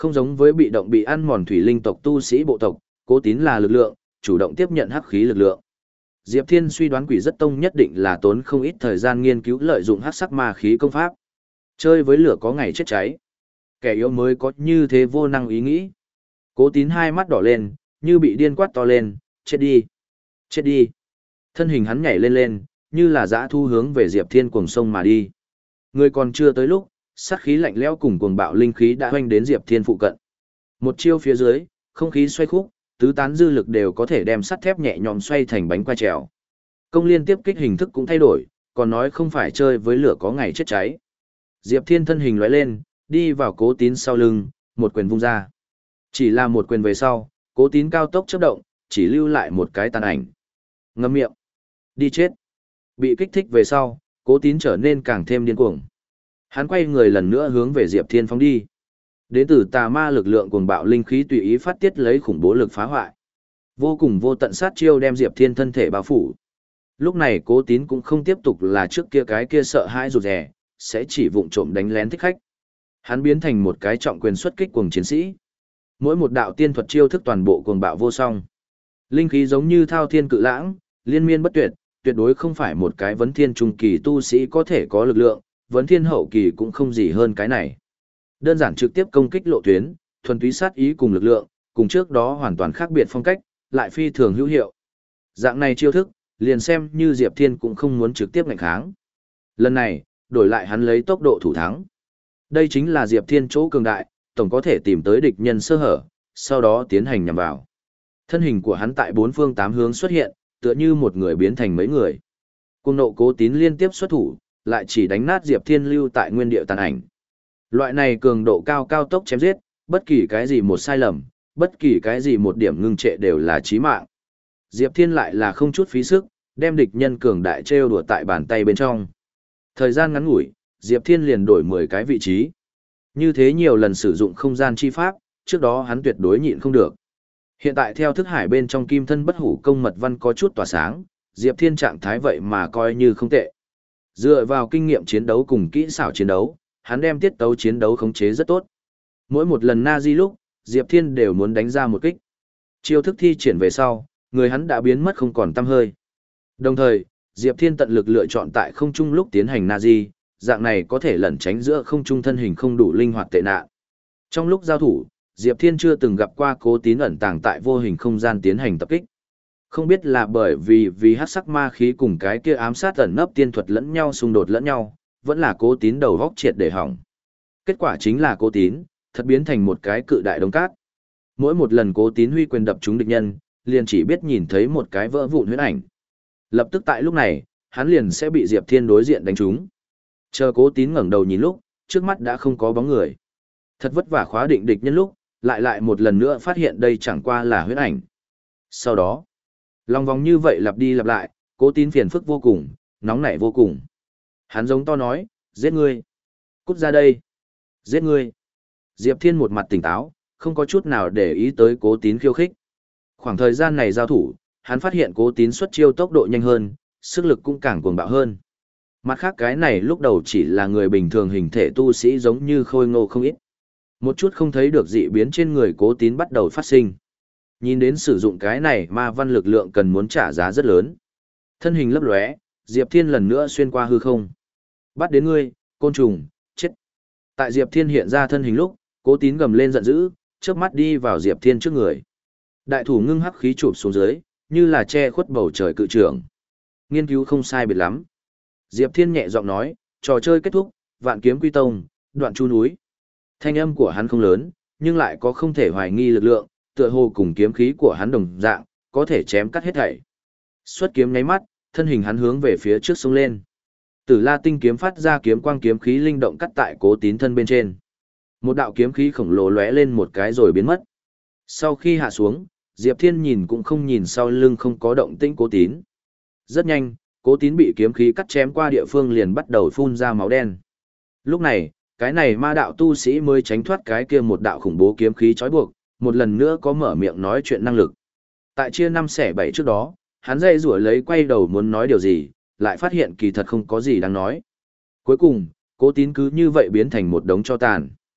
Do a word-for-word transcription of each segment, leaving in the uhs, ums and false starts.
Không giống với bị động bị ăn mòn thủy linh tộc tu sĩ bộ tộc, Cố Tín là lực lượng, chủ động tiếp nhận hắc khí lực lượng. Diệp Thiên suy đoán Quỷ Rất Tông nhất định là tốn không ít thời gian nghiên cứu lợi dụng hắc sắc ma khí công pháp. Chơi với lửa có ngày chết cháy. Kẻ yếu mới có như thế vô năng ý nghĩ. Cố Tín hai mắt đỏ lên, như bị điên quát to lên, chết đi, chết đi. Thân hình hắn nhảy lên lên, như là dã thu hướng về Diệp Thiên cuồng sông mà đi. Người còn chưa tới lúc, sát khí lạnh lẽo cùng cuồng bạo linh khí đã hoành đến Diệp Thiên phụ cận. Một chiêu phía dưới, không khí xoay khúc, tứ tán dư lực đều có thể đem sắt thép nhẹ nhõm xoay thành bánh qua trèo. Công liên tiếp kích hình thức cũng thay đổi, còn nói không phải chơi với lửa có ngày chết cháy. Diệp Thiên thân hình lóe lên, đi vào Cố Tín sau lưng, một quyền vung ra. Chỉ là một quyền về sau, Cố Tín cao tốc chớp động, chỉ lưu lại một cái tàn ảnh. Ngậm miệng, đi chết. Bị kích thích về sau, Cố Tín trở nên càng thêm điên cuồng. Hắn quay người lần nữa hướng về Diệp Thiên phóng đi. Đến từ tà ma lực lượng cuồng bạo linh khí tùy ý phát tiết lấy khủng bố lực phá hoại. Vô cùng vô tận sát chiêu đem Diệp Thiên thân thể bao phủ. Lúc này Cố Tín cũng không tiếp tục là trước kia cái kia sợ hãi rụt rè, sẽ chỉ vụng trộm đánh lén thích khách. Hắn biến thành một cái trọng quyền xuất kích cuồng chiến sĩ. Mỗi một đạo tiên thuật chiêu thức toàn bộ cuồng bạo vô song. Linh khí giống như thao thiên cự lãng, liên miên bất tuyệt, tuyệt đối không phải một cái vấn thiên trung kỳ tu sĩ có thể có lực lượng, vấn thiên hậu kỳ cũng không gì hơn cái này. Đơn giản trực tiếp công kích lộ tuyến, thuần túy sát ý cùng lực lượng, cùng trước đó hoàn toàn khác biệt phong cách, lại phi thường hữu hiệu. Dạng này chiêu thức, liền xem như Diệp Thiên cũng không muốn trực tiếp ngạnh kháng. Lần này, đổi lại hắn lấy tốc độ thủ thắng. Đây chính là Diệp Thiên chỗ cường đại, tổng có thể tìm tới địch nhân sơ hở, sau đó tiến hành nhằm vào. Thân hình của hắn tại bốn phương tám hướng xuất hiện, tựa như một người biến thành mấy người. Cuồng nộ Cố Tín liên tiếp xuất thủ, lại chỉ đánh nát Diệp Thiên lưu tại nguyên địa tàn ảnh. Loại này cường độ cao cao tốc chém giết, bất kỳ cái gì một sai lầm, bất kỳ cái gì một điểm ngưng trệ đều là chí mạng. Diệp Thiên lại là không chút phí sức, đem địch nhân cường đại trêu đùa tại bàn tay bên trong. Thời gian ngắn ngủi, Diệp Thiên liền đổi mười cái vị trí. Như thế nhiều lần sử dụng không gian chi pháp, trước đó hắn tuyệt đối nhịn không được. Hiện tại theo thức hải bên trong kim thân bất hủ công mật văn có chút tỏa sáng, Diệp Thiên trạng thái vậy mà coi như không tệ. Dựa vào kinh nghiệm chiến đấu cùng kỹ xảo chiến đấu, hắn đem tiết tấu chiến đấu khống chế rất tốt. Mỗi một lần Nazi lúc, Diệp Thiên đều muốn đánh ra một kích. Chiêu thức thi triển về sau, người hắn đã biến mất không còn tăm hơi. Đồng thời, Diệp Thiên tận lực lựa chọn tại không trung lúc tiến hành Nazi, dạng này có thể lẩn tránh giữa không trung thân hình không đủ linh hoạt tệ nạn. Trong lúc giao thủ, Diệp Thiên chưa từng gặp qua Cố Tín ẩn tàng tại vô hình không gian tiến hành tập kích. Không biết là bởi vì vì hắc sắc ma khí cùng cái kia ám sát ẩn nấp tiên thuật lẫn nhau xung đột lẫn nhau, vẫn là Cố Tín đầu góc triệt để hỏng. Kết quả chính là Cố Tín thật biến thành một cái cự đại đống cát. Mỗi một lần Cố Tín huy quyền đập trúng địch nhân, liền chỉ biết nhìn thấy một cái vỡ vụn huyễn ảnh. Lập tức tại lúc này, hắn liền sẽ bị Diệp Thiên đối diện đánh trúng. Chờ Cố Tín ngẩng đầu nhìn lúc, trước mắt đã không có bóng người. Thật vất vả khóa định địch nhân lúc, lại lại một lần nữa phát hiện đây chẳng qua là huyễn ảnh. Sau đó, lòng vòng như vậy lặp đi lặp lại, Cố Tín phiền phức vô cùng, nóng nảy vô cùng. Hắn giống to nói, giết ngươi, cút ra đây, giết ngươi. Diệp Thiên một mặt tỉnh táo, không có chút nào để ý tới Cố Tín khiêu khích. Khoảng thời gian này giao thủ, hắn phát hiện Cố Tín xuất chiêu tốc độ nhanh hơn, sức lực cũng càng cuồng bạo hơn. Mặt khác cái này lúc đầu chỉ là người bình thường hình thể tu sĩ giống như khôi ngô không ít. Một chút không thấy được dị biến trên người Cố Tín bắt đầu phát sinh. Nhìn đến sử dụng cái này ma văn lực lượng cần muốn trả giá rất lớn. Thân hình lấp lóe, Diệp Thiên lần nữa xuyên qua hư không. Bắt đến ngươi, côn trùng, chết. Tại Diệp Thiên hiện ra thân hình lúc, Cố Tín gầm lên giận dữ, chớp mắt đi vào Diệp Thiên trước người. Đại thủ ngưng hắc khí chụp xuống dưới, như là che khuất bầu trời cự trưởng. Nghiên cứu không sai biệt lắm. Diệp Thiên nhẹ giọng nói, trò chơi kết thúc, vạn kiếm quy tông, đoạn chu núi. Thanh âm của hắn không lớn, nhưng lại có không thể hoài nghi lực lượng, tựa hồ cùng kiếm khí của hắn đồng dạng, có thể chém cắt hết thảy. Xuất kiếm nháy mắt, thân hình hắn hướng về phía trước xông lên. Tử La tinh kiếm phát ra kiếm quang kiếm khí linh động cắt tại Cố Tín thân bên trên. Một đạo kiếm khí khổng lồ lóe lên một cái rồi biến mất. Sau khi hạ xuống, Diệp Thiên nhìn cũng không nhìn sau lưng không có động tĩnh Cố Tín. Rất nhanh, Cố Tín bị kiếm khí cắt chém qua địa phương liền bắt đầu phun ra máu đen. Lúc này, cái này ma đạo tu sĩ mới tránh thoát cái kia một đạo khủng bố kiếm khí trói buộc, một lần nữa có mở miệng nói chuyện năng lực. Tại chia năm xẻ bảy trước đó, hắn dây rủa lấy quay đầu muốn nói điều gì, lại phát hiện kỳ thật không có gì đáng nói. Cuối cùng, Cố Tín cứ như vậy biến thành một đống tro tàn.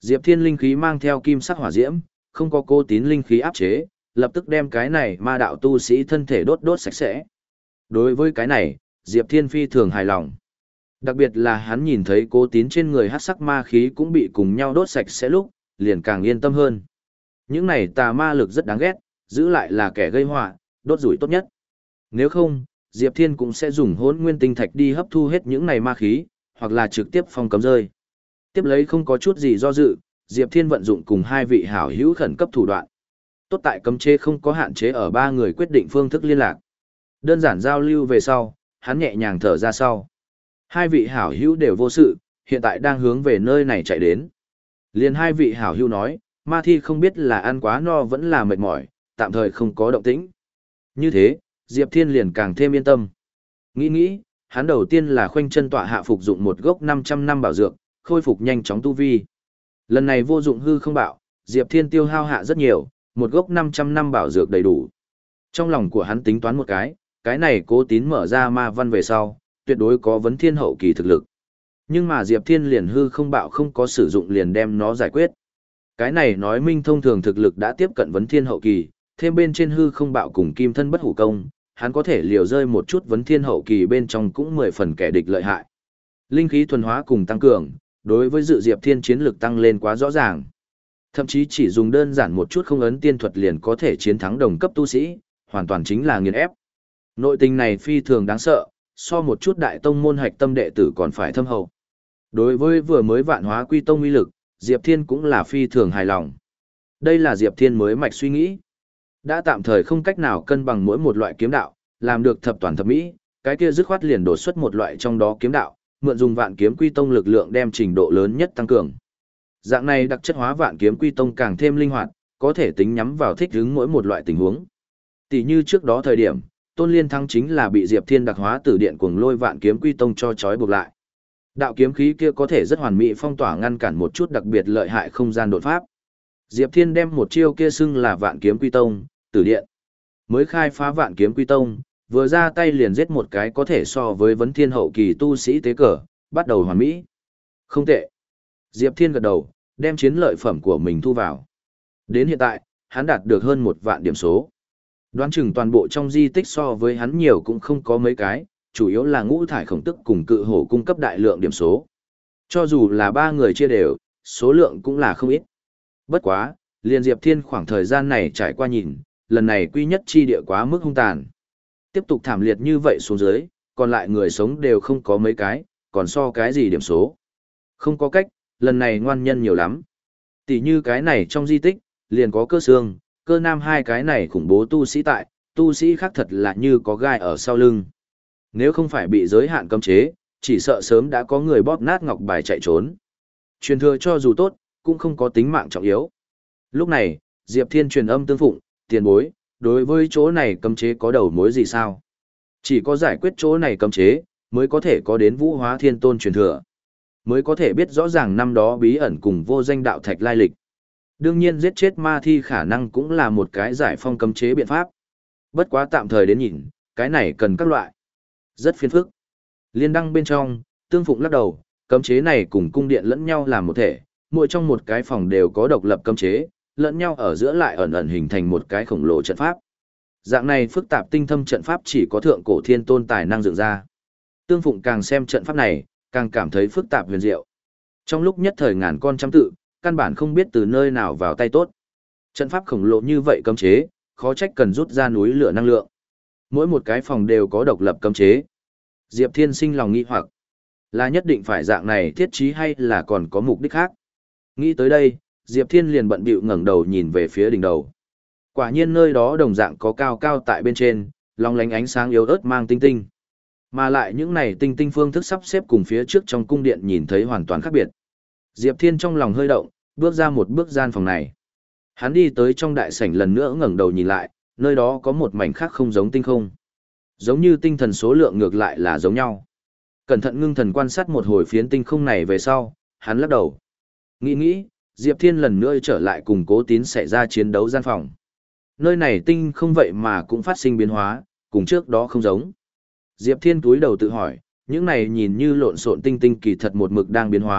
Diệp Thiên linh khí mang theo kim sắc hỏa diễm, không có Cố Tín linh khí áp chế, lập tức đem cái này ma đạo tu sĩ thân thể đốt đốt sạch sẽ. Đối với cái này, Diệp Thiên phi thường hài lòng. Đặc biệt là hắn nhìn thấy Cố Tín trên người hắc sắc ma khí cũng bị cùng nhau đốt sạch sẽ lúc, liền càng yên tâm hơn. Những này tà ma lực rất đáng ghét, giữ lại là kẻ gây họa, đốt rủi tốt nhất. Nếu không, Diệp Thiên cũng sẽ dùng hỗn nguyên tinh thạch đi hấp thu hết những này ma khí, hoặc là trực tiếp phong cấm rơi. Tiếp lấy không có chút gì do dự, Diệp Thiên vận dụng cùng hai vị hảo hữu khẩn cấp thủ đoạn. Tốt tại cấm chế không có hạn chế ở ba người quyết định phương thức liên lạc. Đơn giản giao lưu về sau, hắn nhẹ nhàng thở ra sau. Hai vị hảo hữu đều vô sự, hiện tại đang hướng về nơi này chạy đến. Liền hai vị hảo hữu nói, ma thi không biết là ăn quá no vẫn là mệt mỏi, tạm thời không có động tĩnh. Như thế, Diệp Thiên liền càng thêm yên tâm. Nghĩ nghĩ, hắn đầu tiên là khoanh chân tọa hạ phục dụng một gốc năm trăm năm bảo dược, khôi phục nhanh chóng tu vi. Lần này vô dụng hư không bạo, Diệp Thiên tiêu hao hạ rất nhiều, một gốc năm trăm năm bảo dược đầy đủ. Trong lòng của hắn tính toán một cái, cái này Cố Tín mở ra ma văn về sau, tuyệt đối có vấn thiên hậu kỳ thực lực. Nhưng mà Diệp Thiên liền hư không bạo không có sử dụng liền đem nó giải quyết. Cái này nói minh thông thường thực lực đã tiếp cận vấn thiên hậu kỳ, thêm bên trên hư không bạo cùng kim thân bất hủ công, hắn có thể liều rơi một chút vấn thiên hậu kỳ bên trong cũng mười phần kẻ địch lợi hại. Linh khí thuần hóa cùng tăng cường, đối với dự Diệp Thiên chiến lực tăng lên quá rõ ràng. Thậm chí chỉ dùng đơn giản một chút không ấn tiên thuật liền có thể chiến thắng đồng cấp tu sĩ, hoàn toàn chính là nghiền ép. Nội tình này phi thường đáng sợ, so một chút đại tông môn hạch tâm đệ tử còn phải thâm hậu. Đối với vừa mới vạn hóa quy tông uy lực, Diệp Thiên cũng là phi thường hài lòng. Đây là Diệp Thiên mới mạch suy nghĩ. Đã tạm thời không cách nào cân bằng mỗi một loại kiếm đạo, làm được thập toàn thập mỹ, cái kia dứt khoát liền đột xuất một loại trong đó kiếm đạo, mượn dùng vạn kiếm quy tông lực lượng đem trình độ lớn nhất tăng cường. Dạng này đặc chất hóa vạn kiếm quy tông càng thêm linh hoạt, có thể tính nhắm vào thích ứng mỗi một loại tình huống. Tỷ như trước đó thời điểm, Tôn Liên Thắng chính là bị Diệp Thiên đặc hóa từ điện cuồng lôi vạn kiếm quy tông cho trói buộc lại. Đạo kiếm khí kia có thể rất hoàn mỹ phong tỏa ngăn cản một chút đặc biệt lợi hại không gian đột pháp. Diệp Thiên đem một chiêu kia xưng là vạn kiếm quy tông, tử điện. Mới khai phá vạn kiếm quy tông, vừa ra tay liền giết một cái có thể so với vấn thiên hậu kỳ tu sĩ tế cờ, bắt đầu hoàn mỹ. Không tệ. Diệp Thiên gật đầu, đem chiến lợi phẩm của mình thu vào. Đến hiện tại, hắn đạt được hơn một vạn điểm số. Đoán chừng toàn bộ trong di tích so với hắn nhiều cũng không có mấy cái, chủ yếu là ngũ thải khổng tức cùng cự hổ cung cấp đại lượng điểm số. Cho dù là ba người chia đều, số lượng cũng là không ít. Bất quá, liền Diệp Thiên khoảng thời gian này trải qua nhìn, lần này quy nhất chi địa quá mức hung tàn. Tiếp tục thảm liệt như vậy xuống dưới, còn lại người sống đều không có mấy cái, còn so cái gì điểm số. Không có cách, lần này ngoan nhân nhiều lắm. Tỷ như cái này trong di tích, liền có cơ xương, cơ nam hai cái này khủng bố tu sĩ tại, tu sĩ khác thật là như có gai ở sau lưng. Nếu không phải bị giới hạn cấm chế, chỉ sợ sớm đã có người bóp nát ngọc bài chạy trốn. Truyền thừa cho dù tốt, cũng không có tính mạng trọng yếu. Lúc này, Diệp Thiên truyền âm tương phụng, tiền bối, đối với chỗ này cấm chế có đầu mối gì sao? Chỉ có giải quyết chỗ này cấm chế, mới có thể có đến vũ hóa thiên tôn truyền thừa. Mới có thể biết rõ ràng năm đó bí ẩn cùng vô danh đạo thạch lai lịch. Đương nhiên giết chết ma thi khả năng cũng là một cái giải phong cấm chế biện pháp. Bất quá tạm thời đến nhìn, cái này cần các loại. Rất phiền phức. Liên đăng bên trong, tương phụng lắc đầu, cấm chế này cùng cung điện lẫn nhau làm một thể, mỗi trong một cái phòng đều có độc lập cấm chế, lẫn nhau ở giữa lại ẩn ẩn hình thành một cái khổng lồ trận pháp. Dạng này phức tạp tinh thâm trận pháp chỉ có thượng cổ thiên tôn tài năng dựng ra. Tương phụng càng xem trận pháp này, càng cảm thấy phức tạp huyền diệu. Trong lúc nhất thời ngàn con trăm tự, căn bản không biết từ nơi nào vào tay tốt. Trận pháp khổng lồ như vậy cấm chế, khó trách cần rút ra núi lửa năng lượng. Mỗi một cái phòng đều có độc lập cấm chế. Diệp Thiên sinh lòng nghi hoặc, là nhất định phải dạng này thiết trí hay là còn có mục đích khác. Nghĩ tới đây, Diệp Thiên liền bận bịu ngẩng đầu nhìn về phía đỉnh đầu. Quả nhiên nơi đó đồng dạng có cao cao tại bên trên, long lánh ánh sáng yếu ớt mang tinh tinh. Mà lại những này tinh tinh phương thức sắp xếp cùng phía trước trong cung điện nhìn thấy hoàn toàn khác biệt. Diệp Thiên trong lòng hơi động, bước ra một bước gian phòng này. Hắn đi tới trong đại sảnh lần nữa ngẩng đầu nhìn lại, nơi đó có một mảnh khác không giống tinh không. Giống như tinh thần số lượng ngược lại là giống nhau. Cẩn thận ngưng thần quan sát một hồi phiến tinh không này về sau, hắn lắc đầu. Nghĩ nghĩ, Diệp Thiên lần nữa trở lại cùng Cố Tín xảy ra chiến đấu gian phòng. Nơi này tinh không vậy mà cũng phát sinh biến hóa, cùng trước đó không giống. Diệp Thiên túi đầu tự hỏi, những này nhìn như lộn xộn tinh tinh kỳ thật một mực đang biến hóa,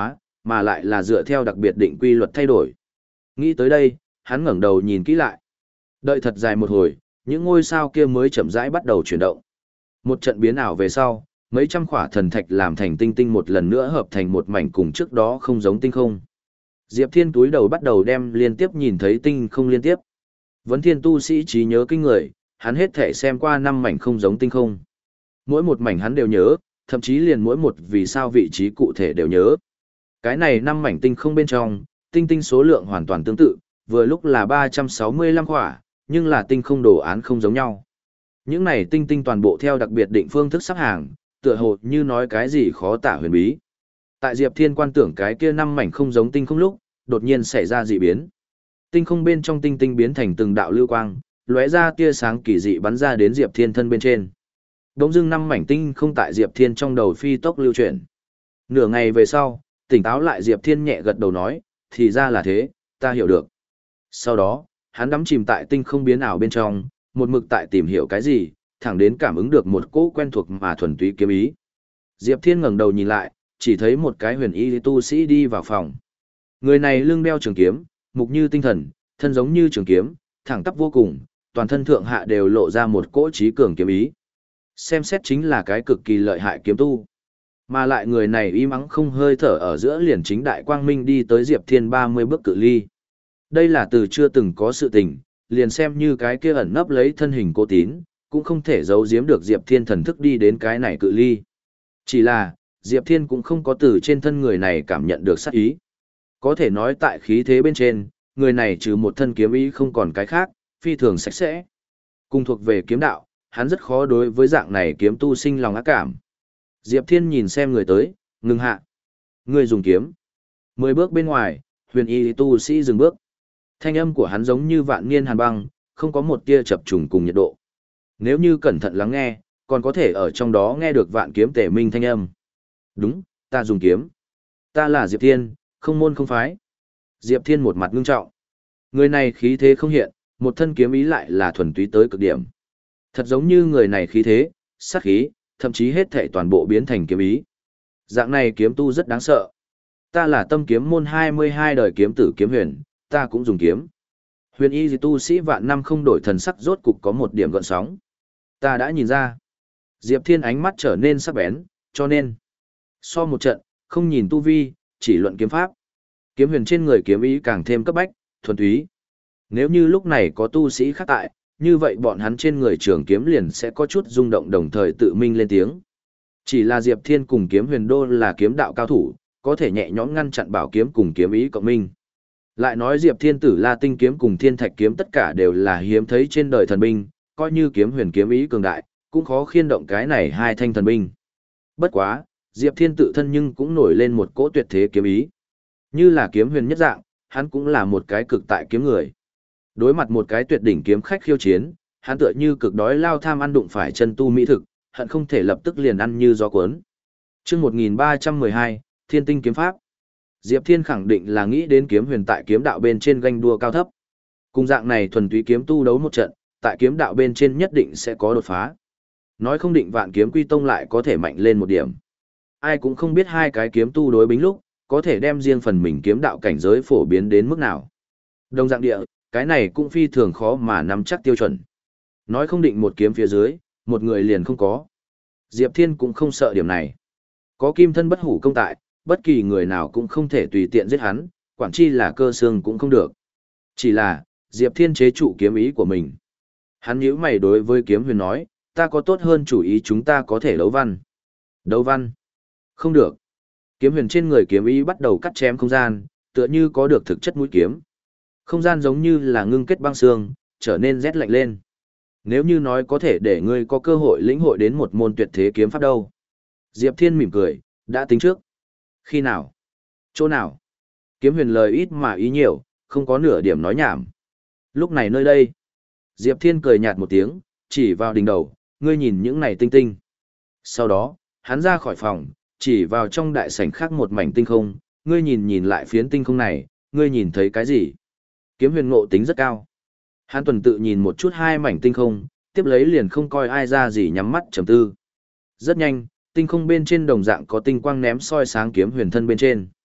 mà lại là dựa theo đặc biệt định quy luật thay đổi. Nghĩ tới đây, hắn ngẩng đầu nhìn kỹ lại. Đợi thật dài một hồi, những ngôi sao kia mới chậm rãi bắt đầu chuyển động. Một trận biến ảo về sau, mấy trăm khỏa thần thạch làm thành tinh tinh một lần nữa hợp thành một mảnh cùng trước đó không giống tinh không. Diệp Thiên túi đầu bắt đầu đem liên tiếp nhìn thấy tinh không liên tiếp. Vấn Thiên tu sĩ trí nhớ kinh người, hắn hết thể xem qua năm mảnh không giống tinh không. Mỗi một mảnh hắn đều nhớ, thậm chí liền mỗi một vì sao vị trí cụ thể đều nhớ. Cái này năm mảnh tinh không bên trong, tinh tinh số lượng hoàn toàn tương tự, vừa lúc là ba trăm sáu mươi lăm khỏa, nhưng là tinh không đồ án không giống nhau. Những này tinh tinh toàn bộ theo đặc biệt định phương thức sắp hàng, tựa hồ như nói cái gì khó tả huyền bí. Tại Diệp Thiên quan tưởng cái kia năm mảnh không giống tinh không lúc, đột nhiên xảy ra dị biến. Tinh không bên trong tinh tinh biến thành từng đạo lưu quang, lóe ra tia sáng kỳ dị bắn ra đến Diệp Thiên thân bên trên. Đống dưng năm mảnh tinh không tại Diệp Thiên trong đầu phi tốc lưu chuyển. Nửa ngày về sau, tỉnh táo lại Diệp Thiên nhẹ gật đầu nói, thì ra là thế, ta hiểu được. Sau đó, hắn đắm chìm tại tinh không biến ảo bên trong, một mực tại tìm hiểu cái gì, thẳng đến cảm ứng được một cỗ quen thuộc mà thuần túy kiếm ý. Diệp Thiên ngẩng đầu nhìn lại, chỉ thấy một cái huyền y tu sĩ đi vào phòng. Người này lưng đeo trường kiếm, mục như tinh thần, thân giống như trường kiếm, thẳng tắp vô cùng, toàn thân thượng hạ đều lộ ra một cỗ trí cường kiếm ý. Xem xét chính là cái cực kỳ lợi hại kiếm tu. Mà lại người này im ắng không hơi thở ở giữa liền chính đại quang minh đi tới Diệp Thiên ba mươi bước cự ly. Đây là từ chưa từng có sự tình, liền xem như cái kia ẩn nấp lấy thân hình cô tín, cũng không thể giấu giếm được Diệp Thiên thần thức đi đến cái này cự ly. Chỉ là, Diệp Thiên cũng không có từ trên thân người này cảm nhận được sát ý. Có thể nói tại khí thế bên trên, người này trừ một thân kiếm ý không còn cái khác, phi thường sạch sẽ. Cùng thuộc về kiếm đạo, hắn rất khó đối với dạng này kiếm tu sinh lòng ác cảm. Diệp Thiên nhìn xem người tới, ngừng hạ. Người dùng kiếm. Mười bước bên ngoài, huyền y tu sĩ dừng bước. Thanh âm của hắn giống như vạn niên hàn băng, không có một tia chập trùng cùng nhiệt độ. Nếu như cẩn thận lắng nghe, còn có thể ở trong đó nghe được vạn kiếm tể minh thanh âm. Đúng, ta dùng kiếm. Ta là Diệp Thiên, không môn không phái. Diệp Thiên một mặt ngưng trọng. Người này khí thế không hiện, một thân kiếm ý lại là thuần túy tới cực điểm. Thật giống như người này khí thế, sát khí, thậm chí hết thảy toàn bộ biến thành kiếm ý. Dạng này kiếm tu rất đáng sợ. Ta là tâm kiếm môn hai mươi hai đời kiếm tử kiếm huyền, ta cũng dùng kiếm. Huyền y tu sĩ vạn năm không đổi thần sắc rốt cục có một điểm gợn sóng. Ta đã nhìn ra. Diệp Thiên ánh mắt trở nên sắc bén, cho nên. So một trận, không nhìn tu vi, chỉ luận kiếm pháp. Kiếm huyền trên người kiếm ý càng thêm cấp bách, thuần túy. Nếu như lúc này có tu sĩ khác tại, như vậy bọn hắn trên người trường kiếm liền sẽ có chút rung động đồng thời tự minh lên tiếng. Chỉ là Diệp Thiên cùng kiếm huyền đô là kiếm đạo cao thủ, có thể nhẹ nhõm ngăn chặn bảo kiếm cùng kiếm ý cộng minh. Lại nói Diệp Thiên tử La Tinh kiếm cùng Thiên Thạch kiếm tất cả đều là hiếm thấy trên đời thần binh, coi như kiếm huyền kiếm ý cường đại, cũng khó khiên động cái này hai thanh thần binh. Bất quá, Diệp Thiên tự thân nhưng cũng nổi lên một cỗ tuyệt thế kiếm ý. Như là kiếm huyền nhất dạng, hắn cũng là một cái cực tại kiếm người. Đối mặt một cái tuyệt đỉnh kiếm khách khiêu chiến, hắn tựa như cực đói lao tham ăn đụng phải chân tu mỹ thực, hận không thể lập tức liền ăn như gió cuốn. Chương một nghìn ba trăm mười hai, Thiên Tinh kiếm pháp. Diệp Thiên khẳng định là nghĩ đến kiếm huyền tại kiếm đạo bên trên ganh đua cao thấp. Cùng dạng này thuần túy kiếm tu đấu một trận, tại kiếm đạo bên trên nhất định sẽ có đột phá. Nói không định vạn kiếm quy tông lại có thể mạnh lên một điểm. Ai cũng không biết hai cái kiếm tu đối bính lúc, có thể đem riêng phần mình kiếm đạo cảnh giới phổ biến đến mức nào. Đồng dạng địa, cái này cũng phi thường khó mà nắm chắc tiêu chuẩn. Nói không định một kiếm phía dưới, một người liền không có. Diệp Thiên cũng không sợ điểm này. Có kim thân bất hủ công tại, bất kỳ người nào cũng không thể tùy tiện giết hắn, quản chi là cơ xương cũng không được. Chỉ là, Diệp Thiên chế trụ kiếm ý của mình. Hắn nhíu mày đối với kiếm huyền nói, ta có tốt hơn chủ ý chúng ta có thể đấu văn. Đấu văn? Không được. Kiếm huyền trên người kiếm ý bắt đầu cắt chém không gian, tựa như có được thực chất mũi kiếm. Không gian giống như là ngưng kết băng xương, trở nên rét lạnh lên. Nếu như nói có thể để ngươi có cơ hội lĩnh hội đến một môn tuyệt thế kiếm pháp đâu. Diệp Thiên mỉm cười, đã tính trước. Khi nào? Chỗ nào? Kiếm huyền lời ít mà ý nhiều, không có nửa điểm nói nhảm. Lúc này nơi đây. Diệp Thiên cười nhạt một tiếng, chỉ vào đỉnh đầu, ngươi nhìn những này tinh tinh. Sau đó, hắn ra khỏi phòng, chỉ vào trong đại sảnh khác một mảnh tinh không, ngươi nhìn nhìn lại phiến tinh không này, ngươi nhìn thấy cái gì? Kiếm huyền ngộ tính rất cao. Hắn tuần tự nhìn một chút hai mảnh tinh không, tiếp lấy liền không coi ai ra gì nhắm mắt trầm tư. Rất nhanh, tinh không bên trên đồng dạng có tinh quang ném soi sáng kiếm huyền thân bên trên.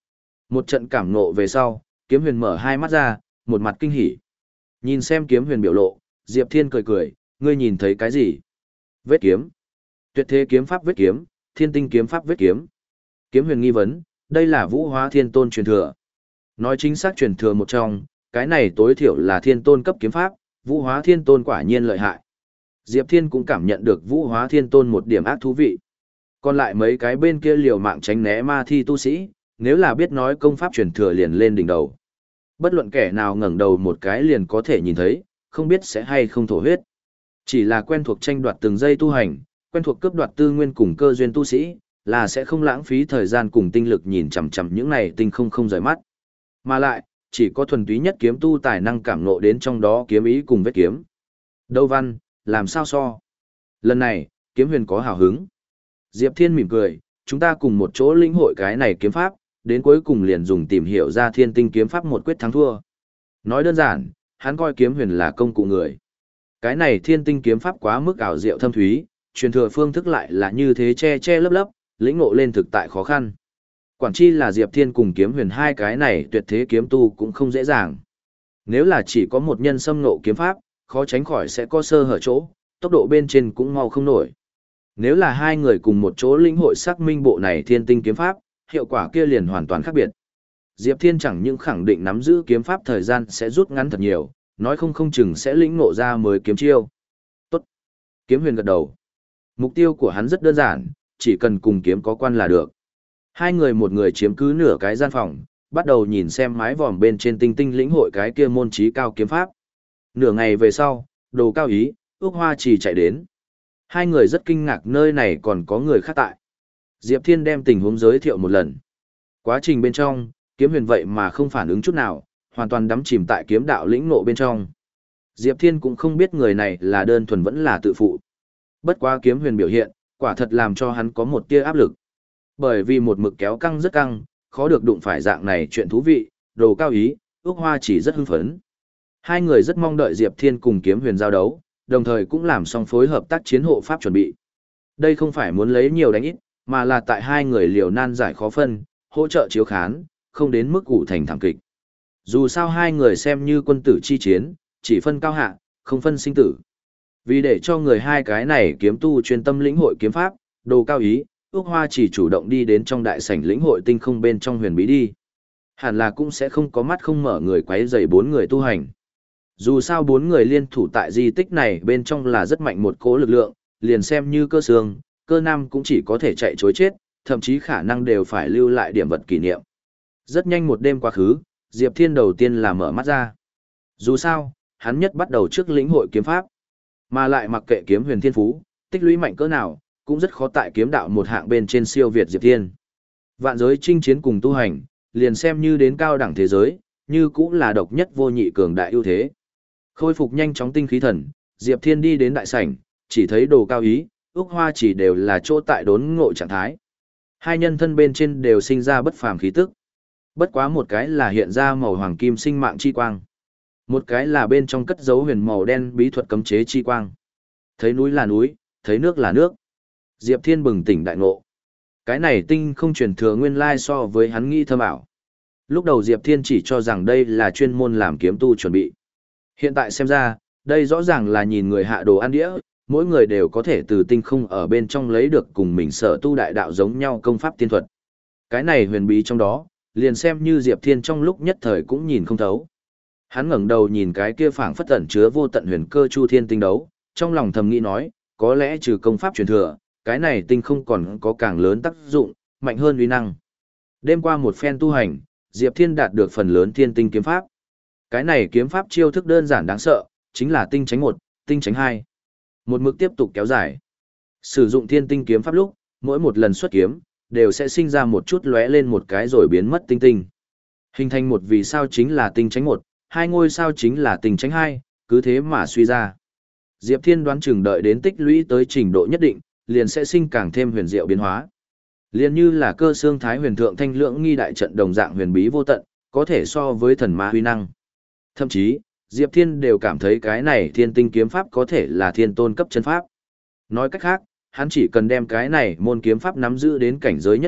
Một trận cảm ngộ về sau, Kiếm Huyền mở hai mắt ra, một mặt kinh hỉ. Nhìn xem Kiếm Huyền biểu lộ, Diệp Thiên cười cười, ngươi nhìn thấy cái gì? Vết kiếm. Tuyệt thế kiếm pháp vết kiếm, thiên tinh kiếm pháp vết kiếm. Kiếm Huyền nghi vấn, đây là Vũ Hóa Thiên Tôn truyền thừa. Nói chính xác truyền thừa một trong, cái này tối thiểu là thiên tôn cấp kiếm pháp, Vũ Hóa Thiên Tôn quả nhiên lợi hại. Diệp Thiên cũng cảm nhận được Vũ Hóa Thiên Tôn một điểm ác thú vị. Còn lại mấy cái bên kia liều mạng tránh né ma thi tu sĩ, nếu là biết nói công pháp truyền thừa liền lên đỉnh đầu. Bất luận kẻ nào ngẩng đầu một cái liền có thể nhìn thấy, không biết sẽ hay không thổ huyết. Chỉ là quen thuộc tranh đoạt từng giây tu hành, quen thuộc cướp đoạt tư nguyên cùng cơ duyên tu sĩ, là sẽ không lãng phí thời gian cùng tinh lực nhìn chằm chằm những này tinh không không rời mắt. Mà lại, chỉ có thuần túy nhất kiếm tu tài năng cảm ngộ đến trong đó kiếm ý cùng vết kiếm. Đâu văn, làm sao so? Lần này, Kiếm Huyền có hào hứng. Diệp Thiên mỉm cười, chúng ta cùng một chỗ lĩnh hội cái này kiếm pháp, đến cuối cùng liền dùng tìm hiểu ra thiên tinh kiếm pháp một quyết thắng thua. Nói đơn giản, hắn coi Kiếm Huyền là công cụ người. Cái này thiên tinh kiếm pháp quá mức ảo diệu thâm thúy, truyền thừa phương thức lại là như thế che che lấp lấp, lĩnh ngộ lên thực tại khó khăn. Quản chi là Diệp Thiên cùng Kiếm Huyền hai cái này tuyệt thế kiếm tu cũng không dễ dàng. Nếu là chỉ có một nhân xâm ngộ kiếm pháp, khó tránh khỏi sẽ có sơ hở chỗ, tốc độ bên trên cũng mau không nổi. Nếu là hai người cùng một chỗ lĩnh hội xác minh bộ này thiên tinh kiếm pháp, hiệu quả kia liền hoàn toàn khác biệt. Diệp Thiên chẳng những khẳng định nắm giữ kiếm pháp thời gian sẽ rút ngắn thật nhiều, nói không không chừng sẽ lĩnh ngộ ra mới kiếm chiêu. Tốt. Kiếm Huyền gật đầu. Mục tiêu của hắn rất đơn giản, chỉ cần cùng kiếm có quan là được. Hai người một người chiếm cứ nửa cái gian phòng, bắt đầu nhìn xem mái vòm bên trên tinh tinh lĩnh hội cái kia môn trí cao kiếm pháp. Nửa ngày về sau, Đồ Cao Ý, Ước Hoa Trì chạy đến. Hai người rất kinh ngạc nơi này còn có người khác tại. Diệp Thiên đem tình huống giới thiệu một lần. Quá trình bên trong, Kiếm Huyền vậy mà không phản ứng chút nào, hoàn toàn đắm chìm tại kiếm đạo lĩnh ngộ bên trong. Diệp Thiên cũng không biết người này là đơn thuần vẫn là tự phụ. Bất quá Kiếm Huyền biểu hiện, quả thật làm cho hắn có một tia áp lực. Bởi vì một mực kéo căng rất căng, khó được đụng phải dạng này chuyện thú vị, Đồ Cao Ý, Ước Hoa Chỉ rất hưng phấn. Hai người rất mong đợi Diệp Thiên cùng Kiếm Huyền giao đấu, đồng thời cũng làm xong phối hợp tác chiến hộ pháp chuẩn bị. Đây không phải muốn lấy nhiều đánh ít, mà là tại hai người liều nan giải khó phân, hỗ trợ chiếu khán, không đến mức ủ thành thảm kịch. Dù sao hai người xem như quân tử chi chiến, chỉ phân cao hạ, không phân sinh tử. Vì để cho người hai cái này kiếm tu chuyên tâm lĩnh hội kiếm pháp, Đồ Cao Ý, Ước Hoa chỉ chủ động đi đến trong đại sảnh lĩnh hội tinh không bên trong huyền bí đi. Hẳn là cũng sẽ không có mắt không mở người quấy rầy bốn người tu hành. Dù sao bốn người liên thủ tại di tích này bên trong là rất mạnh một cỗ lực lượng, liền xem như cơ xương, cơ nam cũng chỉ có thể chạy chối chết, thậm chí khả năng đều phải lưu lại điểm vật kỷ niệm. Rất nhanh một đêm quá khứ, Diệp Thiên đầu tiên là mở mắt ra. Dù sao, hắn nhất bắt đầu trước lĩnh hội kiếm pháp, mà lại mặc kệ kiếm huyền thiên phú, tích lũy mạnh cỡ nào, cũng rất khó tại kiếm đạo một hạng bên trên siêu việt Diệp Thiên. Vạn giới chinh chiến cùng tu hành, liền xem như đến cao đẳng thế giới, như cũng là độc nhất vô nhị cường đại ưu thế. Khôi phục nhanh chóng tinh khí thần, Diệp Thiên đi đến đại sảnh, chỉ thấy Đồ Cao Ý, Ước Hoa chỉ đều là chỗ tại đốn ngộ trạng thái. Hai nhân thân bên trên đều sinh ra bất phàm khí tức. Bất quá một cái là hiện ra màu hoàng kim sinh mạng chi quang. Một cái là bên trong cất dấu huyền màu đen bí thuật cấm chế chi quang. Thấy núi là núi, thấy nước là nước. Diệp Thiên bừng tỉnh đại ngộ. Cái này tinh không truyền thừa nguyên lai so với hắn nghĩ thâm ảo. Lúc đầu Diệp Thiên chỉ cho rằng đây là chuyên môn làm kiếm tu chuẩn bị. Hiện tại xem ra, đây rõ ràng là nhìn người hạ đồ ăn đĩa, mỗi người đều có thể từ tinh không ở bên trong lấy được cùng mình sở tu đại đạo giống nhau công pháp tiên thuật. Cái này huyền bí trong đó, liền xem như Diệp Thiên trong lúc nhất thời cũng nhìn không thấu. Hắn ngẩng đầu nhìn cái kia phảng phất tẩn chứa vô tận huyền cơ chu thiên tinh đấu, trong lòng thầm nghĩ nói, có lẽ trừ công pháp truyền thừa, cái này tinh không còn có càng lớn tác dụng, mạnh hơn uy năng. Đêm qua một phen tu hành, Diệp Thiên đạt được phần lớn thiên tinh kiếm pháp. Cái này kiếm pháp chiêu thức đơn giản đáng sợ, chính là tinh tránh một, tinh tránh hai. Một mực tiếp tục kéo dài. Sử dụng thiên tinh kiếm pháp lúc, mỗi một lần xuất kiếm, đều sẽ sinh ra một chút lóe lên một cái rồi biến mất tinh tinh. Hình thành một vì sao chính là tinh tránh một, hai ngôi sao chính là tinh tránh hai, cứ thế mà suy ra. Diệp Thiên đoán chừng đợi đến tích lũy tới trình độ nhất định, liền sẽ sinh càng thêm huyền diệu biến hóa. Liền như là cơ xương thái huyền thượng thanh lưỡng nghi đại trận đồng dạng huyền bí vô tận, có thể so với thần ma huy năng. Thậm chí, Diệp Thiên đều cảm thấy cái này thiên tinh kiếm pháp có thể là thiên tôn cấp chân pháp. Nói cách khác, hắn chỉ cần đem cái này môn kiếm pháp nắm giữ đến cảnh giới nhất định,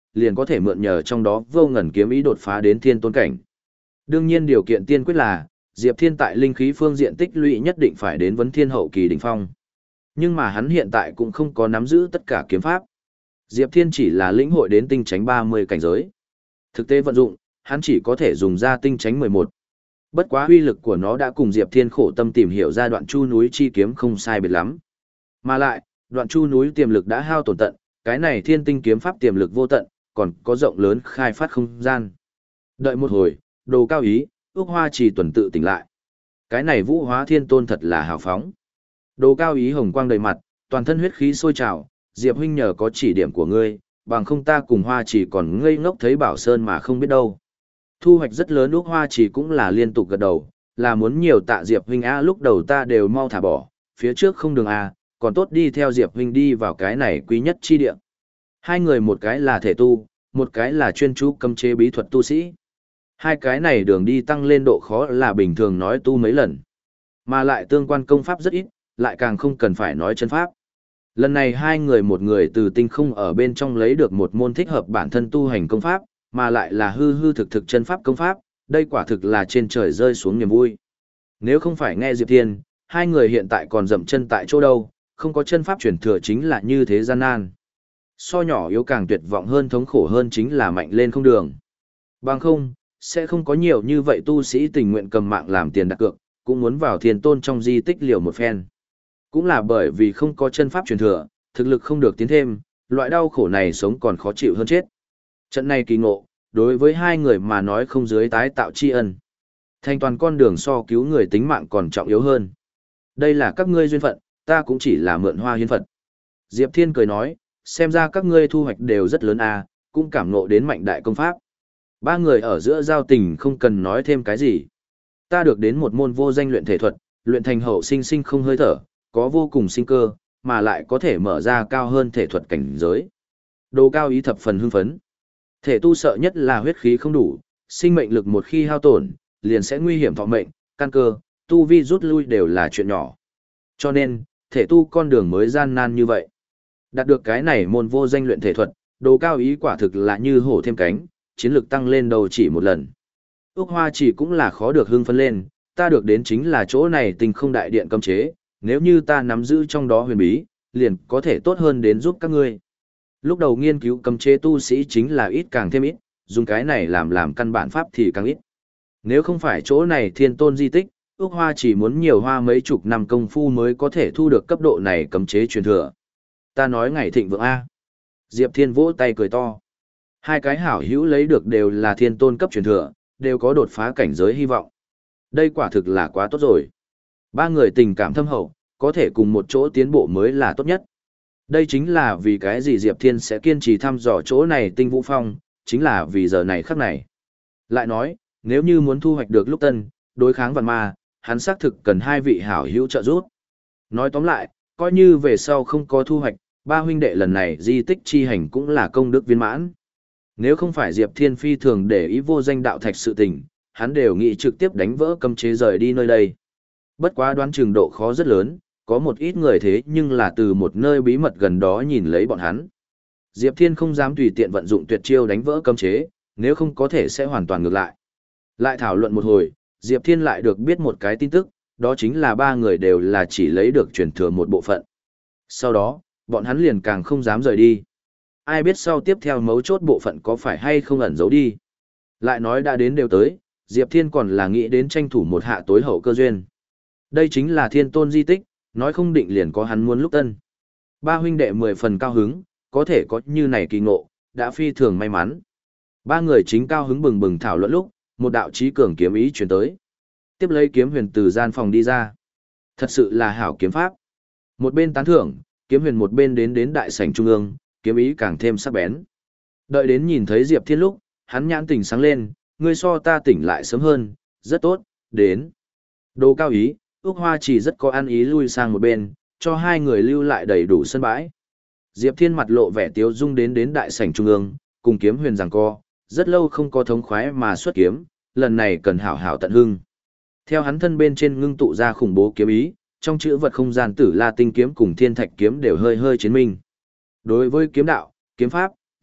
liền có thể mượn nhờ trong đó vô ngần kiếm ý đột phá đến thiên tôn cảnh. Đương nhiên điều kiện tiên quyết là, Diệp Thiên tại linh khí phương diện tích lũy nhất định phải đến vấn thiên hậu kỳ đỉnh phong. Nhưng mà hắn hiện tại cũng không có nắm giữ tất cả kiếm pháp. Diệp Thiên chỉ là lĩnh hội đến tinh tránh ba mươi cảnh giới. Thực tế vận dụng, hắn chỉ có thể dùng ra tinh tránh mười một. Bất quá uy lực của nó đã cùng Diệp Thiên khổ tâm tìm hiểu ra đoạn chu núi chi kiếm không sai biệt lắm. Mà lại, đoạn chu núi tiềm lực đã hao tổn tận, cái này thiên tinh kiếm pháp tiềm lực vô tận, còn có rộng lớn khai phát không gian. Đợi một hồi, Đồ Cao Ý, Ước Hoa Trì tuần tự tỉnh lại. Cái này Vũ Hóa Thiên Tôn thật là hào phóng. Đồ Cao Ý hồng quang đầy mặt, toàn thân huyết khí sôi trào, Diệp huynh nhờ có chỉ điểm của ngươi, bằng không ta cùng Hoa Trì còn ngây ngốc thấy Bảo Sơn mà không biết đâu. Thu hoạch rất lớn Ước Hoa Trì cũng là liên tục gật đầu, là muốn nhiều tạ Diệp huynh a, lúc đầu ta đều mau thả bỏ, phía trước không đường a, còn tốt đi theo Diệp huynh đi vào cái này quý nhất chi địa. Hai người một cái là thể tu, một cái là chuyên chú cấm chế bí thuật tu sĩ. Hai cái này đường đi tăng lên độ khó là bình thường nói tu mấy lần. Mà lại tương quan công pháp rất ít, lại càng không cần phải nói chân pháp. Lần này hai người một người từ tinh không ở bên trong lấy được một môn thích hợp bản thân tu hành công pháp, mà lại là hư hư thực thực chân pháp công pháp, đây quả thực là trên trời rơi xuống niềm vui. Nếu không phải nghe Diệp Thiên, hai người hiện tại còn dậm chân tại chỗ đâu, không có chân pháp chuyển thừa chính là như thế gian nan. So nhỏ yếu càng tuyệt vọng hơn thống khổ hơn chính là mạnh lên không đường. Bằng không, sẽ không có nhiều như vậy tu sĩ tình nguyện cầm mạng làm tiền đặt cược, cũng muốn vào thiên tôn trong di tích liều một phen. Cũng là bởi vì không có chân pháp truyền thừa, thực lực không được tiến thêm, loại đau khổ này sống còn khó chịu hơn chết. Trận này kỳ ngộ, đối với hai người mà nói không dưới tái tạo tri ân. Thành toàn con đường so cứu người tính mạng còn trọng yếu hơn. Đây là các ngươi duyên phận, ta cũng chỉ là mượn hoa hiến phật. Diệp Thiên cười nói, xem ra các ngươi thu hoạch đều rất lớn à, cũng cảm ngộ đến mạnh đại công pháp. Ba người ở giữa giao tình không cần nói thêm cái gì. Ta được đến một môn vô danh luyện thể thuật, luyện thành hậu sinh sinh không hơi thở, có vô cùng sinh cơ, mà lại có thể mở ra cao hơn thể thuật cảnh giới. Đồ Cao Ý thập phần hưng phấn. Thể tu sợ nhất là huyết khí không đủ, sinh mệnh lực một khi hao tổn, liền sẽ nguy hiểm thọ mệnh, căn cơ, tu vi rút lui đều là chuyện nhỏ. Cho nên, thể tu con đường mới gian nan như vậy. Đạt được cái này môn vô danh luyện thể thuật, Đồ Cao Ý quả thực là như hổ thêm cánh, chiến lực tăng lên đầu chỉ một lần. Ước Hoa Chỉ cũng là khó được hưng phấn lên, ta được đến chính là chỗ này tinh không đại điện cấm chế, nếu như ta nắm giữ trong đó huyền bí, liền có thể tốt hơn đến giúp các ngươi. Lúc đầu nghiên cứu cấm chế tu sĩ chính là ít càng thêm ít, dùng cái này làm làm căn bản pháp thì càng ít. Nếu không phải chỗ này thiên tôn di tích, Ước Hoa chỉ muốn nhiều hoa mấy chục năm công phu mới có thể thu được cấp độ này cấm chế truyền thừa. Ta nói ngày thịnh vượng A. Diệp Thiên vỗ tay cười to. Hai cái hảo hữu lấy được đều là thiên tôn cấp truyền thừa, đều có đột phá cảnh giới hy vọng. Đây quả thực là quá tốt rồi. Ba người tình cảm thâm hậu, có thể cùng một chỗ tiến bộ mới là tốt nhất. Đây chính là vì cái gì Diệp Thiên sẽ kiên trì thăm dò chỗ này tinh vũ phong, chính là vì giờ này khắc này. Lại nói, nếu như muốn thu hoạch được lúc tân, đối kháng vạn ma, hắn xác thực cần hai vị hảo hữu trợ giúp. Nói tóm lại, coi như về sau không có thu hoạch, ba huynh đệ lần này di tích chi hành cũng là công đức viên mãn. Nếu không phải Diệp Thiên phi thường để ý vô danh đạo thạch sự tình, hắn đều nghĩ trực tiếp đánh vỡ cấm chế rời đi nơi đây. Bất quá đoán chừng độ khó rất lớn, có một ít người thế nhưng là từ một nơi bí mật gần đó nhìn lấy bọn hắn. Diệp Thiên không dám tùy tiện vận dụng tuyệt chiêu đánh vỡ cấm chế, nếu không có thể sẽ hoàn toàn ngược lại. Lại thảo luận một hồi, Diệp Thiên lại được biết một cái tin tức, đó chính là ba người đều là chỉ lấy được truyền thừa một bộ phận. Sau đó, bọn hắn liền càng không dám rời đi. Ai biết sau tiếp theo mấu chốt bộ phận có phải hay không ẩn giấu đi. Lại nói đã đến đều tới, Diệp Thiên còn là nghĩ đến tranh thủ một hạ tối hậu cơ duyên. Đây chính là thiên tôn di tích, nói không định liền có hắn muốn lúc tân. Ba huynh đệ mười phần cao hứng, có thể có như này kỳ ngộ, đã phi thường may mắn. Ba người chính cao hứng bừng bừng thảo luận lúc, một đạo chí cường kiếm ý truyền tới. Tiếp lấy kiếm huyền từ gian phòng đi ra. Thật sự là hảo kiếm pháp. Một bên tán thưởng, kiếm huyền một bên đến đến đại sảnh trung ương, kiếm ý càng thêm sắc bén. Đợi đến nhìn thấy Diệp Thiên lúc, hắn nhãn tỉnh sáng lên, ngươi so ta tỉnh lại sớm hơn, rất tốt, đến. Đồ Cao Ý, Ước Hoa chỉ rất có ăn ý lui sang một bên, cho hai người lưu lại đầy đủ sân bãi. Diệp Thiên mặt lộ vẻ tiếu dung đến đến đại sảnh trung ương, cùng kiếm huyền giằng co, rất lâu không có thống khoái mà xuất kiếm, lần này cần hảo hảo tận hưng. Theo hắn thân bên trên ngưng tụ ra khủng bố kiếm ý, trong chữ vật không gian Tử La tinh kiếm cùng Thiên Thạch kiếm đều hơi hơi chiến minh. Đối với kiếm đạo, kiếm pháp,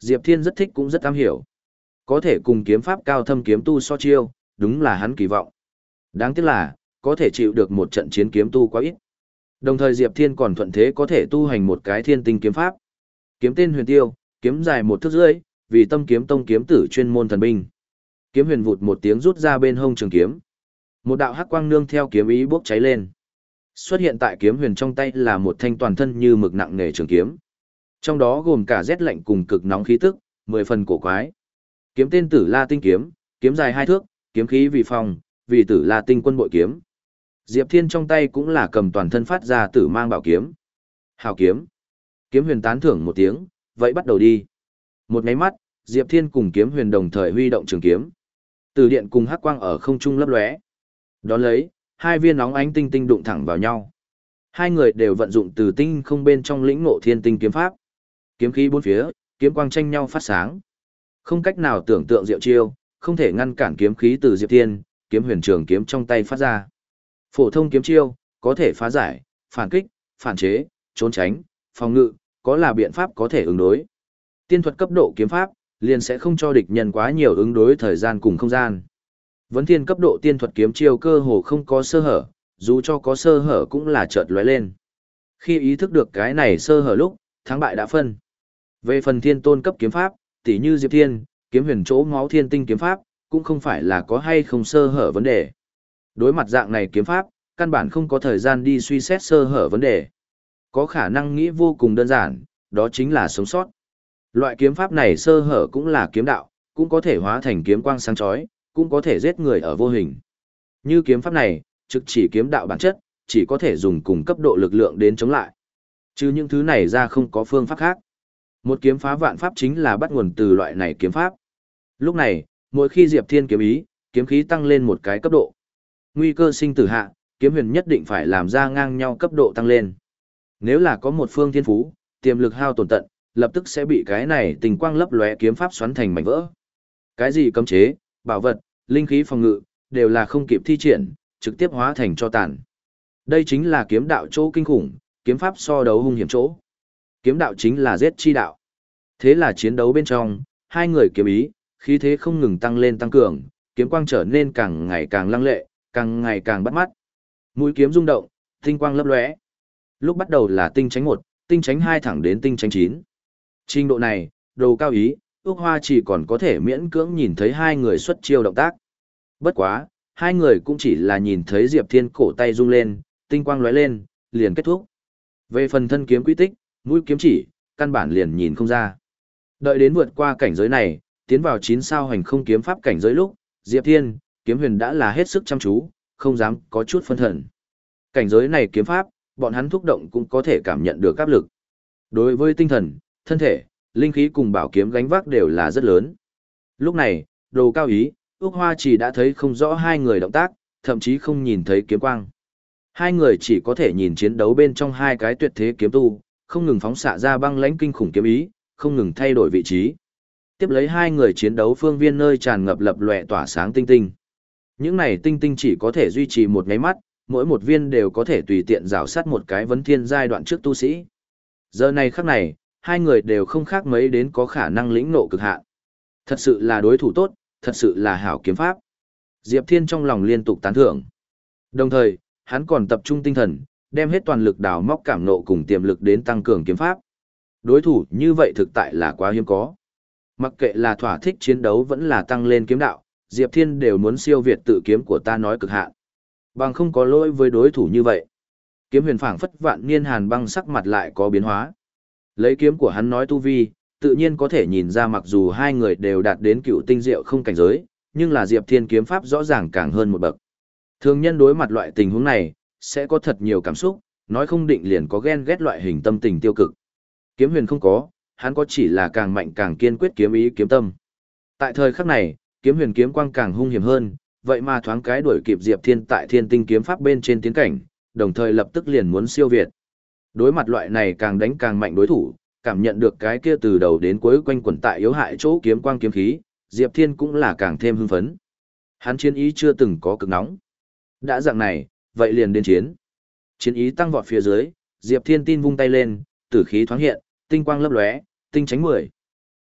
Diệp Thiên rất thích cũng rất am hiểu. Có thể cùng kiếm pháp cao thâm kiếm tu so chiêu, đúng là hắn kỳ vọng. Đáng tiếc là, có thể chịu được một trận chiến kiếm tu quá ít. Đồng thời Diệp Thiên còn thuận thế có thể tu hành một cái thiên tinh kiếm pháp. Kiếm tên Huyền Tiêu, kiếm dài một thước rưỡi, vì Tâm Kiếm Tông kiếm tử chuyên môn thần binh. Kiếm huyền vụt một tiếng rút ra bên hông trường kiếm. Một đạo hắc quang nương theo kiếm ý bốc cháy lên. Xuất hiện tại kiếm huyền trong tay là một thanh toàn thân như mực nặng nề trường kiếm. Trong đó gồm cả rét lạnh cùng cực nóng khí tức, mười phần cổ quái. Kiếm tên Tử La Tinh kiếm, kiếm dài hai thước, kiếm khí vì phong, vì Tử La Tinh quân bội kiếm. Diệp Thiên trong tay cũng là cầm toàn thân phát ra tử mang bảo kiếm. Hào kiếm. Kiếm huyền tán thưởng một tiếng, vậy bắt đầu đi. Một máy mắt, Diệp Thiên cùng kiếm huyền đồng thời huy động trường kiếm. Từ điện cùng hắc quang ở không trung lấp lóe. Đón lấy, hai viên nóng ánh tinh tinh đụng thẳng vào nhau. Hai người đều vận dụng từ tinh không bên trong lĩnh ngộ thiên tinh kiếm pháp. Kiếm khí bốn phía, kiếm quang tranh nhau phát sáng. Không cách nào tưởng tượng diệu chiêu, không thể ngăn cản kiếm khí từ Diệp Thiên, kiếm huyền trường kiếm trong tay phát ra. Phổ thông kiếm chiêu, có thể phá giải, phản kích, phản chế, trốn tránh, phòng ngự, có là biện pháp có thể ứng đối. Tiên thuật cấp độ kiếm pháp, liền sẽ không cho địch nhân quá nhiều ứng đối thời gian cùng không gian. Vấn thiên cấp độ tiên thuật kiếm chiêu cơ hồ không có sơ hở, dù cho có sơ hở cũng là chợt lóe lên. Khi ý thức được cái này sơ hở lúc, thắng bại đã phân. Về phần thiên tôn cấp kiếm pháp, tỉ như Diệp Thiên, kiếm huyền chỗ máu thiên tinh kiếm pháp, cũng không phải là có hay không sơ hở vấn đề. Đối mặt dạng này kiếm pháp, căn bản không có thời gian đi suy xét sơ hở vấn đề. Có khả năng nghĩ vô cùng đơn giản, đó chính là sống sót. Loại kiếm pháp này sơ hở cũng là kiếm đạo, cũng có thể hóa thành kiếm quang sáng chói, cũng có thể giết người ở vô hình. Như kiếm pháp này, trực chỉ kiếm đạo bản chất, chỉ có thể dùng cùng cấp độ lực lượng đến chống lại. Chứ những thứ này ra không có phương pháp khác. Một kiếm phá vạn pháp chính là bắt nguồn từ loại này kiếm pháp. Lúc này, mỗi khi Diệp Thiên kiếm ý, kiếm khí tăng lên một cái cấp độ. Nguy cơ sinh tử hạ, kiếm huyền nhất định phải làm ra ngang nhau cấp độ tăng lên. Nếu là có một phương thiên phú, tiềm lực hao tổn tận, lập tức sẽ bị cái này tình quang lấp lóe kiếm pháp xoắn thành mảnh vỡ. Cái gì cấm chế, bảo vật, linh khí phòng ngự, đều là không kịp thi triển, trực tiếp hóa thành cho tàn. Đây chính là kiếm đạo chỗ kinh khủng, kiếm pháp so đấu hung hiểm chỗ. Kiếm đạo chính là giết chi đạo. Thế là chiến đấu bên trong, hai người kiếm ý, khí thế không ngừng tăng lên tăng cường, kiếm quang trở nên càng ngày càng lăng lệ, càng ngày càng bắt mắt. Mũi kiếm rung động, tinh quang lấp lóe. Lúc bắt đầu là tinh tránh một, tinh tránh hai thẳng đến tinh tránh chín. Trình độ này, Đồ Cao Ý, Ước Hoa chỉ còn có thể miễn cưỡng nhìn thấy hai người xuất chiêu động tác. Bất quá, hai người cũng chỉ là nhìn thấy Diệp Thiên cổ tay rung lên, tinh quang lóe lên, liền kết thúc. Về phần thân kiếm quy tích, mũi kiếm chỉ, căn bản liền nhìn không ra. Đợi đến vượt qua cảnh giới này, tiến vào chín sao hành không kiếm pháp cảnh giới lúc, Diệp Thiên, kiếm huyền đã là hết sức chăm chú, không dám có chút phân thần. Cảnh giới này kiếm pháp, bọn hắn thúc động cũng có thể cảm nhận được áp lực. Đối với tinh thần, thân thể, linh khí cùng bảo kiếm gánh vác đều là rất lớn. Lúc này, Đồ Cao Ý, Ước Hoa chỉ đã thấy không rõ hai người động tác, thậm chí không nhìn thấy kiếm quang. Hai người chỉ có thể nhìn chiến đấu bên trong hai cái tuyệt thế kiếm tu, không ngừng phóng xạ ra băng lãnh kinh khủng kiếm ý, không ngừng thay đổi vị trí. Tiếp lấy hai người chiến đấu phương viên nơi tràn ngập lập lòe tỏa sáng tinh tinh. Những này tinh tinh chỉ có thể duy trì một nháy mắt, mỗi một viên đều có thể tùy tiện rào sát một cái vấn thiên giai đoạn trước tu sĩ. Giờ này khắc này, hai người đều không khác mấy đến có khả năng lĩnh nộ cực hạn. Thật sự là đối thủ tốt, thật sự là hảo kiếm pháp. Diệp Thiên trong lòng liên tục tán thưởng. Đồng thời, hắn còn tập trung tinh thần, đem hết toàn lực đào móc cảm nộ cùng tiềm lực đến tăng cường kiếm pháp. Đối thủ như vậy thực tại là quá hiếm có. Mặc kệ là thỏa thích chiến đấu vẫn là tăng lên kiếm đạo, Diệp Thiên đều muốn siêu việt tự kiếm của ta nói cực hạn. Bằng không có lỗi với đối thủ như vậy. Kiếm huyền phảng phất vạn niên hàn băng sắc mặt lại có biến hóa. Lấy kiếm của hắn nói tu vi, tự nhiên có thể nhìn ra mặc dù hai người đều đạt đến cựu tinh diệu không cảnh giới, nhưng là Diệp Thiên kiếm pháp rõ ràng càng hơn một bậc. Thường nhân đối mặt loại tình huống này, sẽ có thật nhiều cảm xúc, nói không định liền có ghen ghét loại hình tâm tình tiêu cực. Kiếm huyền không có, hắn có chỉ là càng mạnh càng kiên quyết kiếm ý kiếm tâm. Tại thời khắc này, kiếm huyền kiếm quang càng hung hiểm hơn, vậy mà thoáng cái đuổi kịp Diệp Thiên tại thiên tinh kiếm pháp bên trên tiến cảnh, đồng thời lập tức liền muốn siêu việt. Đối mặt loại này càng đánh càng mạnh đối thủ, cảm nhận được cái kia từ đầu đến cuối quanh quẩn tại yếu hại chỗ kiếm quang kiếm khí, Diệp Thiên cũng là càng thêm hưng phấn. Hắn chiến ý chưa từng có cực nóng. Đã dạng này, vậy liền đến chiến. Chiến ý tăng vọt phía dưới, Diệp Thiên tin vung tay lên, tử khí thoáng hiện, tinh quang lấp lóe, tinh tránh mười.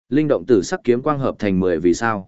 Linh động tử sắc kiếm quang hợp thành mười vì sao.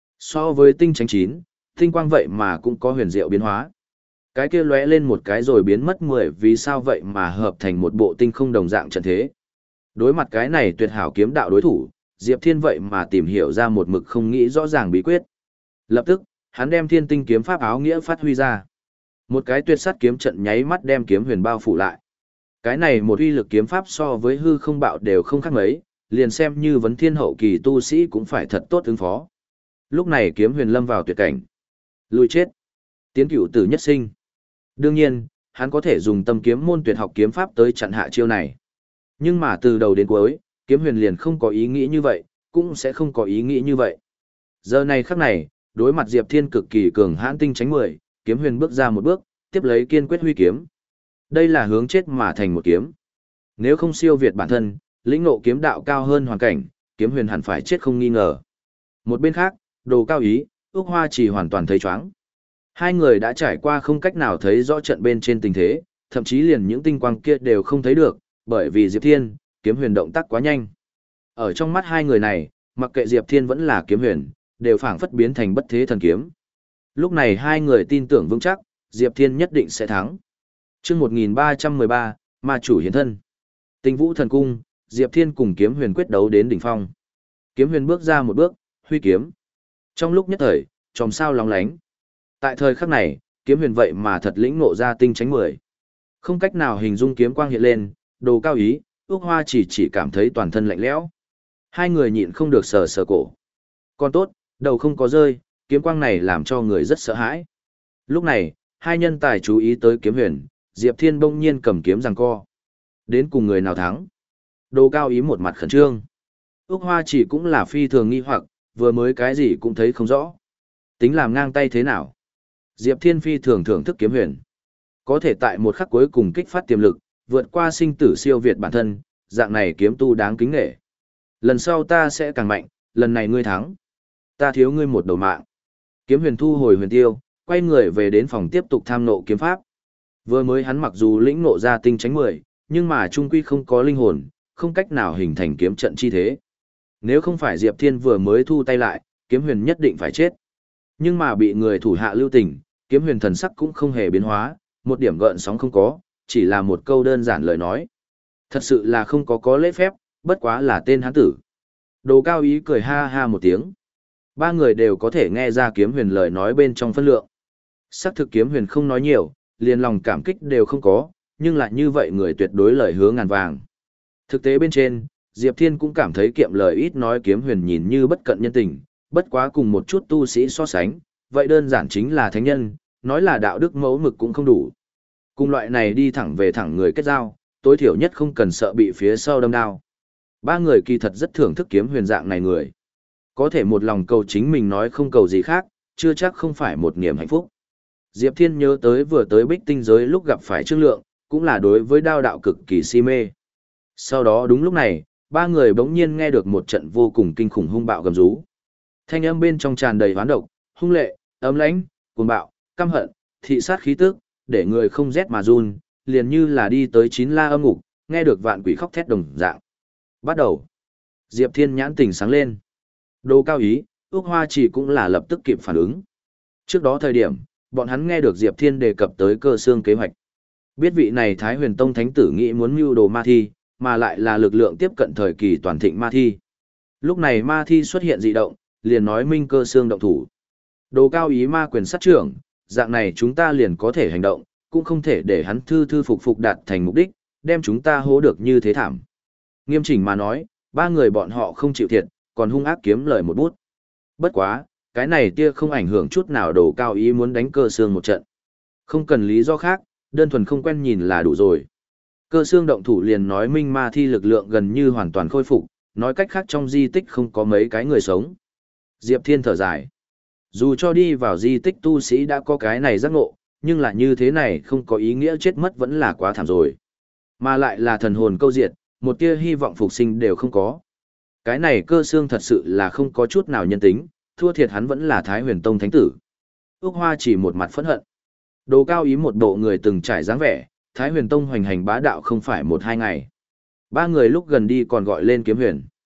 So với tinh tránh chín, tinh quang vậy mà cũng có huyền diệu biến hóa. Cái kia lóe lên một cái rồi biến mất mười vì sao vậy mà hợp thành một bộ tinh không đồng dạng trận thế. Đối mặt cái này tuyệt hảo kiếm đạo đối thủ, Diệp Thiên vậy mà tìm hiểu ra một mực không nghĩ rõ ràng bí quyết. Lập tức, hắn đem Thiên Tinh kiếm pháp áo nghĩa phát huy ra. Một cái tuyệt sát kiếm trận nháy mắt đem kiếm huyền bao phủ lại. Cái này một uy lực kiếm pháp so với hư không bạo đều không khác mấy, liền xem như vấn thiên hậu kỳ tu sĩ cũng phải thật tốt ứng phó. Lúc này kiếm huyền lâm vào tuyệt cảnh. Lùi chết. Tiến cửu tử nhất sinh. Đương nhiên, hắn có thể dùng tâm kiếm môn tuyệt học kiếm pháp tới chặn hạ chiêu này. Nhưng mà từ đầu đến cuối, kiếm huyền liền không có ý nghĩ như vậy, cũng sẽ không có ý nghĩ như vậy. Giờ này khắc này, đối mặt Diệp Thiên cực kỳ cường hãn tinh tránh mười, kiếm huyền bước ra một bước, tiếp lấy kiên quyết huy kiếm. Đây là hướng chết mà thành một kiếm. Nếu không siêu việt bản thân, lĩnh ngộ kiếm đạo cao hơn hoàn cảnh, kiếm huyền hẳn phải chết không nghi ngờ. Một bên khác, Đồ Cao Ý, Ước Hoa Chỉ hoàn toàn thấy chóng. Hai người đã trải qua không cách nào thấy rõ trận bên trên tình thế, thậm chí liền những tinh quang kia đều không thấy được, bởi vì Diệp Thiên, kiếm huyền động tác quá nhanh. Ở trong mắt hai người này, mặc kệ Diệp Thiên vẫn là kiếm huyền, đều phảng phất biến thành bất thế thần kiếm. Lúc này hai người tin tưởng vững chắc, Diệp Thiên nhất định sẽ thắng. Chương một nghìn ba trăm mười ba, Ma chủ hiện thân. Tinh Vũ thần cung, Diệp Thiên cùng kiếm huyền quyết đấu đến đỉnh phong. Kiếm huyền bước ra một bước, huy kiếm. Trong lúc nhất thời, chòm sao lóng lánh. Tại thời khắc này, kiếm huyền vậy mà thật lĩnh ngộ ra tinh tránh mười. Không cách nào hình dung kiếm quang hiện lên, Đồ Cao Ý, Ước Hoa chỉ chỉ cảm thấy toàn thân lạnh lẽo. Hai người nhịn không được sờ sờ cổ. Còn tốt, đầu không có rơi, kiếm quang này làm cho người rất sợ hãi. Lúc này, hai nhân tài chú ý tới kiếm huyền, Diệp Thiên bỗng nhiên cầm kiếm giằng co. Đến cùng người nào thắng? Đồ Cao Ý một mặt khẩn trương. Ước Hoa chỉ cũng là phi thường nghi hoặc, vừa mới cái gì cũng thấy không rõ. Tính làm ngang tay thế nào? Diệp Thiên phi thường thưởng thức kiếm huyền. Có thể tại một khắc cuối cùng kích phát tiềm lực, vượt qua sinh tử siêu việt bản thân, dạng này kiếm tu đáng kính nể. Lần sau ta sẽ càng mạnh, lần này ngươi thắng. Ta thiếu ngươi một đầu mạng. Kiếm huyền thu hồi huyền tiêu, quay người về đến phòng tiếp tục tham nộ kiếm pháp. Vừa mới hắn mặc dù lĩnh nộ ra tinh tránh mười, nhưng mà trung quy không có linh hồn, không cách nào hình thành kiếm trận chi thế. Nếu không phải Diệp Thiên vừa mới thu tay lại, kiếm huyền nhất định phải chết. Nhưng mà bị người thủ hạ lưu tình, kiếm huyền thần sắc cũng không hề biến hóa, một điểm gợn sóng không có, chỉ là một câu đơn giản lời nói. Thật sự là không có có lễ phép, bất quá là tên hán tử. Đồ Cao Ý cười ha ha một tiếng. Ba người đều có thể nghe ra kiếm huyền lời nói bên trong phân lượng. Sắc thực kiếm huyền không nói nhiều, liền lòng cảm kích đều không có, nhưng lại như vậy người tuyệt đối lời hứa ngàn vàng. Thực tế bên trên, Diệp Thiên cũng cảm thấy kiệm lời ít nói kiếm huyền nhìn như bất cận nhân tình, bất quá cùng một chút tu sĩ so sánh, vậy đơn giản chính là thánh nhân, nói là đạo đức mẫu mực cũng không đủ. Cùng loại này đi thẳng về thẳng người kết giao, tối thiểu nhất không cần sợ bị phía sau đâm đao. Ba người kỳ thật rất thưởng thức kiếm huyền dạng này người. Có thể một lòng cầu chính mình nói không cầu gì khác, chưa chắc không phải một niềm hạnh phúc. Diệp Thiên nhớ tới vừa tới Bích Tinh giới lúc gặp phải Trương Lượng, cũng là đối với đao đạo cực kỳ si mê. Sau đó đúng lúc này, ba người bỗng nhiên nghe được một trận vô cùng kinh khủng hung bạo gầm rú. Thanh âm bên trong tràn đầy hoán độc, hung lệ, ấm lãnh, cuồng bạo, căm hận, thị sát khí tức, để người không rét mà run, liền như là đi tới chín la âm ngục, nghe được vạn quỷ khóc thét đồng dạng. Bắt đầu. Diệp Thiên nhãn tỉnh sáng lên. Đồ Cao Ý, Ước Hoa chỉ cũng là lập tức kịp phản ứng. Trước đó thời điểm, bọn hắn nghe được Diệp Thiên đề cập tới cơ xương kế hoạch. Biết vị này Thái Huyền Tông thánh tử nghĩ muốn mưu đồ ma thi, mà lại là lực lượng tiếp cận thời kỳ toàn thịnh ma thi. Lúc này ma thi xuất hiện dị động, liền nói minh cơ xương động thủ. Đồ Cao Ý ma quyền sát trưởng, dạng này chúng ta liền có thể hành động, cũng không thể để hắn thư thư phục phục đạt thành mục đích, đem chúng ta hố được như thế thảm. Nghiêm chỉnh mà nói, ba người bọn họ không chịu thiệt, còn hung ác kiếm lời một bút. Bất quá, cái này tia không ảnh hưởng chút nào Đồ Cao Ý muốn đánh cơ xương một trận. Không cần lý do khác, đơn thuần không quen nhìn là đủ rồi. Cơ xương động thủ liền nói minh ma thi lực lượng gần như hoàn toàn khôi phục, nói cách khác trong di tích không có mấy cái người sống. Diệp Thiên thở dài. Dù cho đi vào di tích tu sĩ đã có cái này giác ngộ, nhưng là như thế này không có ý nghĩa chết mất vẫn là quá thảm rồi. Mà lại là thần hồn câu diệt, một tia hy vọng phục sinh đều không có. Cái này cơ xương thật sự là không có chút nào nhân tính, thua thiệt hắn vẫn là Thái Huyền Tông thánh tử. Ước Hoa chỉ một mặt phẫn hận. Đồ Cao Ý một bộ người từng trải dáng vẻ, Thái Huyền Tông hoành hành bá đạo không phải một hai ngày. Ba người lúc gần đi còn gọi lên kiếm huyền.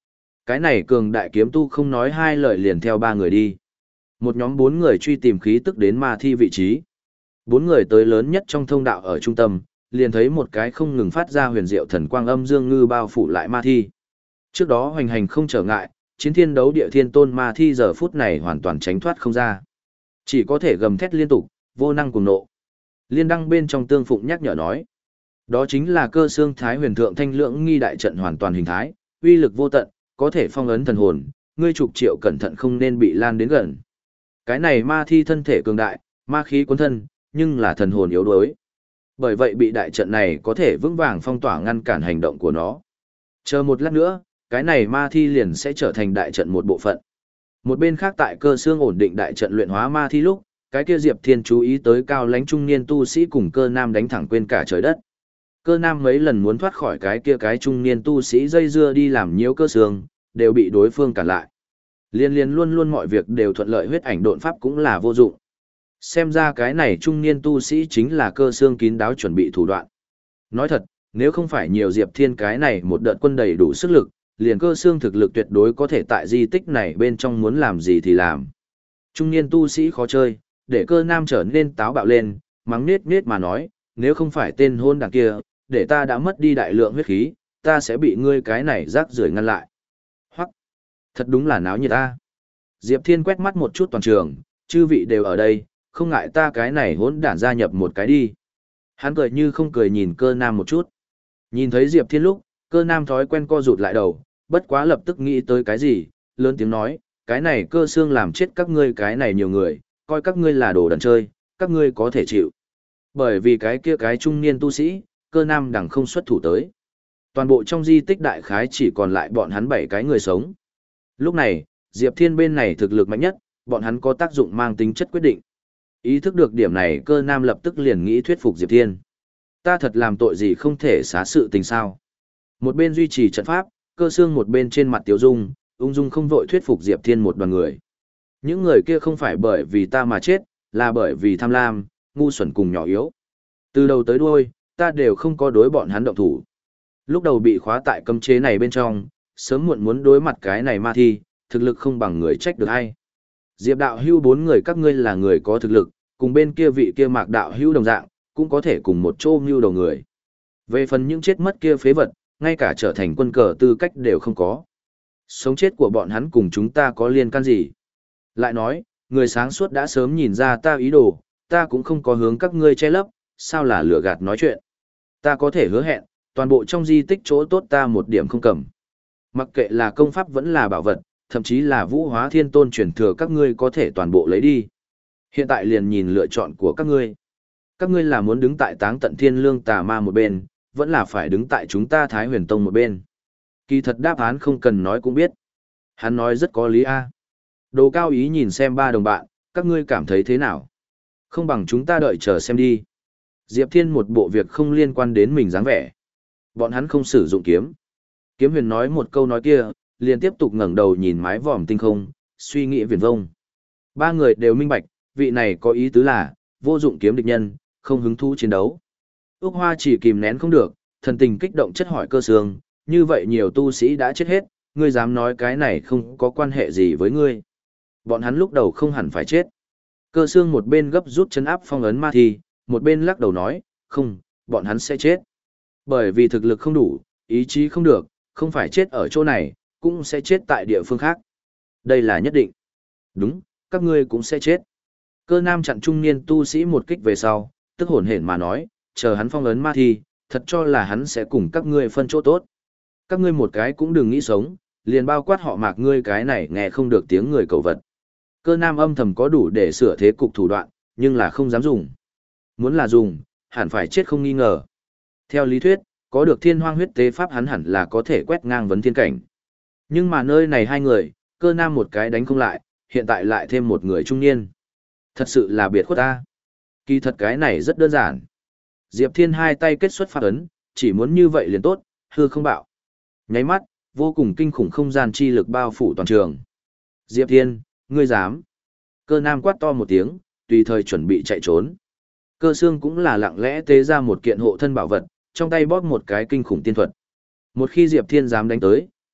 Cái này cường đại kiếm tu không nói hai lời liền theo ba người đi. Một nhóm bốn người truy tìm khí tức đến ma thi vị trí. Bốn người tới lớn nhất trong thông đạo ở trung tâm, liền thấy một cái không ngừng phát ra huyền diệu thần quang âm dương ngư bao phủ lại ma thi. Trước đó hoành hành không trở ngại, chiến thiên đấu địa thiên tôn ma thi giờ phút này hoàn toàn tránh thoát không ra. Chỉ có thể gầm thét liên tục, vô năng cùng nộ. Liên đăng bên trong tương phụng nhắc nhở nói. Đó chính là cơ xương thái huyền thượng thanh lượng nghi đại trận hoàn toàn hình thái, uy lực vô tận, có thể phong ấn thần hồn, ngươi chục triệu cẩn thận không nên bị lan đến gần. Cái này ma thi thân thể cường đại, ma khí cuốn thân, nhưng là thần hồn yếu đuối. Bởi vậy bị đại trận này có thể vững vàng phong tỏa ngăn cản hành động của nó. Chờ một lát nữa, cái này ma thi liền sẽ trở thành đại trận một bộ phận. Một bên khác tại cơ xương ổn định đại trận luyện hóa ma thi lúc, cái kia Diệp Thiên chú ý tới cao lãnh trung niên tu sĩ cùng cơ nam đánh thẳng quên cả trời đất. Cơ nam mấy lần muốn thoát khỏi cái kia cái trung niên tu sĩ dây dưa đi làm nhiễu cơ xương, đều bị đối phương cản lại. Liên liên luôn luôn mọi việc đều thuận lợi, huyết ảnh độn pháp cũng là vô dụng. Xem ra cái này trung niên tu sĩ chính là cơ xương kín đáo chuẩn bị thủ đoạn. Nói thật, nếu không phải nhiều Diệp Thiên cái này một đợt quân đầy đủ sức lực, liền cơ xương thực lực tuyệt đối có thể tại di tích này bên trong muốn làm gì thì làm. Trung niên tu sĩ khó chơi, để cơ nam trở nên táo bạo lên, mắng nết nết mà nói, nếu không phải tên hôn đằng kia, để ta đã mất đi đại lượng huyết khí, ta sẽ bị ngươi cái này rác rưởi ngăn lại. Hoặc, thật đúng là náo nhiệt ta. Diệp Thiên quét mắt một chút toàn trường, chư vị đều ở đây, không ngại ta cái này hỗn đản gia nhập một cái đi. Hắn cười như không cười nhìn cơ nam một chút. Nhìn thấy Diệp Thiên lúc, cơ nam thói quen co rụt lại đầu, bất quá lập tức nghĩ tới cái gì, lớn tiếng nói, cái này cơ xương làm chết các ngươi cái này nhiều người, coi các ngươi là đồ đần chơi, các ngươi có thể chịu. Bởi vì cái kia cái trung niên tu sĩ, cơ nam đằng không xuất thủ tới. Toàn bộ trong di tích đại khái chỉ còn lại bọn hắn bảy cái người sống. Lúc này, Diệp Thiên bên này thực lực mạnh nhất, bọn hắn có tác dụng mang tính chất quyết định. Ý thức được điểm này, cơ nam lập tức liền nghĩ thuyết phục Diệp Thiên. Ta thật làm tội gì không thể xá sự tình sao. Một bên duy trì trận pháp, cơ xương một bên trên mặt Tiếu Dung, ung dung không vội thuyết phục Diệp Thiên một đoàn người. Những người kia không phải bởi vì ta mà chết, là bởi vì tham lam, ngu xuẩn cùng nhỏ yếu. Từ đầu tới đuôi, ta đều không có đối bọn hắn động thủ. Lúc đầu bị khóa tại cấm chế này bên trong, sớm muộn muốn đối mặt cái này ma thi, thực lực không bằng người trách được hay. Diệp đạo hưu bốn người các ngươi là người có thực lực, cùng bên kia vị kia mạc đạo hưu đồng dạng, cũng có thể cùng một chỗ mưu đầu người. Về phần những chết mất kia phế vật, ngay cả trở thành quân cờ tư cách đều không có. Sống chết của bọn hắn cùng chúng ta có liên can gì? Lại nói, người sáng suốt đã sớm nhìn ra ta ý đồ, ta cũng không có hướng các ngươi che lấp, sao là lừa gạt nói chuyện. Ta có thể hứa hẹn, toàn bộ trong di tích chỗ tốt ta một điểm không cầm. Mặc kệ là công pháp vẫn là bảo vật, thậm chí là vũ hóa thiên tôn truyền thừa các ngươi có thể toàn bộ lấy đi. Hiện tại liền nhìn lựa chọn của các ngươi. Các ngươi là muốn đứng tại táng tận thiên lương tà ma một bên, vẫn là phải đứng tại chúng ta Thái Huyền Tông một bên. Kỳ thật đáp án không cần nói cũng biết. Hắn nói rất có lý a. Đồ Cao Ý nhìn xem ba đồng bạn, các ngươi cảm thấy thế nào? Không bằng chúng ta đợi chờ xem đi. Diệp Thiên một bộ việc không liên quan đến mình dáng vẻ. Bọn hắn không sử dụng kiếm. Kiếm Huyền nói một câu nói kia, liền tiếp tục ngẩng đầu nhìn mái vòm tinh không, suy nghĩ viển vông. Ba người đều minh bạch, vị này có ý tứ là, vô dụng kiếm địch nhân, không hứng thú chiến đấu. Úc Hoa chỉ kìm nén không được, thần tình kích động chất hỏi cơ xương, như vậy nhiều tu sĩ đã chết hết, ngươi dám nói cái này không có quan hệ gì với ngươi. Bọn hắn lúc đầu không hẳn phải chết. Cơ xương một bên gấp rút chấn áp phong ấn ma thi, một bên lắc đầu nói, không, bọn hắn sẽ chết. Bởi vì thực lực không đủ, ý chí không được, không phải chết ở chỗ này, cũng sẽ chết tại địa phương khác. Đây là nhất định. Đúng, các ngươi cũng sẽ chết. Cơ nam chặn trung niên tu sĩ một kích về sau, tức hổn hển mà nói, chờ hắn phong ấn ma thi, thật cho là hắn sẽ cùng các ngươi phân chỗ tốt. Các ngươi một cái cũng đừng nghĩ sống, liền bao quát họ mạc ngươi cái này nghe không được tiếng người cầu vật. Cơ nam âm thầm có đủ để sửa thế cục thủ đoạn, nhưng là không dám dùng. Muốn là dùng, hẳn phải chết không nghi ngờ. Theo lý thuyết, có được thiên hoang huyết tế pháp hắn hẳn là có thể quét ngang vấn thiên cảnh. Nhưng mà nơi này hai người, cơ nam một cái đánh không lại, hiện tại lại thêm một người trung niên. Thật sự là biệt khuất ta. Kỳ thật cái này rất đơn giản. Diệp Thiên hai tay kết xuất pháp ấn, chỉ muốn như vậy liền tốt, hư không bạo. Nháy mắt, vô cùng kinh khủng không gian chi lực bao phủ toàn trường. Diệp Thiên, ngươi dám. Cơ nam quát to một tiếng, tùy thời chuẩn bị chạy trốn. Cơ xương cũng là lặng lẽ tế ra một kiện hộ thân bảo vật, trong tay bóp một cái kinh khủng tiên thuật. Một khi Diệp Thiên dám đánh tới,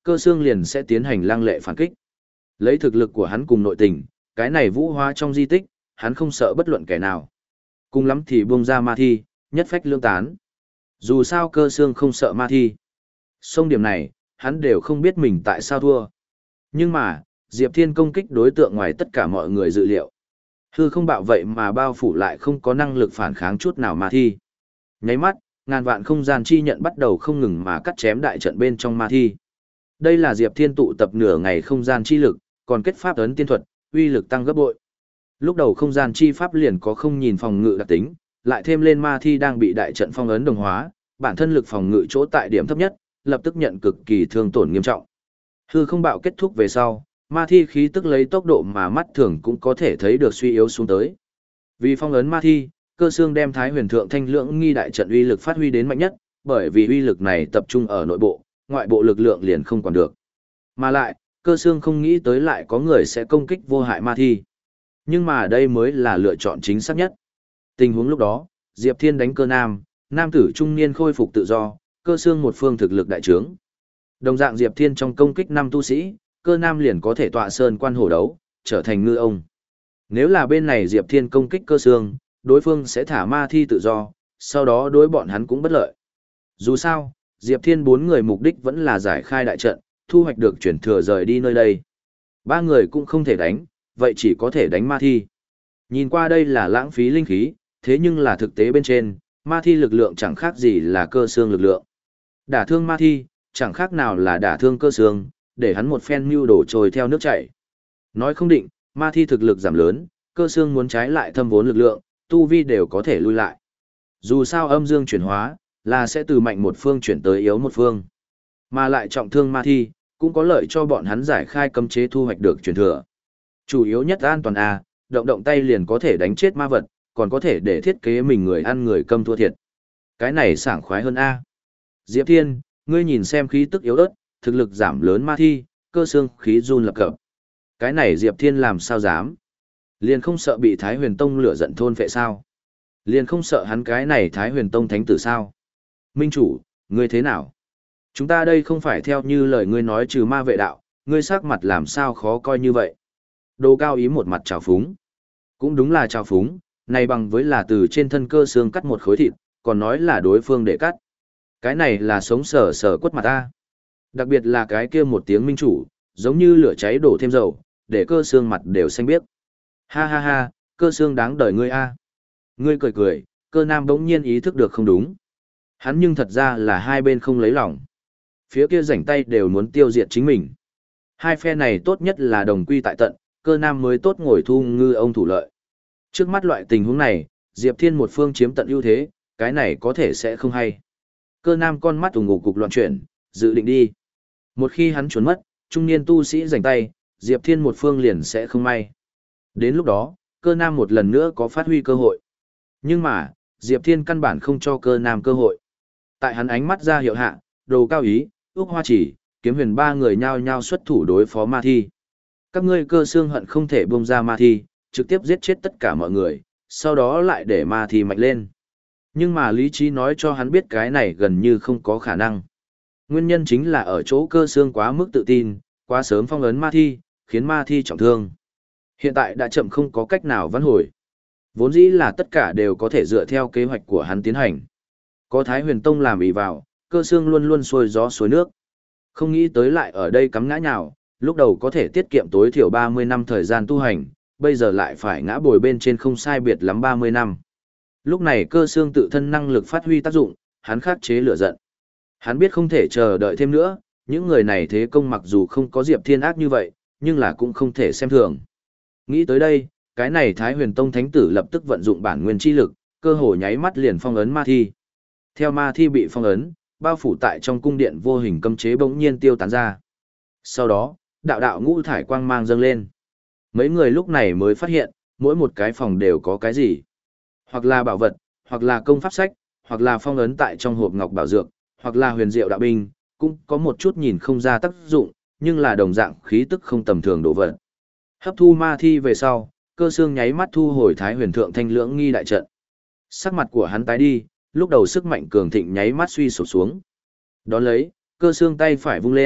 cơ xương liền sẽ tiến hành lăng lệ phản kích. Lấy thực lực của hắn cùng nội tình, cái này vũ hóa trong di tích, hắn không sợ bất luận kẻ nào. Cùng lắm thì buông ra ma thi, nhất phách lương tán. Dù sao cơ xương không sợ ma thi. Sông điểm này, hắn đều không biết mình tại sao thua. Nhưng mà, Diệp Thiên công kích đối tượng ngoài tất cả mọi người dự liệu. Hư không bạo vậy mà bao phủ lại không có năng lực phản kháng chút nào ma thi. Nháy mắt, ngàn vạn không gian chi nhận bắt đầu không ngừng mà cắt chém đại trận bên trong ma thi. Đây là Diệp Thiên tụ tập nửa ngày không gian chi lực, còn kết pháp ấn tiên thuật, uy lực tăng gấp bội. Lúc đầu không gian chi pháp liền có không nhìn phòng ngự đặc tính, lại thêm lên ma thi đang bị đại trận phong ấn đồng hóa, bản thân lực phòng ngự chỗ tại điểm thấp nhất, lập tức nhận cực kỳ thương tổn nghiêm trọng. Hư không bạo kết thúc về sau, ma thi khí tức lấy tốc độ mà mắt thường cũng có thể thấy được suy yếu xuống tới. Vì phong ấn ma thi, cơ xương đem Thái Huyền Thượng Thanh Lưỡng Nghi đại trận uy lực phát huy đến mạnh nhất, bởi vì uy lực này tập trung ở nội bộ, ngoại bộ lực lượng liền không còn được. Mà lại, cơ xương không nghĩ tới lại có người sẽ công kích vô hại ma thi. Nhưng mà đây mới là lựa chọn chính xác nhất. Tình huống lúc đó, Diệp Thiên đánh cơ nam, nam tử trung niên khôi phục tự do, cơ xương một phương thực lực đại trướng. Đồng dạng Diệp Thiên trong công kích năm tu sĩ, cơ nam liền có thể tọa sơn quan hổ đấu, trở thành ngư ông. Nếu là bên này Diệp Thiên công kích cơ xương, đối phương sẽ thả ma thi tự do, sau đó đối bọn hắn cũng bất lợi. Dù sao, Diệp Thiên bốn người mục đích vẫn là giải khai đại trận, thu hoạch được chuyển thừa rời đi nơi đây. Ba người cũng không thể đánh, vậy chỉ có thể đánh ma thi. Nhìn qua đây là lãng phí linh khí, thế nhưng là thực tế bên trên, ma thi lực lượng chẳng khác gì là cơ xương lực lượng. Đả thương ma thi, chẳng khác nào là đả thương cơ xương, để hắn một phen mưu đổ trôi theo nước chảy. Nói không định, ma thi thực lực giảm lớn, cơ xương muốn trái lại thâm vốn lực lượng, tu vi đều có thể lui lại. Dù sao âm dương chuyển hóa, là sẽ từ mạnh một phương chuyển tới yếu một phương. Mà lại trọng thương ma thi, cũng có lợi cho bọn hắn giải khai cấm chế thu hoạch được truyền thừa. Chủ yếu nhất an toàn A, động động tay liền có thể đánh chết ma vật, còn có thể để thiết kế mình người ăn người câm thua thiệt. Cái này sảng khoái hơn A. Diệp Thiên, ngươi nhìn xem khí tức yếu ớt, thực lực giảm lớn ma thi, cơ xương khí run lập cập. Cái này Diệp Thiên làm sao dám? Liền không sợ bị Thái Huyền Tông lửa giận thôn phệ sao? Liền không sợ hắn cái này Thái Huyền Tông thánh tử sao? Minh chủ, ngươi thế nào? Chúng ta đây không phải theo như lời ngươi nói trừ ma vệ đạo, ngươi sắc mặt làm sao khó coi như vậy? Đồ Cao Ý một mặt trào phúng. Cũng đúng là trào phúng, này bằng với là từ trên thân cơ xương cắt một khối thịt, còn nói là đối phương để cắt. Cái này là sống sờ sờ quất mặt ta. Đặc biệt là cái kia một tiếng minh chủ, giống như lửa cháy đổ thêm dầu, để cơ xương mặt đều xanh biếc. Ha ha ha, cơ xương đáng đời ngươi a. Ngươi cười cười, cơ nam bỗng nhiên ý thức được không đúng. Hắn nhưng thật ra là hai bên không lấy lòng. Phía kia rảnh tay đều muốn tiêu diệt chính mình. Hai phe này tốt nhất là đồng quy tại tận, cơ nam mới tốt ngồi thu ngư ông thủ lợi. Trước mắt loại tình huống này, Diệp Thiên một phương chiếm tận ưu thế, cái này có thể sẽ không hay. Cơ nam con mắt ủng ngục cục loạn chuyển, dự định đi. Một khi hắn trốn mất, trung niên tu sĩ rảnh tay, Diệp Thiên một phương liền sẽ không may. Đến lúc đó, cơ nam một lần nữa có phát huy cơ hội. Nhưng mà, Diệp Thiên căn bản không cho cơ nam cơ hội. Tại hắn ánh mắt ra hiệu hạ, Đồ Cao Ý, Úc Hoa Chỉ, Kiếm Huyền ba người nhao nhao xuất thủ đối phó ma thi. Các ngươi cơ xương hận không thể buông ra ma thi, trực tiếp giết chết tất cả mọi người, sau đó lại để ma thi mạnh lên. Nhưng mà lý trí nói cho hắn biết cái này gần như không có khả năng. Nguyên nhân chính là ở chỗ cơ xương quá mức tự tin, quá sớm phong ấn ma thi, khiến ma thi trọng thương. Hiện tại đã chậm không có cách nào vãn hồi. Vốn dĩ là tất cả đều có thể dựa theo kế hoạch của hắn tiến hành. Có Thái Huyền Tông làm ý vào, cơ xương luôn luôn xuôi gió xuôi nước. Không nghĩ tới lại ở đây cắm ngã nhào, lúc đầu có thể tiết kiệm tối thiểu ba mươi năm thời gian tu hành, bây giờ lại phải ngã bồi bên trên không sai biệt lắm ba mươi năm. Lúc này cơ xương tự thân năng lực phát huy tác dụng, hắn khắc chế lửa giận. Hắn biết không thể chờ đợi thêm nữa, những người này thế công mặc dù không có Diệp Thiên ác như vậy, nhưng là cũng không thể xem thường. Nghĩ tới đây, cái này Thái Huyền Tông thánh tử lập tức vận dụng bản nguyên chi lực, cơ hồ nháy mắt liền phong ấn ma thi. Theo ma thi bị phong ấn, bao phủ tại trong cung điện vô hình cấm chế bỗng nhiên tiêu tán ra. Sau đó, đạo đạo ngũ thải quang mang dâng lên. Mấy người lúc này mới phát hiện, mỗi một cái phòng đều có cái gì. Hoặc là bảo vật, hoặc là công pháp sách, hoặc là phong ấn tại trong hộp ngọc bảo dược, hoặc là huyền diệu đạo binh, cũng có một chút nhìn không ra tác dụng, nhưng là đồng dạng khí tức không tầm thường độ vật. Hấp thu ma thi về sau, cơ xương nháy mắt thu hồi Thái Huyền Thượng Thanh Lưỡng Nghi đại trận. Sắc mặt của hắn tái đi, lúc đầu sức mạnh cường thịnh nháy mắt suy sụp xuống. Đón lấy, cơ xương tay phải vung lên,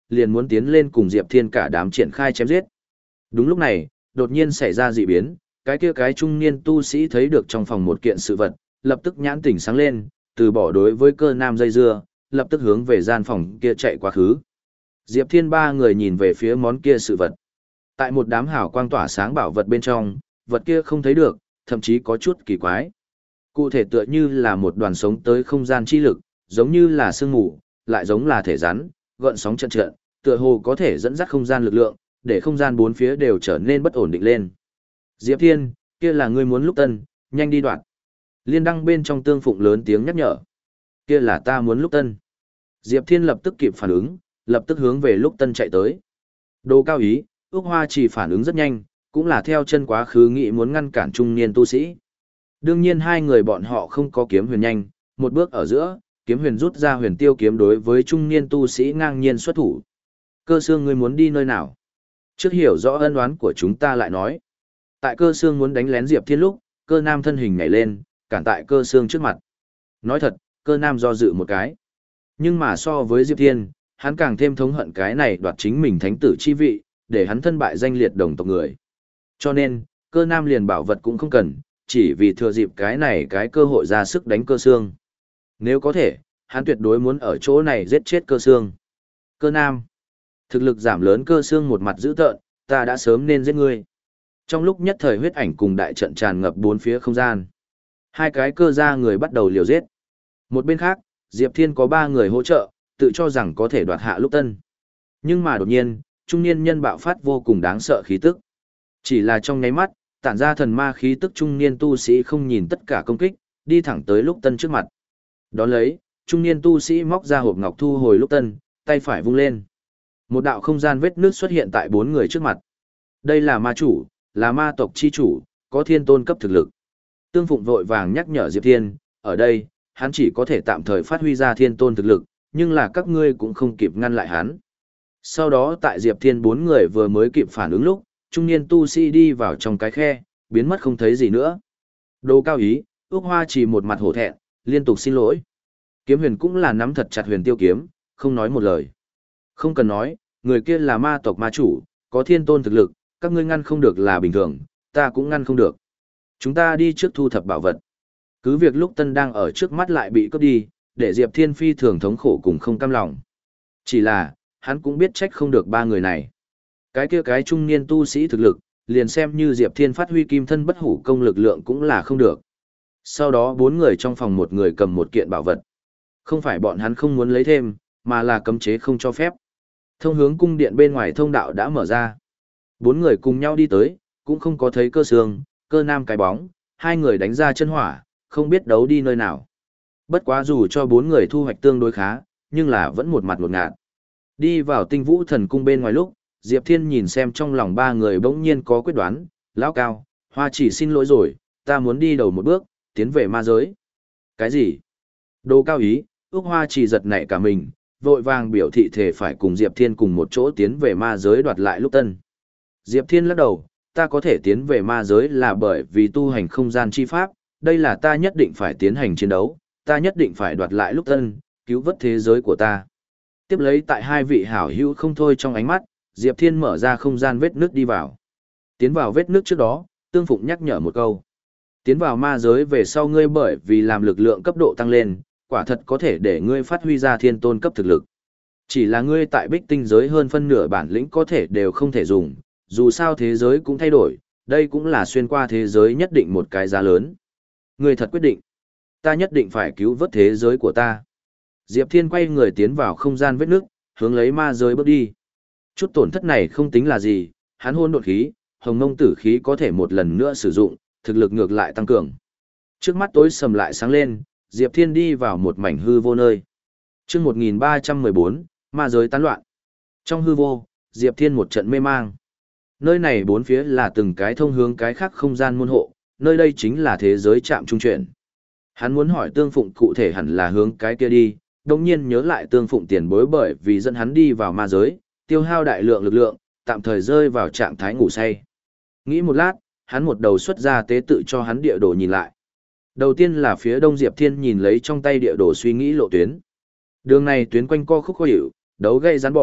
liền muốn tiến lên cùng Diệp Thiên cả đám triển khai chém giết. Đúng lúc này, đột nhiên xảy ra dị biến, cái kia cái trung niên tu sĩ thấy được trong phòng một kiện sự vật, lập tức nhãn tỉnh sáng lên, từ bỏ đối với cơ nam dây dưa, lập tức hướng về gian phòng kia chạy quá khứ. Diệp Thiên ba người nhìn về phía món kia sự vật. Tại một đám hào quang tỏa sáng bảo vật bên trong, vật kia không thấy được, thậm chí có chút kỳ quái. Cụ thể tựa như là một đoàn sống tới không gian chi lực, giống như là sương mù, lại giống là thể rắn, gợn sóng trận trận, tựa hồ có thể dẫn dắt không gian lực lượng, để không gian bốn phía đều trở nên bất ổn định lên. Diệp Thiên, kia là ngươi muốn lúc tân, nhanh đi đoạn. Liên đăng bên trong tương phụng lớn tiếng nhắc nhở. Kia là ta muốn lúc tân. Diệp Thiên lập tức kịp phản ứng, lập tức hướng về lúc tân chạy tới. Đồ cao ý, Úc Hoa chỉ phản ứng rất nhanh, cũng là theo chân quá khứ nghĩ muốn ngăn cản trung niên tu sĩ. Đương nhiên hai người bọn họ không có kiếm huyền nhanh, một bước ở giữa, kiếm huyền rút ra huyền tiêu kiếm đối với trung niên tu sĩ ngang nhiên xuất thủ. Cơ xương ngươi muốn đi nơi nào? Trước hiểu rõ ân oán của chúng ta lại nói. Tại cơ xương muốn đánh lén Diệp Thiên lúc, cơ nam thân hình nhảy lên, cản tại cơ xương trước mặt. Nói thật, cơ nam do dự một cái. Nhưng mà so với Diệp Thiên, hắn càng thêm thống hận cái này đoạt chính mình thánh tử chi vị, để hắn thân bại danh liệt đồng tộc người. Cho nên, cơ nam liền bảo vật cũng không cần, chỉ vì thừa dịp cái này cái cơ hội ra sức đánh cơ xương. Nếu có thể, hắn tuyệt đối muốn ở chỗ này giết chết cơ xương. Cơ nam. Thực lực giảm lớn cơ xương một mặt dữ tợn, ta đã sớm nên giết ngươi. Trong lúc nhất thời huyết ảnh cùng đại trận tràn ngập bốn phía không gian. Hai cái cơ gia người bắt đầu liều giết. Một bên khác, Diệp Thiên có ba người hỗ trợ, tự cho rằng có thể đoạt hạ lúc tân. Nhưng mà đột nhiên, trung niên nhân bạo phát vô cùng đáng sợ khí tức. Chỉ là trong nháy mắt, tản ra thần ma khí tức trung niên tu sĩ không nhìn tất cả công kích, đi thẳng tới lúc tân trước mặt. Đón lấy, trung niên tu sĩ móc ra hộp ngọc thu hồi lúc tân, tay phải vung lên. Một đạo không gian vết nước xuất hiện tại bốn người trước mặt. Đây là ma chủ, là ma tộc chi chủ, có thiên tôn cấp thực lực. Tương Phụng vội vàng nhắc nhở Diệp Thiên, ở đây, hắn chỉ có thể tạm thời phát huy ra thiên tôn thực lực, nhưng là các ngươi cũng không kịp ngăn lại hắn. Sau đó tại Diệp Thiên bốn người vừa mới kịp phản ứng lúc, trung niên tu sĩ đi vào trong cái khe, biến mất không thấy gì nữa. Đồ cao ý, Úc Hoa chỉ một mặt hổ thẹn, liên tục xin lỗi. Kiếm huyền cũng là nắm thật chặt huyền tiêu kiếm, không nói một lời. Không cần nói, người kia là ma tộc ma chủ, có thiên tôn thực lực, các ngươi ngăn không được là bình thường, ta cũng ngăn không được. Chúng ta đi trước thu thập bảo vật. Cứ việc lúc tân đang ở trước mắt lại bị cướp đi, để Diệp Thiên phi thường thống khổ cùng không cam lòng. Chỉ là, hắn cũng biết trách không được ba người này. Cái kia cái trung niên tu sĩ thực lực, liền xem như Diệp Thiên phát huy kim thân bất hủ công lực lượng cũng là không được. Sau đó bốn người trong phòng một người cầm một kiện bảo vật. Không phải bọn hắn không muốn lấy thêm, mà là cấm chế không cho phép. Thông hướng cung điện bên ngoài thông đạo đã mở ra. Bốn người cùng nhau đi tới, cũng không có thấy cơ xương, cơ nam cái bóng, hai người đánh ra chân hỏa, không biết đấu đi nơi nào. Bất quá dù cho bốn người thu hoạch tương đối khá, nhưng là vẫn một mặt ngột ngạt. Đi vào tinh vũ thần cung bên ngoài lúc, Diệp Thiên nhìn xem trong lòng ba người bỗng nhiên có quyết đoán, lão cao, Hoa chỉ xin lỗi rồi, ta muốn đi đầu một bước, tiến về ma giới. Cái gì? Đồ cao ý, Úc Hoa chỉ giật nảy cả mình, vội vàng biểu thị thể phải cùng Diệp Thiên cùng một chỗ tiến về ma giới đoạt lại lúc tân. Diệp Thiên lắc đầu, ta có thể tiến về ma giới là bởi vì tu hành không gian chi pháp, đây là ta nhất định phải tiến hành chiến đấu, ta nhất định phải đoạt lại lúc tân, cứu vớt thế giới của ta. Tiếp lấy tại hai vị hảo hữu không thôi trong ánh mắt, Diệp Thiên mở ra không gian vết nước đi vào. Tiến vào vết nước trước đó, Tương Phụng nhắc nhở một câu. Tiến vào ma giới về sau ngươi bởi vì làm lực lượng cấp độ tăng lên, quả thật có thể để ngươi phát huy ra thiên tôn cấp thực lực. Chỉ là ngươi tại bích tinh giới hơn phân nửa bản lĩnh có thể đều không thể dùng, dù sao thế giới cũng thay đổi, đây cũng là xuyên qua thế giới nhất định một cái giá lớn. Ngươi thật quyết định, ta nhất định phải cứu vớt thế giới của ta. Diệp Thiên quay người tiến vào không gian vết nước, hướng lấy ma giới bước đi. Chút tổn thất này không tính là gì, hắn hôn đột khí, hồng ngông tử khí có thể một lần nữa sử dụng, thực lực ngược lại tăng cường. Trước mắt tối sầm lại sáng lên, Diệp Thiên đi vào một mảnh hư vô nơi. Chương một nghìn ba trăm mười bốn, ma giới tán loạn. Trong hư vô, Diệp Thiên một trận mê mang. Nơi này bốn phía là từng cái thông hướng cái khác không gian môn hộ, nơi đây chính là thế giới trạm trung chuyển. Hắn muốn hỏi Tương Phụng cụ thể hẳn là hướng cái kia đi, đồng nhiên nhớ lại Tương Phụng tiền bối bởi vì dẫn hắn đi vào ma giới, tiêu hao đại lượng lực lượng, tạm thời rơi vào trạng thái ngủ say. Nghĩ một lát, hắn một đầu xuất ra tế tự cho hắn địa đồ nhìn lại. Đầu tiên là phía đông Diệp Thiên nhìn lấy trong tay địa đồ suy nghĩ lộ tuyến. Đường này tuyến quanh co khúc khó hiểu, đấu gây rắn bỏ,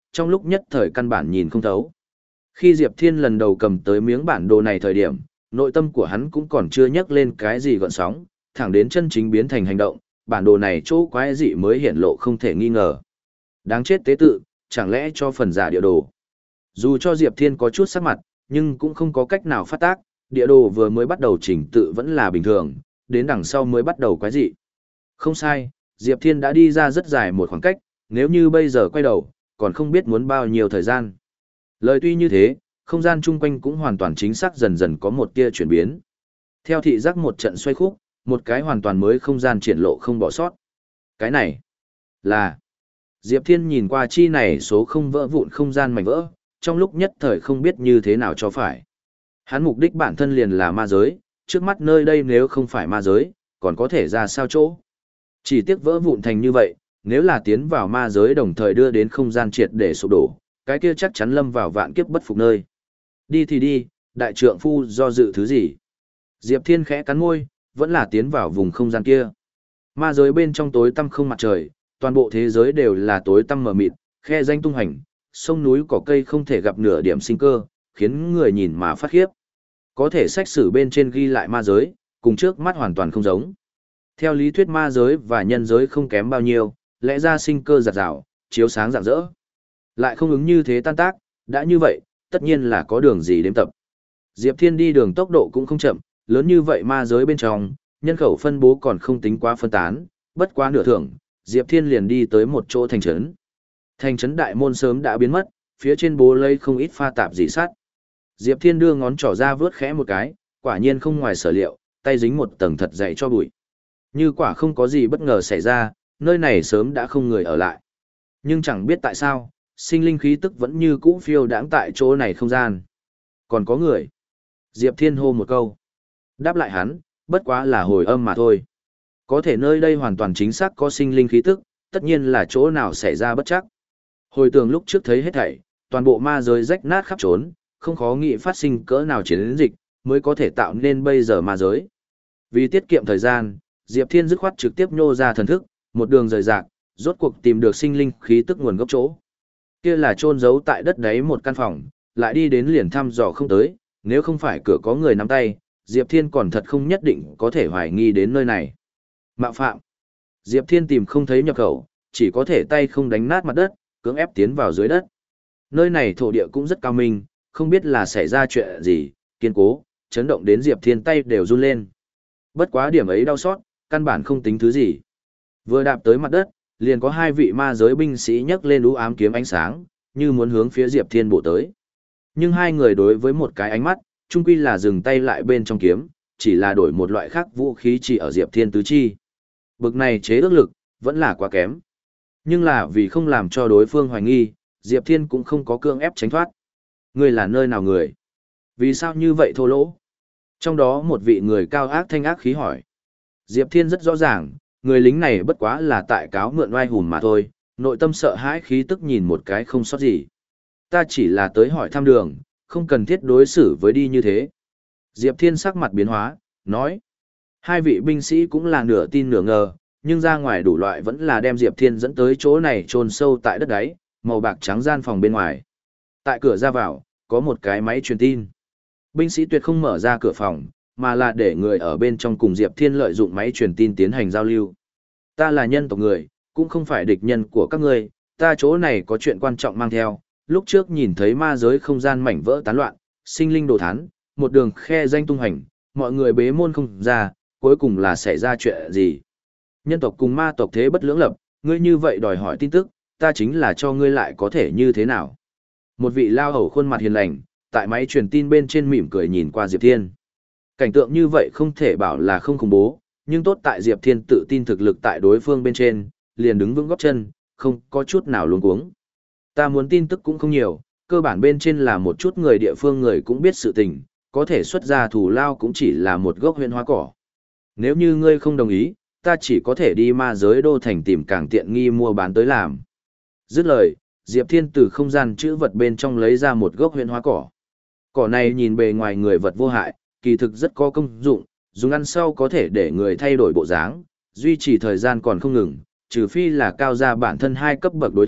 trong lúc nhất thời căn bản nhìn không thấu. Khi Diệp Thiên lần đầu cầm tới miếng bản đồ này thời điểm, nội tâm của hắn cũng còn chưa nhắc lên cái gì gợn sóng, thẳng đến chân chính biến thành hành động, bản đồ này chỗ quái dị mới hiển lộ không thể nghi ngờ. Đáng chết tế tự, chẳng lẽ cho phần giả địa đồ. Dù cho Diệp Thiên có chút sắc mặt, nhưng cũng không có cách nào phát tác, địa đồ vừa mới bắt đầu chỉnh tự vẫn là bình thường, đến đằng sau mới bắt đầu quái dị. Không sai, Diệp Thiên đã đi ra rất dài một khoảng cách, nếu như bây giờ quay đầu, còn không biết muốn bao nhiêu thời gian. Lời tuy như thế, không gian chung quanh cũng hoàn toàn chính xác dần dần có một tia chuyển biến. Theo thị giác một trận xoay khúc, một cái hoàn toàn mới không gian triển lộ không bỏ sót. Cái này là Diệp Thiên nhìn qua chi này số không vỡ vụn không gian mảnh vỡ, trong lúc nhất thời không biết như thế nào cho phải. Hắn mục đích bản thân liền là ma giới, trước mắt nơi đây nếu không phải ma giới, còn có thể ra sao chỗ. Chỉ tiếc vỡ vụn thành như vậy, nếu là tiến vào ma giới đồng thời đưa đến không gian triệt để sụp đổ, cái kia chắc chắn lâm vào vạn kiếp bất phục nơi. Đi thì đi, đại trượng phu do dự thứ gì? Diệp Thiên khẽ cắn môi, vẫn là tiến vào vùng không gian kia. Ma giới bên trong tối tăm không mặt trời, toàn bộ thế giới đều là tối tăm mờ mịt, khe danh tung hành, sông núi cỏ cây không thể gặp nửa điểm sinh cơ, khiến người nhìn mà phát khiếp. Có thể sách sử bên trên ghi lại ma giới, cùng trước mắt hoàn toàn không giống. Theo lý thuyết ma giới và nhân giới không kém bao nhiêu, lẽ ra sinh cơ giặt rào, chiếu sáng rạng rỡ. Lại không ứng như thế tan tác, đã như vậy, tất nhiên là có đường gì đếm tập. Diệp Thiên đi đường tốc độ cũng không chậm, lớn như vậy ma giới bên trong, nhân khẩu phân bố còn không tính quá phân tán, bất quá nửa thưởng, Diệp Thiên liền đi tới một chỗ thành trấn. Thành trấn đại môn sớm đã biến mất, phía trên bố lây không ít pha tạp dị sát. Diệp Thiên đưa ngón trỏ ra vướt khẽ một cái, quả nhiên không ngoài sở liệu, tay dính một tầng thật dày cho bụi. Như quả không có gì bất ngờ xảy ra, nơi này sớm đã không người ở lại. Nhưng chẳng biết tại sao, sinh linh khí tức vẫn như cũ phiêu đãng tại chỗ này không gian. Còn có người. Diệp Thiên hô một câu. Đáp lại hắn, bất quá là hồi âm mà thôi. Có thể nơi đây hoàn toàn chính xác có sinh linh khí tức, tất nhiên là chỗ nào xảy ra bất chắc. Hồi tưởng lúc trước thấy hết thảy, toàn bộ ma giới rách nát khắp trốn, không khó nghĩ phát sinh cỡ nào chiến dịch, mới có thể tạo nên bây giờ ma giới. Vì tiết kiệm thời gian, Diệp Thiên dứt khoát trực tiếp nhô ra thần thức, một đường rời rạc, rốt cuộc tìm được sinh linh khí tức nguồn gốc chỗ. Kia là chôn giấu tại đất đáy một căn phòng, lại đi đến liền thăm dò không tới, nếu không phải cửa có người nắm tay, Diệp Thiên còn thật không nhất định có thể hoài nghi đến nơi này. Mạo phạm. Diệp Thiên tìm không thấy nhập khẩu, chỉ có thể tay không đánh nát mặt đất, cưỡng ép tiến vào dưới đất. Nơi này thổ địa cũng rất cao minh, không biết là xảy ra chuyện gì, kiên cố, chấn động đến Diệp Thiên tay đều run lên. Bất quá điểm ấy đau xót, căn bản không tính thứ gì. Vừa đạp tới mặt đất, liền có hai vị ma giới binh sĩ nhấc lên u ám kiếm ánh sáng, như muốn hướng phía Diệp Thiên bổ tới. Nhưng hai người đối với một cái ánh mắt, chung quy là dừng tay lại bên trong kiếm, chỉ là đổi một loại khác vũ khí chỉ ở Diệp Thiên tứ chi. Bực này chế ước lực, vẫn là quá kém. Nhưng là vì không làm cho đối phương hoài nghi, Diệp Thiên cũng không có cương ép tránh thoát. Người là nơi nào người? Vì sao như vậy thô lỗ? Trong đó một vị người cao ác thanh ác khí hỏi. Diệp Thiên rất rõ ràng, người lính này bất quá là tại cáo mượn oai hùm mà thôi, nội tâm sợ hãi khí tức nhìn một cái không sót gì. Ta chỉ là tới hỏi thăm đường, không cần thiết đối xử với đi như thế. Diệp Thiên sắc mặt biến hóa, nói. Hai vị binh sĩ cũng là nửa tin nửa ngờ, nhưng ra ngoài đủ loại vẫn là đem Diệp Thiên dẫn tới chỗ này chôn sâu tại đất đáy, màu bạc trắng gian phòng bên ngoài. Tại cửa ra vào, có một cái máy truyền tin. Binh sĩ tuyệt không mở ra cửa phòng, mà là để người ở bên trong cùng Diệp Thiên lợi dụng máy truyền tin tiến hành giao lưu. Ta là nhân tộc người, cũng không phải địch nhân của các ngươi, ta chỗ này có chuyện quan trọng mang theo. Lúc trước nhìn thấy ma giới không gian mảnh vỡ tán loạn, sinh linh đồ thán, một đường khe danh tung hành, mọi người bế môn không ra, cuối cùng là xảy ra chuyện gì? Nhân tộc cùng ma tộc thế bất lưỡng lập, ngươi như vậy đòi hỏi tin tức, ta chính là cho ngươi lại có thể như thế nào? Một vị lao hầu khuôn mặt hiền lành, tại máy truyền tin bên trên mỉm cười nhìn qua Diệp Thiên. Cảnh tượng như vậy không thể bảo là không khủng bố, nhưng tốt tại Diệp Thiên tự tin thực lực tại đối phương bên trên, liền đứng vững gót chân, không có chút nào luống cuống. Ta muốn tin tức cũng không nhiều, cơ bản bên trên là một chút người địa phương người cũng biết sự tình, có thể xuất ra thù lao cũng chỉ là một gốc huyện hoa cỏ. Nếu như ngươi không đồng ý, ta chỉ có thể đi ma giới đô thành tìm càng tiện nghi mua bán tới làm. Dứt lời, Diệp Thiên từ không gian chữ vật bên trong lấy ra một gốc huyện hoa cỏ. Cỏ này nhìn bề ngoài người vật vô hại, kỳ thực rất có công dụng, dùng ăn sau có thể để người thay đổi bộ dáng, duy trì thời gian còn không ngừng, trừ phi là cao gia bản thân hai cấp bậc đối thủ,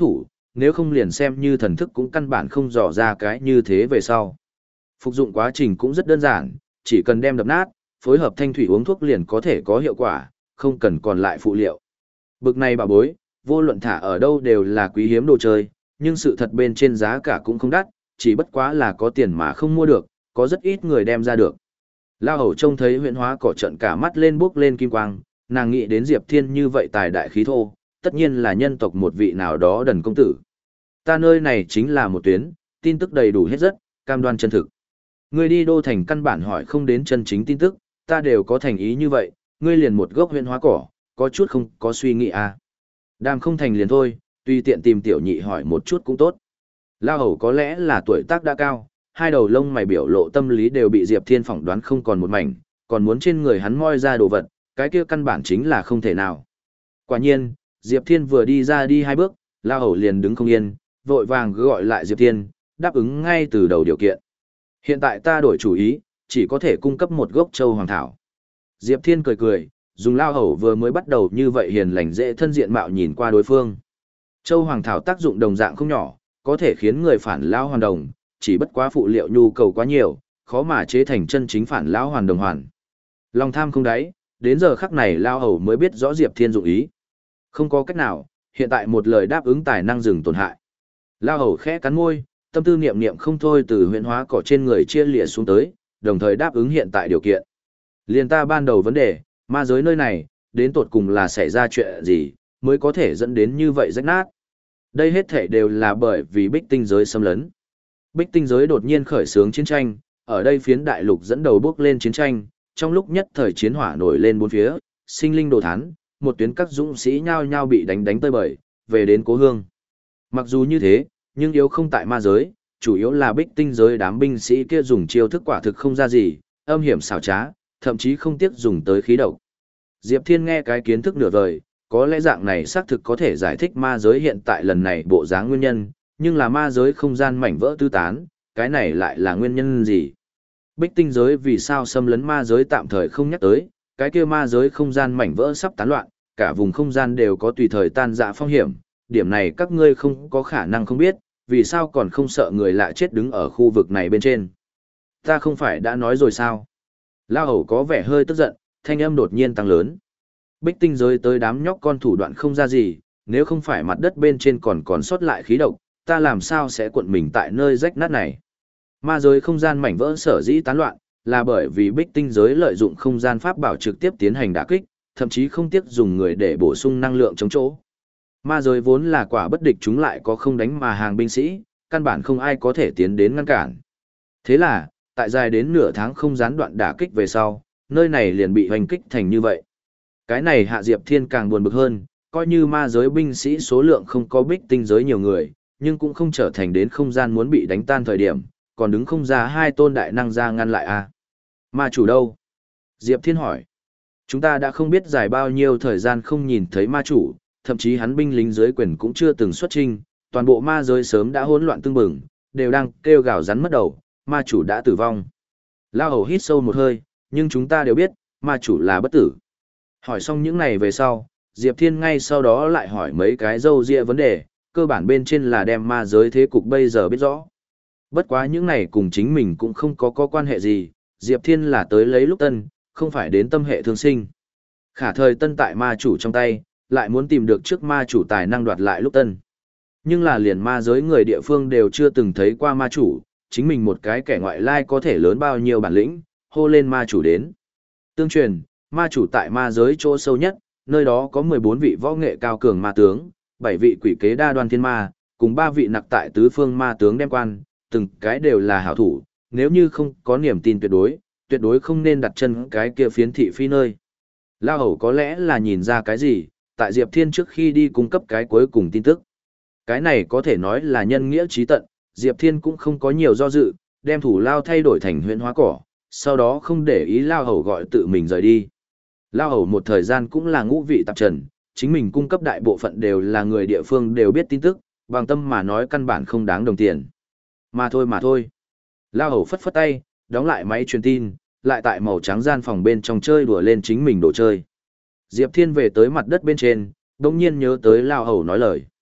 nếu không liền xem như thần thức cũng căn bản không dò ra cái như thế về sau. Phục dụng quá trình cũng rất đơn giản, chỉ cần đem đập nát, phối hợp thanh thủy uống thuốc liền có thể có hiệu quả, không cần còn lại phụ liệu. Bực này bà bối, vô luận thả ở đâu đều là quý hiếm đồ chơi, nhưng sự thật bên trên giá cả cũng không đắt, chỉ bất quá là có tiền mà không mua được, có rất ít người đem ra được. Lao hầu trông thấy huyện hóa cỏ trận cả mắt lên bước lên kim quang, nàng nghĩ đến Diệp Thiên như vậy tài đại khí thô, tất nhiên là nhân tộc một vị nào đó đần công tử. Ta nơi này chính là một tuyến, tin tức đầy đủ hết rất, cam đoan chân thực. Ngươi đi đô thành căn bản hỏi không đến chân chính tin tức, ta đều có thành ý như vậy, ngươi liền một gốc huyện hóa cỏ, có chút không có suy nghĩ à. Đàm không thành liền thôi, tùy tiện tìm tiểu nhị hỏi một chút cũng tốt. Lao hầu có lẽ là tuổi tác đã cao, hai đầu lông mày biểu lộ tâm lý đều bị Diệp Thiên phỏng đoán không còn một mảnh, còn muốn trên người hắn moi ra đồ vật, cái kia căn bản chính là không thể nào. Quả nhiên, Diệp Thiên vừa đi ra đi hai bước, Lao hầu liền đứng không yên, vội vàng gọi lại Diệp Thiên, đáp ứng ngay từ đầu điều kiện. Hiện tại ta đổi chủ ý, chỉ có thể cung cấp một gốc châu hoàng thảo. Diệp Thiên cười cười, dùng Lao hầu vừa mới bắt đầu như vậy hiền lành dễ thân diện mạo nhìn qua đối phương. Châu hoàng thảo tác dụng đồng dạng không nhỏ, có thể khiến người phản lão hoàn đồng, chỉ bất quá phụ liệu nhu cầu quá nhiều, khó mà chế thành chân chính phản lão hoàn đồng hoàn. Lòng tham không đáy, đến giờ khắc này Lao hầu mới biết rõ Diệp Thiên dụng ý. Không có cách nào, hiện tại một lời đáp ứng tài năng dừng tổn hại. Lao hầu khẽ cắn môi, tâm tư niệm niệm không thôi từ huyện hóa cỏ trên người chia lìa xuống tới, đồng thời đáp ứng hiện tại điều kiện. Liên ta ban đầu vấn đề, ma giới nơi này, đến tột cùng là xảy ra chuyện gì, mới có thể dẫn đến như vậy rách nát. Đây hết thể đều là bởi vì bích tinh giới xâm lấn. Bích tinh giới đột nhiên khởi xướng chiến tranh, ở đây phiến đại lục dẫn đầu bước lên chiến tranh, trong lúc nhất thời chiến hỏa nổi lên bốn phía, sinh linh đồ thán, một tuyến các dũng sĩ nhao nhao bị đánh đánh tơi bời, về đến cố hương. Mặc dù như thế, nhưng yếu không tại ma giới, chủ yếu là bích tinh giới đám binh sĩ kia dùng chiêu thức quả thực không ra gì, âm hiểm xảo trá, thậm chí không tiếc dùng tới khí độc. Diệp Thiên nghe cái kiến thức nửa vời, có lẽ dạng này xác thực có thể giải thích ma giới hiện tại lần này bộ dáng nguyên nhân, nhưng là ma giới không gian mảnh vỡ tư tán, cái này lại là nguyên nhân gì? Bích tinh giới vì sao xâm lấn ma giới tạm thời không nhắc tới, cái kia ma giới không gian mảnh vỡ sắp tán loạn, cả vùng không gian đều có tùy thời tan rã phong hiểm, điểm này các ngươi không có khả năng không biết, vì sao còn không sợ người lạ chết đứng ở khu vực này bên trên. Ta không phải đã nói rồi sao? Lao hầu có vẻ hơi tức giận, thanh âm đột nhiên tăng lớn. Bích tinh giới tới đám nhóc con thủ đoạn không ra gì, nếu không phải mặt đất bên trên còn còn sót lại khí độc, ta làm sao sẽ cuộn mình tại nơi rách nát này. Ma giới không gian mảnh vỡ sở dĩ tán loạn, là bởi vì bích tinh giới lợi dụng không gian pháp bảo trực tiếp tiến hành đả kích, thậm chí không tiếc dùng người để bổ sung năng lượng chống chỗ. Ma giới vốn là quả bất địch chúng lại có không đánh mà hàng binh sĩ, căn bản không ai có thể tiến đến ngăn cản. Thế là, tại dài đến nửa tháng không gián đoạn đả kích về sau, nơi này liền bị hoành kích thành như vậy. Cái này Hạ Diệp Thiên càng buồn bực hơn, coi như ma giới binh sĩ số lượng không có bích tinh giới nhiều người, nhưng cũng không trở thành đến không gian muốn bị đánh tan thời điểm, còn đứng không ra hai tôn đại năng ra ngăn lại à. Ma chủ đâu? Diệp Thiên hỏi. Chúng ta đã không biết dài bao nhiêu thời gian không nhìn thấy ma chủ, thậm chí hắn binh lính dưới quyền cũng chưa từng xuất chinh, toàn bộ ma giới sớm đã hỗn loạn tương bừng, đều đang kêu gào rắn mất đầu, ma chủ đã tử vong. Lao hầu hít sâu một hơi, nhưng chúng ta đều biết, ma chủ là bất tử. Hỏi xong những này về sau, Diệp Thiên ngay sau đó lại hỏi mấy cái râu ria vấn đề, cơ bản bên trên là đem ma giới thế cục bây giờ biết rõ. Bất quá những này cùng chính mình cũng không có có quan hệ gì, Diệp Thiên là tới lấy lúc tân, không phải đến tâm hệ thương sinh. Khả thời tân tại ma chủ trong tay, lại muốn tìm được trước ma chủ tài năng đoạt lại lúc tân. Nhưng là liền ma giới người địa phương đều chưa từng thấy qua ma chủ, chính mình một cái kẻ ngoại lai có thể lớn bao nhiêu bản lĩnh, hô lên ma chủ đến. Tương truyền, ma chủ tại ma giới chỗ sâu nhất, nơi đó có mười bốn vị võ nghệ cao cường ma tướng, bảy vị quỷ kế đa đoan thiên ma, cùng ba vị nặc tại tứ phương ma tướng đem quan, từng cái đều là hảo thủ, nếu như không có niềm tin tuyệt đối, tuyệt đối không nên đặt chân cái kia phiến thị phi nơi. Lao hầu có lẽ là nhìn ra cái gì, tại Diệp Thiên trước khi đi cung cấp cái cuối cùng tin tức. Cái này có thể nói là nhân nghĩa trí tận, Diệp Thiên cũng không có nhiều do dự, đem thủ lao thay đổi thành huyện hóa cỏ, sau đó không để ý Lao hầu gọi tự mình rời đi. Lao hầu một thời gian cũng là ngũ vị tạp trần, chính mình cung cấp đại bộ phận đều là người địa phương đều biết tin tức, bằng tâm mà nói căn bản không đáng đồng tiền. Mà thôi mà thôi. Lao hầu phất phất tay, đóng lại máy truyền tin, lại tại màu trắng gian phòng bên trong chơi đùa lên chính mình đồ chơi. Diệp Thiên về tới mặt đất bên trên, đồng nhiên nhớ tới Lao hầu nói lời.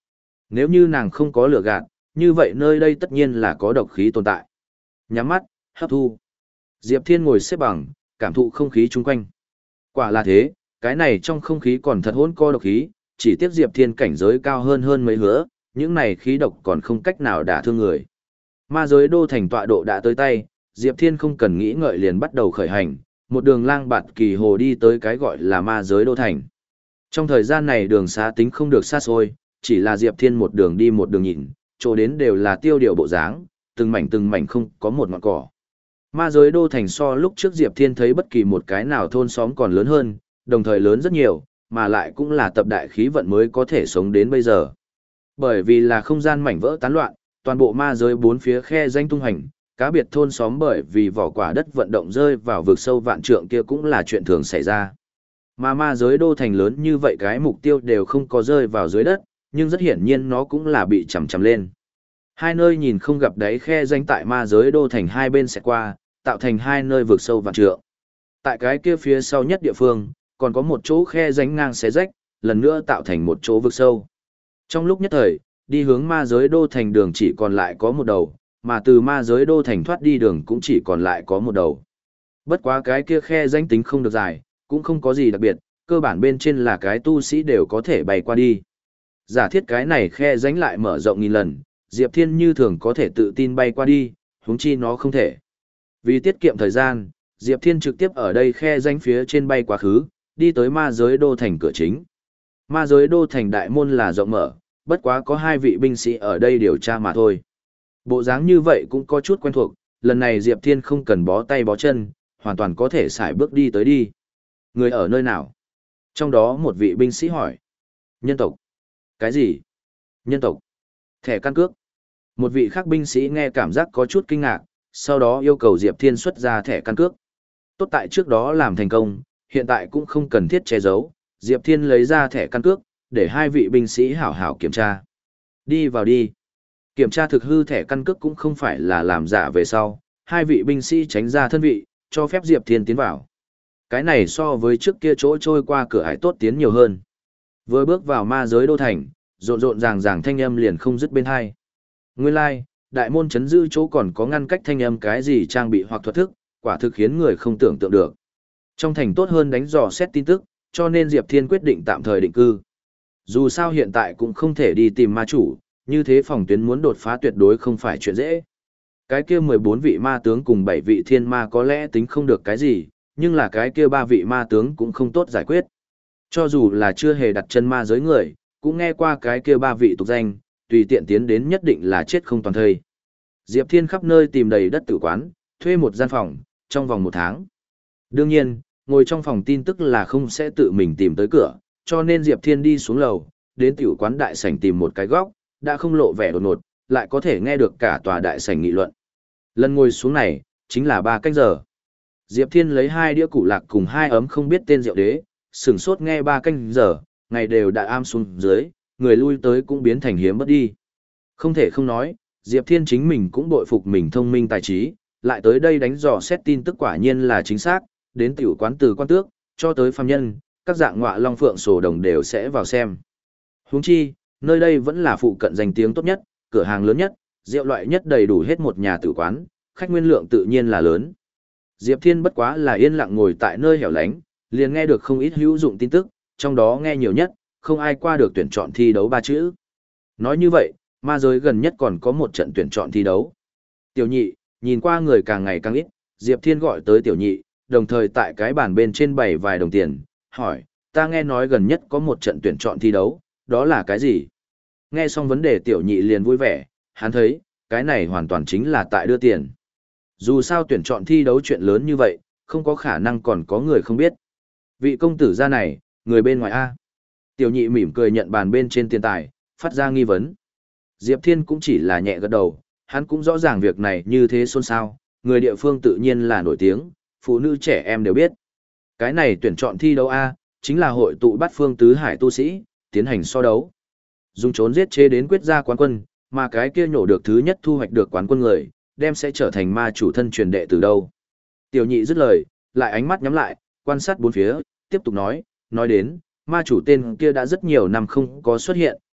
Nếu như nàng không có lửa gạt, như vậy nơi đây tất nhiên là có độc khí tồn tại. Nhắm mắt, hấp thu. Diệp Thiên ngồi xếp bằng, cảm thụ không khí chung quanh. Quả là thế, cái này trong không khí còn thật hỗn co độc khí, chỉ tiếc Diệp Thiên cảnh giới cao hơn hơn mấy hứa, những này khí độc còn không cách nào đả thương người. Ma giới đô thành tọa độ đã tới tay, Diệp Thiên không cần nghĩ ngợi liền bắt đầu khởi hành, một đường lang bạt kỳ hồ đi tới cái gọi là ma giới đô thành. Trong thời gian này đường xá tính không được xa xôi, chỉ là Diệp Thiên một đường đi một đường nhìn, chỗ đến đều là tiêu điều bộ dáng, từng mảnh từng mảnh không có một ngọn cỏ. Ma giới đô thành so lúc trước Diệp Thiên thấy bất kỳ một cái nào thôn xóm còn lớn hơn, đồng thời lớn rất nhiều, mà lại cũng là tập đại khí vận mới có thể sống đến bây giờ. Bởi vì là không gian mảnh vỡ tán loạn, toàn bộ ma giới bốn phía khe danh tung hành, cá biệt thôn xóm bởi vì vỏ quả đất vận động rơi vào vực sâu vạn trượng kia cũng là chuyện thường xảy ra. Mà ma giới đô thành lớn như vậy cái mục tiêu đều không có rơi vào dưới đất, nhưng rất hiển nhiên nó cũng là bị chầm chầm lên. Hai nơi nhìn không gặp đáy khe danh tại ma giới đô thành hai bên sẽ qua, tạo thành hai nơi vực sâu vạn trượng. Tại cái kia phía sau nhất địa phương, còn có một chỗ khe rãnh ngang xé rách, lần nữa tạo thành một chỗ vực sâu. Trong lúc nhất thời, đi hướng ma giới đô thành đường chỉ còn lại có một đầu, mà từ ma giới đô thành thoát đi đường cũng chỉ còn lại có một đầu. Bất quá cái kia khe rãnh tính không được dài, cũng không có gì đặc biệt, cơ bản bên trên là cái tu sĩ đều có thể bay qua đi. Giả thiết cái này khe rãnh lại mở rộng nghìn lần, Diệp Thiên như thường có thể tự tin bay qua đi, huống chi nó không thể. Vì tiết kiệm thời gian, Diệp Thiên trực tiếp ở đây khe rãnh phía trên bay quá khứ, đi tới ma giới đô thành cửa chính. Ma giới đô thành đại môn là rộng mở, bất quá có hai vị binh sĩ ở đây điều tra mà thôi. Bộ dáng như vậy cũng có chút quen thuộc, lần này Diệp Thiên không cần bó tay bó chân, hoàn toàn có thể xài bước đi tới đi. Người ở nơi nào? Trong đó một vị binh sĩ hỏi. Nhân tộc. Cái gì? Nhân tộc. Thẻ căn cước. Một vị khác binh sĩ nghe cảm giác có chút kinh ngạc, sau đó yêu cầu Diệp Thiên xuất ra thẻ căn cước. Tốt tại trước đó làm thành công, hiện tại cũng không cần thiết che giấu, Diệp Thiên lấy ra thẻ căn cước, để hai vị binh sĩ hảo hảo kiểm tra. Đi vào đi. Kiểm tra thực hư thẻ căn cước cũng không phải là làm giả về sau, hai vị binh sĩ tránh ra thân vị, cho phép Diệp Thiên tiến vào. Cái này so với trước kia chỗ trôi qua cửa ải tốt tiến nhiều hơn. Vừa bước vào ma giới đô thành, rộn rộn ràng ràng thanh âm liền không dứt bên hai. Nguyên lai, like, đại môn chấn giữ chỗ còn có ngăn cách thanh âm cái gì trang bị hoặc thuật thức, quả thực khiến người không tưởng tượng được. Trong thành tốt hơn đánh dò xét tin tức, cho nên Diệp Thiên quyết định tạm thời định cư. Dù sao hiện tại cũng không thể đi tìm ma chủ, như thế phòng tuyến muốn đột phá tuyệt đối không phải chuyện dễ. Cái kia mười bốn vị ma tướng cùng bảy vị thiên ma có lẽ tính không được cái gì, nhưng là cái kia ba vị ma tướng cũng không tốt giải quyết. Cho dù là chưa hề đặt chân ma giới người, cũng nghe qua cái kia ba vị tục danh, tùy tiện tiến đến nhất định là chết không toàn thây. Diệp Thiên khắp nơi tìm đầy đất tử quán, thuê một gian phòng, trong vòng một tháng. Đương nhiên, ngồi trong phòng tin tức là không sẽ tự mình tìm tới cửa, cho nên Diệp Thiên đi xuống lầu, đến tiểu quán đại sảnh tìm một cái góc, đã không lộ vẻ đột ngột, lại có thể nghe được cả tòa đại sảnh nghị luận. Lần ngồi xuống này, chính là ba canh giờ. Diệp Thiên lấy hai đĩa củ lạc cùng hai ấm không biết tên rượu đế, sửng sốt nghe ba canh giờ, ngày đều đã am xuống dưới, người lui tới cũng biến thành hiếm mất đi. Không thể không nói, Diệp Thiên chính mình cũng bội phục mình thông minh tài trí, lại tới đây đánh dò xét tin tức quả nhiên là chính xác, đến tiểu quán từ quan tước, cho tới phàm nhân, các dạng ngọa long phượng sổ đồng đều sẽ vào xem. Huống chi, nơi đây vẫn là phụ cận danh tiếng tốt nhất, cửa hàng lớn nhất, rượu loại nhất đầy đủ hết một nhà tử quán, khách nguyên lượng tự nhiên là lớn. Diệp Thiên bất quá là yên lặng ngồi tại nơi hẻo lánh, liền nghe được không ít hữu dụng tin tức, trong đó nghe nhiều nhất, không ai qua được tuyển chọn thi đấu ba chữ. Nói như vậy, ma giới gần nhất còn có một trận tuyển chọn thi đấu. Tiểu nhị, nhìn qua người càng ngày càng ít, Diệp Thiên gọi tới tiểu nhị, đồng thời tại cái bàn bên trên bày vài đồng tiền, hỏi, ta nghe nói gần nhất có một trận tuyển chọn thi đấu, đó là cái gì? Nghe xong vấn đề tiểu nhị liền vui vẻ, hắn thấy, cái này hoàn toàn chính là tại đưa tiền. Dù sao tuyển chọn thi đấu chuyện lớn như vậy, không có khả năng còn có người không biết. Vị công tử gia này, người bên ngoài A. Tiểu nhị mỉm cười nhận bàn bên trên tiền tài, phát ra nghi vấn. Diệp Thiên cũng chỉ là nhẹ gật đầu, hắn cũng rõ ràng việc này như thế xôn xao, người địa phương tự nhiên là nổi tiếng, phụ nữ trẻ em đều biết. Cái này tuyển chọn thi đấu A, chính là hội tụ bát phương tứ hải tu sĩ, tiến hành so đấu. Dùng trốn giết chế đến quyết ra quán quân, mà cái kia nhổ được thứ nhất thu hoạch được quán quân người, đem sẽ trở thành ma chủ thân truyền đệ từ đâu. Tiểu nhị dứt lời, lại ánh mắt nhắm lại, quan sát bốn phía, tiếp tục nói, nói đến, ma chủ tên kia đã rất nhiều năm không có xuất hiện,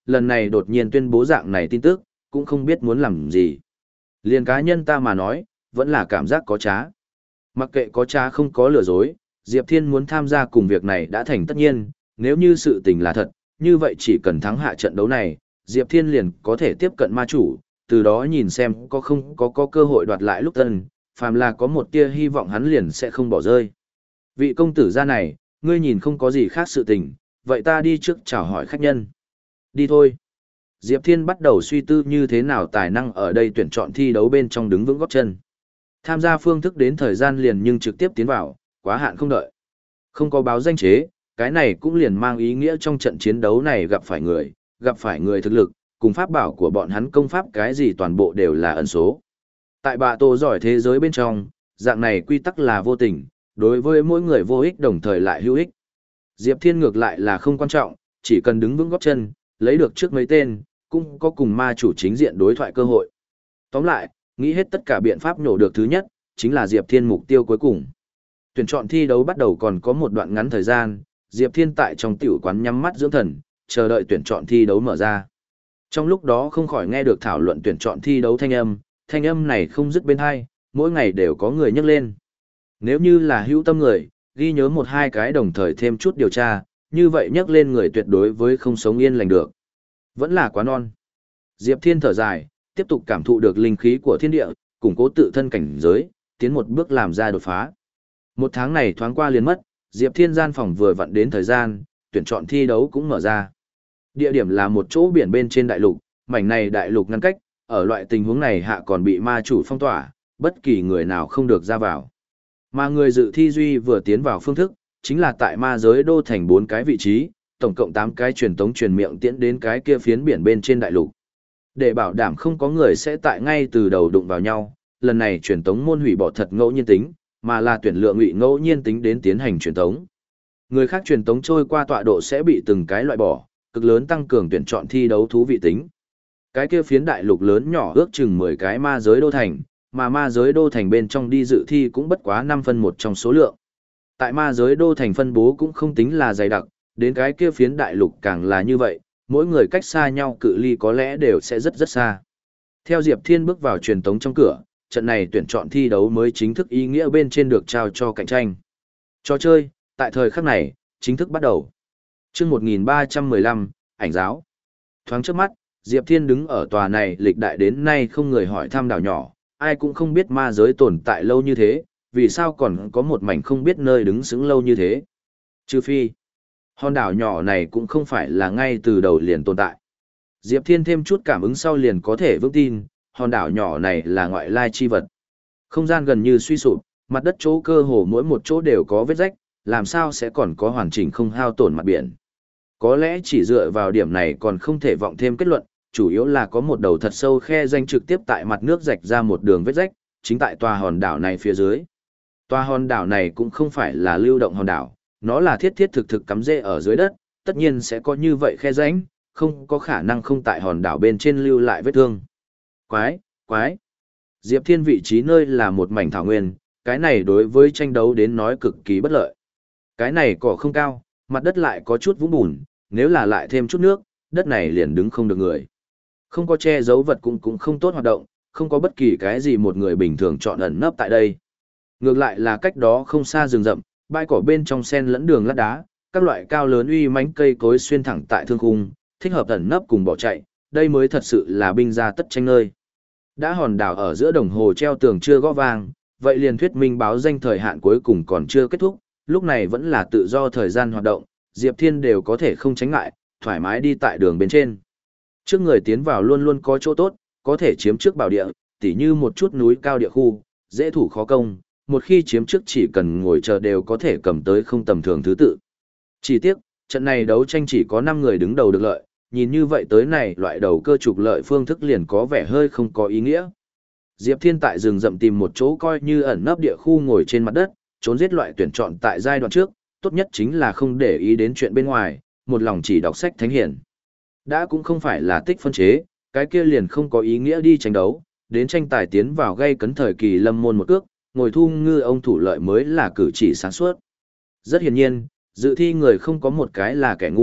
lần này đột nhiên tuyên bố dạng này tin tức, cũng không biết muốn làm gì. Liền cá nhân ta mà nói, vẫn là cảm giác có trá. Mặc kệ có trá không có lừa dối, Diệp Thiên muốn tham gia cùng việc này đã thành tất nhiên, nếu như sự tình là thật, như vậy chỉ cần thắng hạ trận đấu này, Diệp Thiên liền có thể tiếp cận ma chủ, từ đó nhìn xem có không có có cơ hội đoạt lại lúc tân, phàm là có một tia hy vọng hắn liền sẽ không bỏ rơi. Vị công tử gia này, ngươi nhìn không có gì khác sự tình, vậy ta đi trước chào hỏi khách nhân. Đi thôi. Diệp Thiên bắt đầu suy tư như thế nào tài năng ở đây tuyển chọn thi đấu bên trong đứng vững gót chân. Tham gia phương thức đến thời gian liền nhưng trực tiếp tiến vào, quá hạn không đợi. Không có báo danh chế, cái này cũng liền mang ý nghĩa trong trận chiến đấu này gặp phải người, gặp phải người thực lực, cùng pháp bảo của bọn hắn công pháp cái gì toàn bộ đều là ẩn số. Tại bạ tổ giỏi thế giới bên trong, dạng này quy tắc là vô tình, đối với mỗi người vô ích đồng thời lại hữu ích. Diệp Thiên ngược lại là không quan trọng, chỉ cần đứng vững gót chân, lấy được trước mấy tên, cũng có cùng ma chủ chính diện đối thoại cơ hội. Tóm lại, nghĩ hết tất cả biện pháp nhổ được thứ nhất, chính là Diệp Thiên mục tiêu cuối cùng. Tuyển chọn thi đấu bắt đầu còn có một đoạn ngắn thời gian, Diệp Thiên tại trong tiểu quán nhắm mắt dưỡng thần, chờ đợi tuyển chọn thi đấu mở ra. Trong lúc đó không khỏi nghe được thảo luận tuyển chọn thi đấu thanh âm, thanh âm này không dứt bên hai, mỗi ngày đều có người nhắc lên. Nếu như là hữu tâm người, ghi nhớ một hai cái đồng thời thêm chút điều tra, như vậy nhắc lên người tuyệt đối với không sống yên lành được. Vẫn là quá non. Diệp Thiên thở dài, tiếp tục cảm thụ được linh khí của thiên địa, củng cố tự thân cảnh giới, tiến một bước làm ra đột phá. Một tháng này thoáng qua liền mất, Diệp Thiên gian phòng vừa vặn đến thời gian, tuyển chọn thi đấu cũng mở ra. Địa điểm là một chỗ biển bên trên đại lục, mảnh này đại lục ngăn cách, ở loại tình huống này hạ còn bị ma chủ phong tỏa, bất kỳ người nào không được ra vào. Mà người dự thi duy vừa tiến vào phương thức, chính là tại ma giới đô thành bốn cái vị trí, tổng cộng tám cái truyền tống truyền miệng tiễn đến cái kia phiến biển bên trên đại lục. Để bảo đảm không có người sẽ tại ngay từ đầu đụng vào nhau, lần này truyền tống môn hủy bỏ thật ngẫu nhiên tính, mà là tuyển lựa ngụy ngẫu nhiên tính đến tiến hành truyền tống. Người khác truyền tống trôi qua tọa độ sẽ bị từng cái loại bỏ, cực lớn tăng cường tuyển chọn thi đấu thú vị tính. Cái kia phiến đại lục lớn nhỏ ước chừng mười cái ma giới đô thành, mà ma giới đô thành bên trong đi dự thi cũng bất quá năm phân một trong số lượng. Tại ma giới đô thành phân bố cũng không tính là dày đặc, đến cái kia phiến đại lục càng là như vậy, mỗi người cách xa nhau cự ly có lẽ đều sẽ rất rất xa. Theo Diệp Thiên bước vào truyền tống trong cửa, trận này tuyển chọn thi đấu mới chính thức ý nghĩa bên trên được trao cho cạnh tranh. Trò chơi, tại thời khắc này, chính thức bắt đầu. Chương một nghìn ba trăm mười lăm, ảnh giáo. Thoáng trước mắt, Diệp Thiên đứng ở tòa này lịch đại đến nay không người hỏi thăm đảo nhỏ, ai cũng không biết ma giới tồn tại lâu như thế, vì sao còn có một mảnh không biết nơi đứng xứng lâu như thế. Trừ phi, hòn đảo nhỏ này cũng không phải là ngay từ đầu liền tồn tại. Diệp Thiên thêm chút cảm ứng sau liền có thể vững tin, hòn đảo nhỏ này là ngoại lai chi vật. Không gian gần như suy sụp, mặt đất chỗ cơ hồ mỗi một chỗ đều có vết rách, làm sao sẽ còn có hoàn chỉnh không hao tổn mặt biển. Có lẽ chỉ dựa vào điểm này còn không thể vọng thêm kết luận, chủ yếu là có một đầu thật sâu khe danh trực tiếp tại mặt nước rạch ra một đường vết rách, chính tại tòa hòn đảo này phía dưới. Tòa hòn đảo này cũng không phải là lưu động hòn đảo, nó là thiết thiết thực thực cắm rễ ở dưới đất, tất nhiên sẽ có như vậy khe rãnh, không có khả năng không tại hòn đảo bên trên lưu lại vết thương. Quái, quái. Diệp Thiên vị trí nơi là một mảnh thảo nguyên, cái này đối với tranh đấu đến nói cực kỳ bất lợi. Cái này cỏ không cao, mặt đất lại có chút vũng bùn, nếu là lại thêm chút nước, đất này liền đứng không được người. Không có che giấu vật cũng cũng không tốt hoạt động, không có bất kỳ cái gì một người bình thường chọn ẩn nấp tại đây. Ngược lại là cách đó không xa rừng rậm, bãi cỏ bên trong sen lẫn đường lát đá, các loại cao lớn uy mãnh cây cối xuyên thẳng tại thương khung, thích hợp ẩn nấp cùng bỏ chạy, đây mới thật sự là binh ra tất tranh nơi. Đã hòn đảo ở giữa đồng hồ treo tường chưa gõ vang, vậy liền thuyết minh báo danh thời hạn cuối cùng còn chưa kết thúc, lúc này vẫn là tự do thời gian hoạt động, Diệp Thiên đều có thể không tránh ngại, thoải mái đi tại đường bên trên. Trước người tiến vào luôn luôn có chỗ tốt, có thể chiếm trước bảo địa, tỉ như một chút núi cao địa khu, dễ thủ khó công, một khi chiếm trước chỉ cần ngồi chờ đều có thể cầm tới không tầm thường thứ tự. Chỉ tiếc, trận này đấu tranh chỉ có năm người đứng đầu được lợi, nhìn như vậy tới này loại đầu cơ trục lợi phương thức liền có vẻ hơi không có ý nghĩa. Diệp Thiên tại rừng rậm tìm một chỗ coi như ẩn nấp địa khu ngồi trên mặt đất, trốn giết loại tuyển chọn tại giai đoạn trước, tốt nhất chính là không để ý đến chuyện bên ngoài, một lòng chỉ đọc sách thánh hiển. Đã cũng không phải là tích phân chế, cái kia liền không có ý nghĩa đi tranh đấu, đến tranh tài tiến vào gây cấn thời kỳ lâm môn một cước, ngồi thu ngư ông thủ lợi mới là cử chỉ sáng suốt. Rất hiển nhiên, dự thi người không có một cái là kẻ ngu,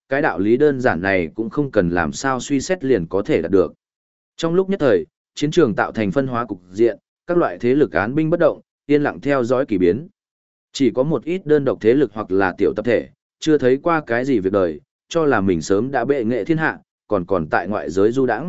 cái đạo lý đơn giản này cũng không cần làm sao suy xét liền có thể đạt được. Trong lúc nhất thời, chiến trường tạo thành phân hóa cục diện, các loại thế lực án binh bất động, yên lặng theo dõi kỳ biến. Chỉ có một ít đơn độc thế lực hoặc là tiểu tập thể, chưa thấy qua cái gì việc đời, cho là mình sớm đã bệ nghệ thiên hạ, còn còn tại ngoại giới du đãng.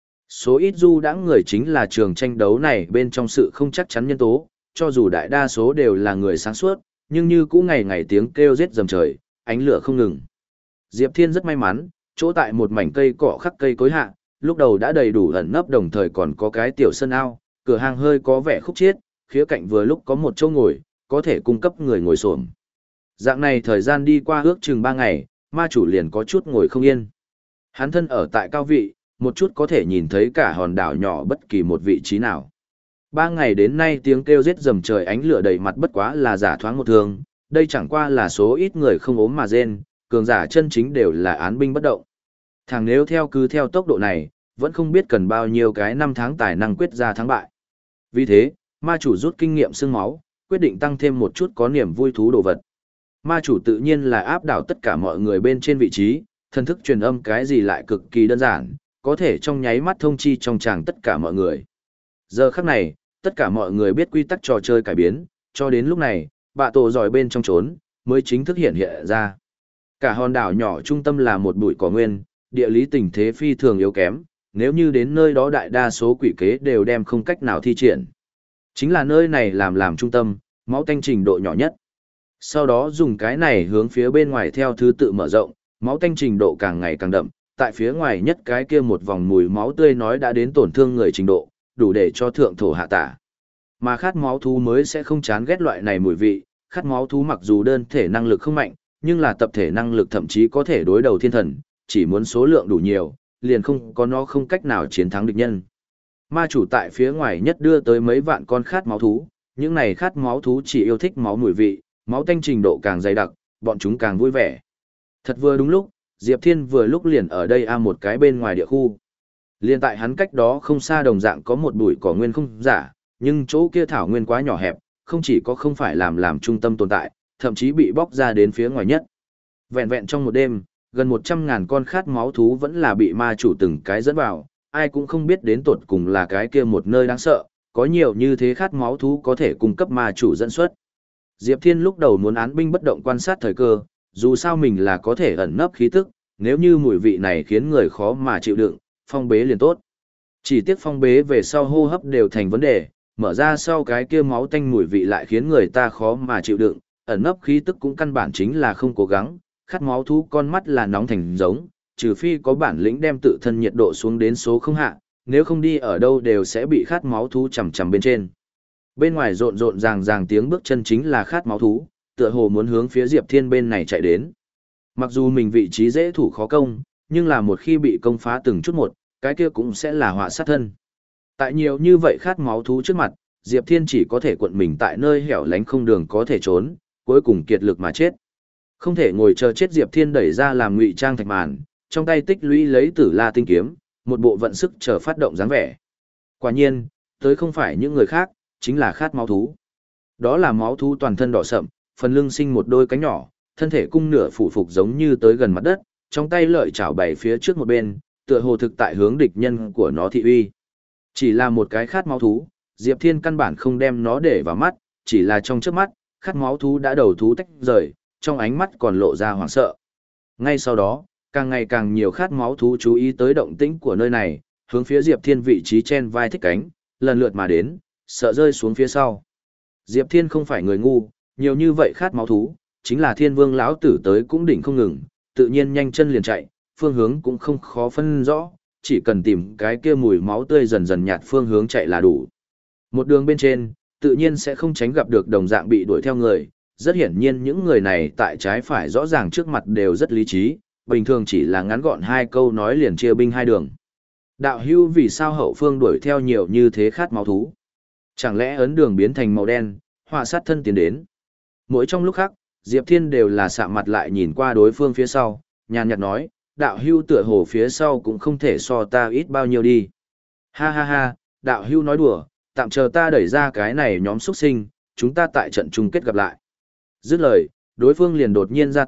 Số ít du đãng người chính là trường tranh đấu này bên trong sự không chắc chắn nhân tố, cho dù đại đa số đều là người sáng suốt, nhưng như cũ ngày ngày tiếng kêu giết dầm trời, ánh lửa không ngừng. Diệp Thiên rất may mắn, chỗ tại một mảnh cây cỏ khắc cây cối hạ, lúc đầu đã đầy đủ ẩn nấp đồng thời còn có cái tiểu sân ao, cửa hàng hơi có vẻ khúc chiết, khía cạnh vừa lúc có một chỗ ngồi, có thể cung cấp người ngồi xổm. Dạng này thời gian đi qua ước chừng ba ngày, ma chủ liền có chút ngồi không yên. Hắn thân ở tại cao vị, một chút có thể nhìn thấy cả hòn đảo nhỏ bất kỳ một vị trí nào. Ba ngày đến nay tiếng kêu giết dầm trời ánh lửa đầy mặt bất quá là giả thoáng một thường, đây chẳng qua là số ít người không ốm mà rên, cường giả chân chính đều là án binh bất động. Thằng nếu theo cứ theo tốc độ này, vẫn không biết cần bao nhiêu cái năm tháng tài năng quyết ra thắng bại. Vì thế, ma chủ rút kinh nghiệm xương máu, quyết định tăng thêm một chút có niềm vui thú đồ vật. Ma chủ tự nhiên là áp đảo tất cả mọi người bên trên vị trí, thần thức truyền âm cái gì lại cực kỳ đơn giản, có thể trong nháy mắt thông chi trong tràng tất cả mọi người. Giờ khắc này, tất cả mọi người biết quy tắc trò chơi cải biến, cho đến lúc này, bạ tổ giỏi bên trong trốn, mới chính thức hiện hiện ra. Cả hòn đảo nhỏ trung tâm là một bụi cỏ nguyên, địa lý tình thế phi thường yếu kém, nếu như đến nơi đó đại đa số quỷ kế đều đem không cách nào thi triển. Chính là nơi này làm làm trung tâm, máu tanh trình độ nhỏ nhất. Sau đó dùng cái này hướng phía bên ngoài theo thứ tự mở rộng, máu tanh trình độ càng ngày càng đậm, tại phía ngoài nhất cái kia một vòng mùi máu tươi nói đã đến tổn thương người trình độ, đủ để cho thượng thổ hạ tả. Mà khát máu thú mới sẽ không chán ghét loại này mùi vị, khát máu thú mặc dù đơn thể năng lực không mạnh, nhưng là tập thể năng lực thậm chí có thể đối đầu thiên thần, chỉ muốn số lượng đủ nhiều, liền không có nó không cách nào chiến thắng địch nhân. Ma chủ tại phía ngoài nhất đưa tới mấy vạn con khát máu thú, những này khát máu thú chỉ yêu thích máu mùi vị, máu tanh trình độ càng dày đặc, bọn chúng càng vui vẻ. Thật vừa đúng lúc, Diệp Thiên vừa lúc liền ở đây a một cái bên ngoài địa khu. Liên tại hắn cách đó không xa đồng dạng có một bụi cỏ nguyên không giả, nhưng chỗ kia thảo nguyên quá nhỏ hẹp, không chỉ có không phải làm làm trung tâm tồn tại, thậm chí bị bóc ra đến phía ngoài nhất. Vẹn vẹn trong một đêm, gần một trăm ngàn con khát máu thú vẫn là bị ma chủ từng cái dẫn vào, ai cũng không biết đến tột cùng là cái kia một nơi đáng sợ, có nhiều như thế khát máu thú có thể cung cấp ma chủ dẫn xuất. Diệp Thiên lúc đầu muốn án binh bất động quan sát thời cơ, dù sao mình là có thể ẩn nấp khí tức, nếu như mùi vị này khiến người khó mà chịu đựng, phong bế liền tốt. Chỉ tiếc phong bế về sau hô hấp đều thành vấn đề, mở ra sau cái kia máu tanh mùi vị lại khiến người ta khó mà chịu đựng, ẩn nấp khí tức cũng căn bản chính là không cố gắng, khát máu thú con mắt là nóng thành giống, trừ phi có bản lĩnh đem tự thân nhiệt độ xuống đến số không hạ, nếu không đi ở đâu đều sẽ bị khát máu thú chầm chầm bên trên. Bên ngoài rộn rộn ràng ràng tiếng bước chân chính là khát máu thú, tựa hồ muốn hướng phía Diệp Thiên bên này chạy đến. Mặc dù mình vị trí dễ thủ khó công, nhưng là một khi bị công phá từng chút một, cái kia cũng sẽ là họa sát thân. Tại nhiều như vậy khát máu thú trước mặt, Diệp Thiên chỉ có thể cuộn mình tại nơi hẻo lánh không đường có thể trốn, cuối cùng kiệt lực mà chết. Không thể ngồi chờ chết, Diệp Thiên đẩy ra làm ngụy trang thạch màn, trong tay tích lũy lấy Tử La tinh kiếm, một bộ vận sức chờ phát động dáng vẻ. Quả nhiên, tới không phải những người khác, chính là khát máu thú. Đó là máu thú toàn thân đỏ sậm, phần lưng sinh một đôi cánh nhỏ, thân thể cung nửa phủ phục giống như tới gần mặt đất, trong tay lợi chảo bảy phía trước một bên, tựa hồ thực tại hướng địch nhân của nó thị uy. Chỉ là một cái khát máu thú, Diệp Thiên căn bản không đem nó để vào mắt, chỉ là trong chớp mắt, khát máu thú đã đầu thú tách rời, trong ánh mắt còn lộ ra hoảng sợ. Ngay sau đó, càng ngày càng nhiều khát máu thú chú ý tới động tĩnh của nơi này, hướng phía Diệp Thiên vị trí trên vai thích cánh, lần lượt mà đến, sợ rơi xuống phía sau. Diệp Thiên không phải người ngu, nhiều như vậy khát máu thú, chính là Thiên Vương lão tử tới cũng đỉnh không ngừng, tự nhiên nhanh chân liền chạy, phương hướng cũng không khó phân rõ, chỉ cần tìm cái kia mùi máu tươi dần dần nhạt phương hướng chạy là đủ. Một đường bên trên, tự nhiên sẽ không tránh gặp được đồng dạng bị đuổi theo người, rất hiển nhiên những người này tại trái phải rõ ràng trước mặt đều rất lý trí, bình thường chỉ là ngắn gọn hai câu nói liền chia binh hai đường. Đạo hưu vì sao hậu phương đuổi theo nhiều như thế khát máu thú? Chẳng lẽ ấn đường biến thành màu đen, họa sát thân tiến đến? Mỗi trong lúc khác, Diệp Thiên đều là sạm mặt lại nhìn qua đối phương phía sau, nhàn nhạt nói, đạo hưu tựa hồ phía sau cũng không thể so ta ít bao nhiêu đi. Ha ha ha, đạo hưu nói đùa, tạm chờ ta đẩy ra cái này nhóm xuất sinh, chúng ta tại trận chung kết gặp lại. Dứt lời, đối phương liền đột nhiên ra tốc,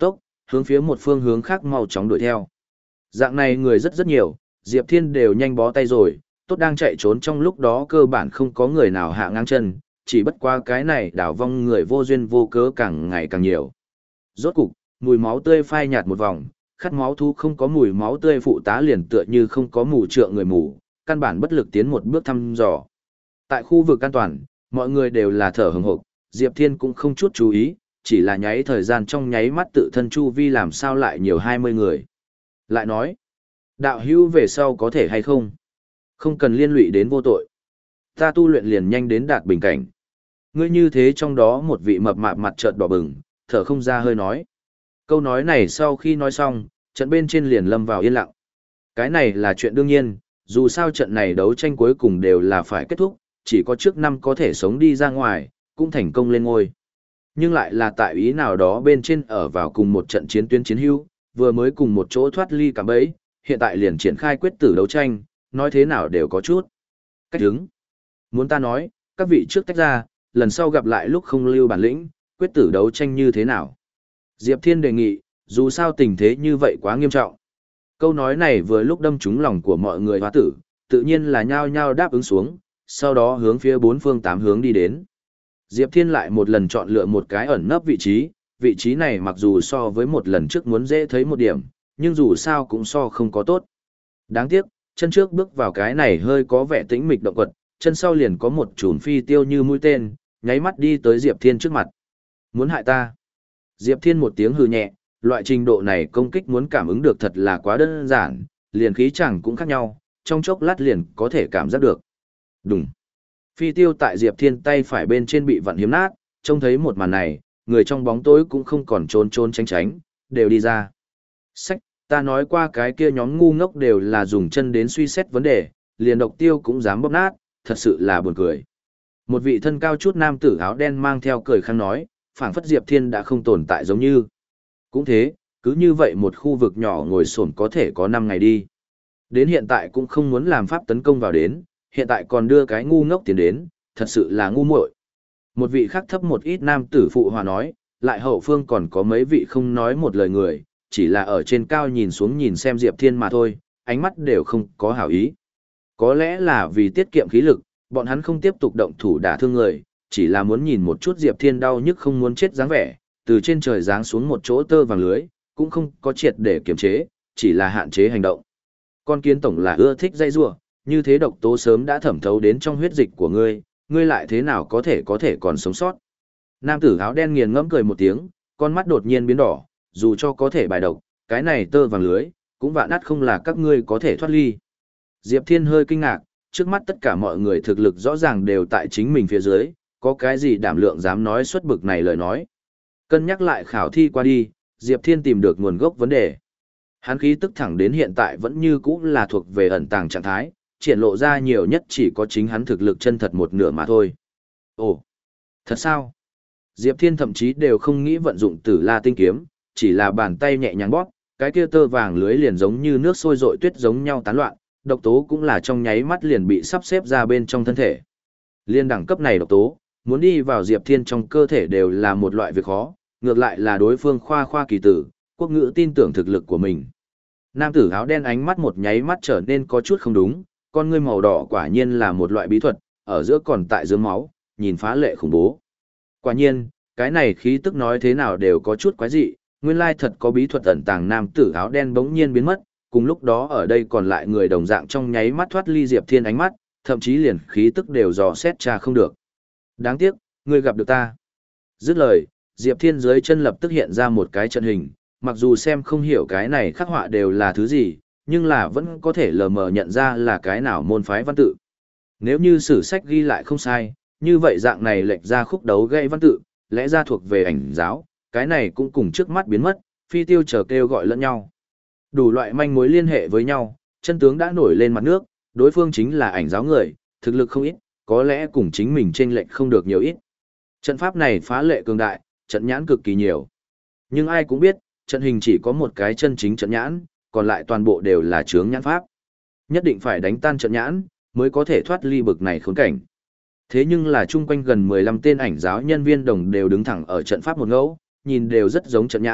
hướng phía một phương hướng khác mau chóng đuổi theo. Dạng này người rất rất nhiều, Diệp Thiên đều nhanh bó tay rồi, tốt đang chạy trốn trong lúc đó cơ bản không có người nào hạ ngang chân, chỉ bất qua cái này đảo vong người vô duyên vô cớ càng ngày càng nhiều. Rốt cục, mùi máu tươi phai nhạt một vòng, khát máu thú không có mùi máu tươi phụ tá liền tựa như không có mù trượng người mù, căn bản bất lực tiến một bước thăm dò. Tại khu vực an toàn, mọi người đều là thở hừng hực, Diệp Thiên cũng không chút chú ý, chỉ là nháy thời gian trong nháy mắt tự thân chu vi làm sao lại nhiều hai mươi người. Lại nói, đạo hữu về sau có thể hay không? Không cần liên lụy đến vô tội. Ta tu luyện liền nhanh đến đạt bình cảnh. Ngươi như thế trong đó một vị mập mạp mặt trợn đỏ bừng, thở không ra hơi nói. Câu nói này sau khi nói xong, trận bên trên liền lâm vào yên lặng. Cái này là chuyện đương nhiên, dù sao trận này đấu tranh cuối cùng đều là phải kết thúc, chỉ có trước năm có thể sống đi ra ngoài, cũng thành công lên ngôi. Nhưng lại là tại ý nào đó bên trên ở vào cùng một trận chiến tuyến chiến hữu, vừa mới cùng một chỗ thoát ly cả bấy, hiện tại liền triển khai quyết tử đấu tranh, nói thế nào đều có chút. Cách đứng. Muốn ta nói, các vị trước tách ra, lần sau gặp lại lúc không lưu bản lĩnh, quyết tử đấu tranh như thế nào. Diệp Thiên đề nghị, dù sao tình thế như vậy quá nghiêm trọng. Câu nói này vừa lúc đâm trúng lòng của mọi người hóa tử, tự nhiên là nhao nhao đáp ứng xuống, sau đó hướng phía bốn phương tám hướng đi đến. Diệp Thiên lại một lần chọn lựa một cái ẩn nấp vị trí, vị trí này mặc dù so với một lần trước muốn dễ thấy một điểm, nhưng dù sao cũng so không có tốt. Đáng tiếc, chân trước bước vào cái này hơi có vẻ tĩnh mịch động vật, chân sau liền có một chùm phi tiêu như mũi tên, nháy mắt đi tới Diệp Thiên trước mặt. Muốn hại ta? Diệp Thiên một tiếng hừ nhẹ, loại trình độ này công kích muốn cảm ứng được thật là quá đơn giản, liền khí chẳng cũng khác nhau, trong chốc lát liền có thể cảm giác được. Đùng. Phi tiêu tại Diệp Thiên tay phải bên trên bị vặn hiếm nát, trông thấy một màn này, người trong bóng tối cũng không còn trốn trốn tránh tránh, đều đi ra. Sách, ta nói qua cái kia nhóm ngu ngốc đều là dùng chân đến suy xét vấn đề, liền độc tiêu cũng dám bóp nát, thật sự là buồn cười. Một vị thân cao chút nam tử áo đen mang theo cười khăn nói, phảng phất Diệp Thiên đã không tồn tại giống như. Cũng thế, cứ như vậy một khu vực nhỏ ngồi xổm có thể có năm ngày đi. Đến hiện tại cũng không muốn làm pháp tấn công vào đến, hiện tại còn đưa cái ngu ngốc tiền đến, thật sự là ngu muội. Một vị khác thấp một ít nam tử phụ hòa nói, lại hậu phương còn có mấy vị không nói một lời người, chỉ là ở trên cao nhìn xuống nhìn xem Diệp Thiên mà thôi, ánh mắt đều không có hảo ý. Có lẽ là vì tiết kiệm khí lực, bọn hắn không tiếp tục động thủ đả thương người, chỉ là muốn nhìn một chút Diệp Thiên đau nhức không muốn chết dáng vẻ, từ trên trời giáng xuống một chỗ tơ vàng lưới, cũng không có triệt để kiềm chế, chỉ là hạn chế hành động. Con kiến tổng là ưa thích dây rủa, như thế độc tố sớm đã thẩm thấu đến trong huyết dịch của ngươi, ngươi lại thế nào có thể có thể còn sống sót. Nam tử áo đen nghiền ngẫm cười một tiếng, con mắt đột nhiên biến đỏ, dù cho có thể bài độc, cái này tơ vàng lưới, cũng vạn ắt không là các ngươi có thể thoát ly. Diệp Thiên hơi kinh ngạc, trước mắt tất cả mọi người thực lực rõ ràng đều tại chính mình phía dưới, có cái gì đảm lượng dám nói xuất bực này lời nói. Cân nhắc lại khảo thi qua đi, Diệp Thiên tìm được nguồn gốc vấn đề. Hắn khí tức thẳng đến hiện tại vẫn như cũ là thuộc về ẩn tàng trạng thái, triển lộ ra nhiều nhất chỉ có chính hắn thực lực chân thật một nửa mà thôi. Ồ, thật sao? Diệp Thiên thậm chí đều không nghĩ vận dụng Tử La tinh kiếm, chỉ là bàn tay nhẹ nhàng bóp, cái kia tơ vàng lưới liền giống như nước sôi rội tuyết giống nhau tán loạn, độc tố cũng là trong nháy mắt liền bị sắp xếp ra bên trong thân thể. Liên đẳng cấp này độc tố, muốn đi vào Diệp Thiên trong cơ thể đều là một loại việc khó, ngược lại là đối phương khoa khoa kỳ tử, quốc ngữ tin tưởng thực lực của mình. Nam tử áo đen ánh mắt một nháy mắt trở nên có chút không đúng, con ngươi màu đỏ quả nhiên là một loại bí thuật, ở giữa còn tại dưới máu, nhìn phá lệ khủng bố. Quả nhiên, cái này khí tức nói thế nào đều có chút quái dị, nguyên lai thật có bí thuật ẩn tàng. Nam tử áo đen bỗng nhiên biến mất, cùng lúc đó ở đây còn lại người đồng dạng trong nháy mắt thoát ly Diệp Thiên ánh mắt, thậm chí liền khí tức đều dò xét tra không được. Đáng tiếc, ngươi gặp được ta. Dứt lời, Diệp Thiên dưới chân lập tức hiện ra một cái trận hình, mặc dù xem không hiểu cái này khắc họa đều là thứ gì, nhưng là vẫn có thể lờ mờ nhận ra là cái nào môn phái văn tự. Nếu như sử sách ghi lại không sai, như vậy dạng này lệch ra khúc đấu gây văn tự, lẽ ra thuộc về ảnh giáo, cái này cũng cùng trước mắt biến mất, phi tiêu chờ kêu gọi lẫn nhau. Đủ loại manh mối liên hệ với nhau, chân tướng đã nổi lên mặt nước, đối phương chính là ảnh giáo người, thực lực không ít, có lẽ cùng chính mình chênh lệch không được nhiều ít. Trận pháp này phá lệ cường đại, trận nhãn cực kỳ nhiều. Nhưng ai cũng biết, trận hình chỉ có một cái chân chính trận nhãn, còn lại toàn bộ đều là chướng nhãn pháp. Nhất định phải đánh tan trận nhãn, mới có thể thoát ly bực này khốn cảnh. Thế nhưng là chung quanh gần mười lăm tên ảnh giáo nhân viên đồng đều đứng thẳng ở trận pháp một ngẫu, nhìn đều rất giống trận nhãn,